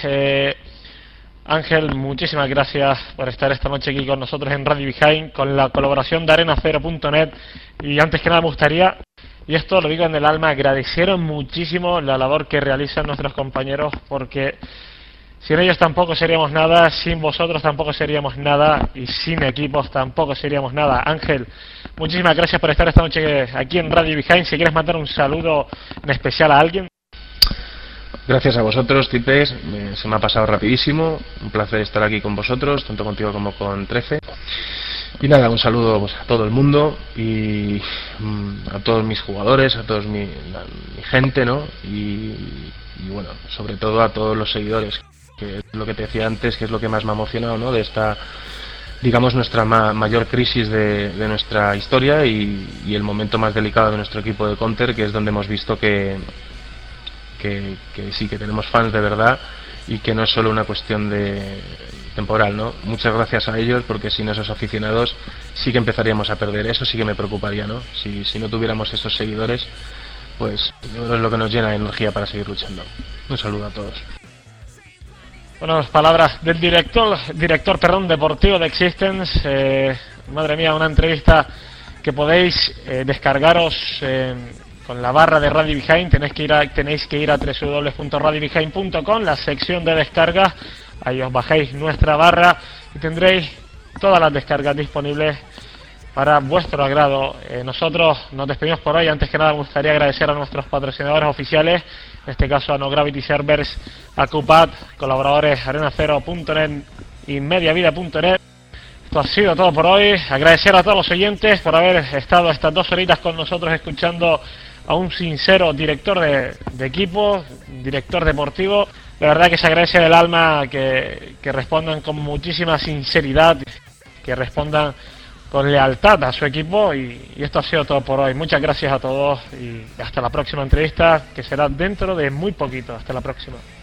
Ángel, muchísimas gracias por estar esta noche aquí con nosotros en Radio Behind, con la colaboración de arenacero.net. Y antes que nada me gustaría, y esto lo digo en el alma, agradeceros muchísimo la labor que realizan nuestros compañeros, porque sin ellos tampoco seríamos nada, sin vosotros tampoco seríamos nada, y sin equipos tampoco seríamos nada. Ángel, muchísimas gracias por estar esta noche aquí en Radio Behind. Si quieres mandar un saludo en especial a alguien. Gracias a vosotros, tipes, se me ha pasado rapidísimo, un placer estar aquí con vosotros, tanto contigo como con 13. Y nada, un saludo pues a todo el mundo y a todos mis jugadores, a todos mi gente, ¿no? Y bueno, sobre todo a todos los seguidores, que es lo que te decía antes, que es lo que más me ha emocionado, ¿no? De esta, digamos, nuestra mayor crisis de nuestra historia y el momento más delicado de nuestro equipo de Counter, que es donde hemos visto que sí, que tenemos fans de verdad y que no es solo una cuestión de temporal, ¿no? Muchas gracias a ellos, porque sin esos aficionados sí que empezaríamos a perder. Eso sí que me preocuparía, ¿no? Si no tuviéramos esos seguidores, pues es lo que nos llena de energía para seguir luchando. Un saludo a todos. Bueno, las palabras del director deportivo de Existence. Madre mía, una entrevista que podéis descargaros con la barra de Radio Behind. Tenéis que ir a www.radiobehind.com, la sección de descargas. Ahí os bajáis nuestra barra y tendréis todas las descargas disponibles para vuestro agrado. Nosotros nos despedimos por hoy. Antes que nada me gustaría agradecer a nuestros patrocinadores oficiales, en este caso a No Gravity Servers, a Cupat, colaboradores arenacero.net y mediavida.net. Esto ha sido todo por hoy. Agradecer a todos los oyentes por haber estado estas 2 horitas con nosotros escuchando a un sincero director de equipo, director deportivo. La verdad que se agradece del alma que respondan con muchísima sinceridad, que respondan con lealtad a su equipo, y esto ha sido todo por hoy. Muchas gracias a todos y hasta la próxima entrevista, que será dentro de muy poquito. Hasta la próxima.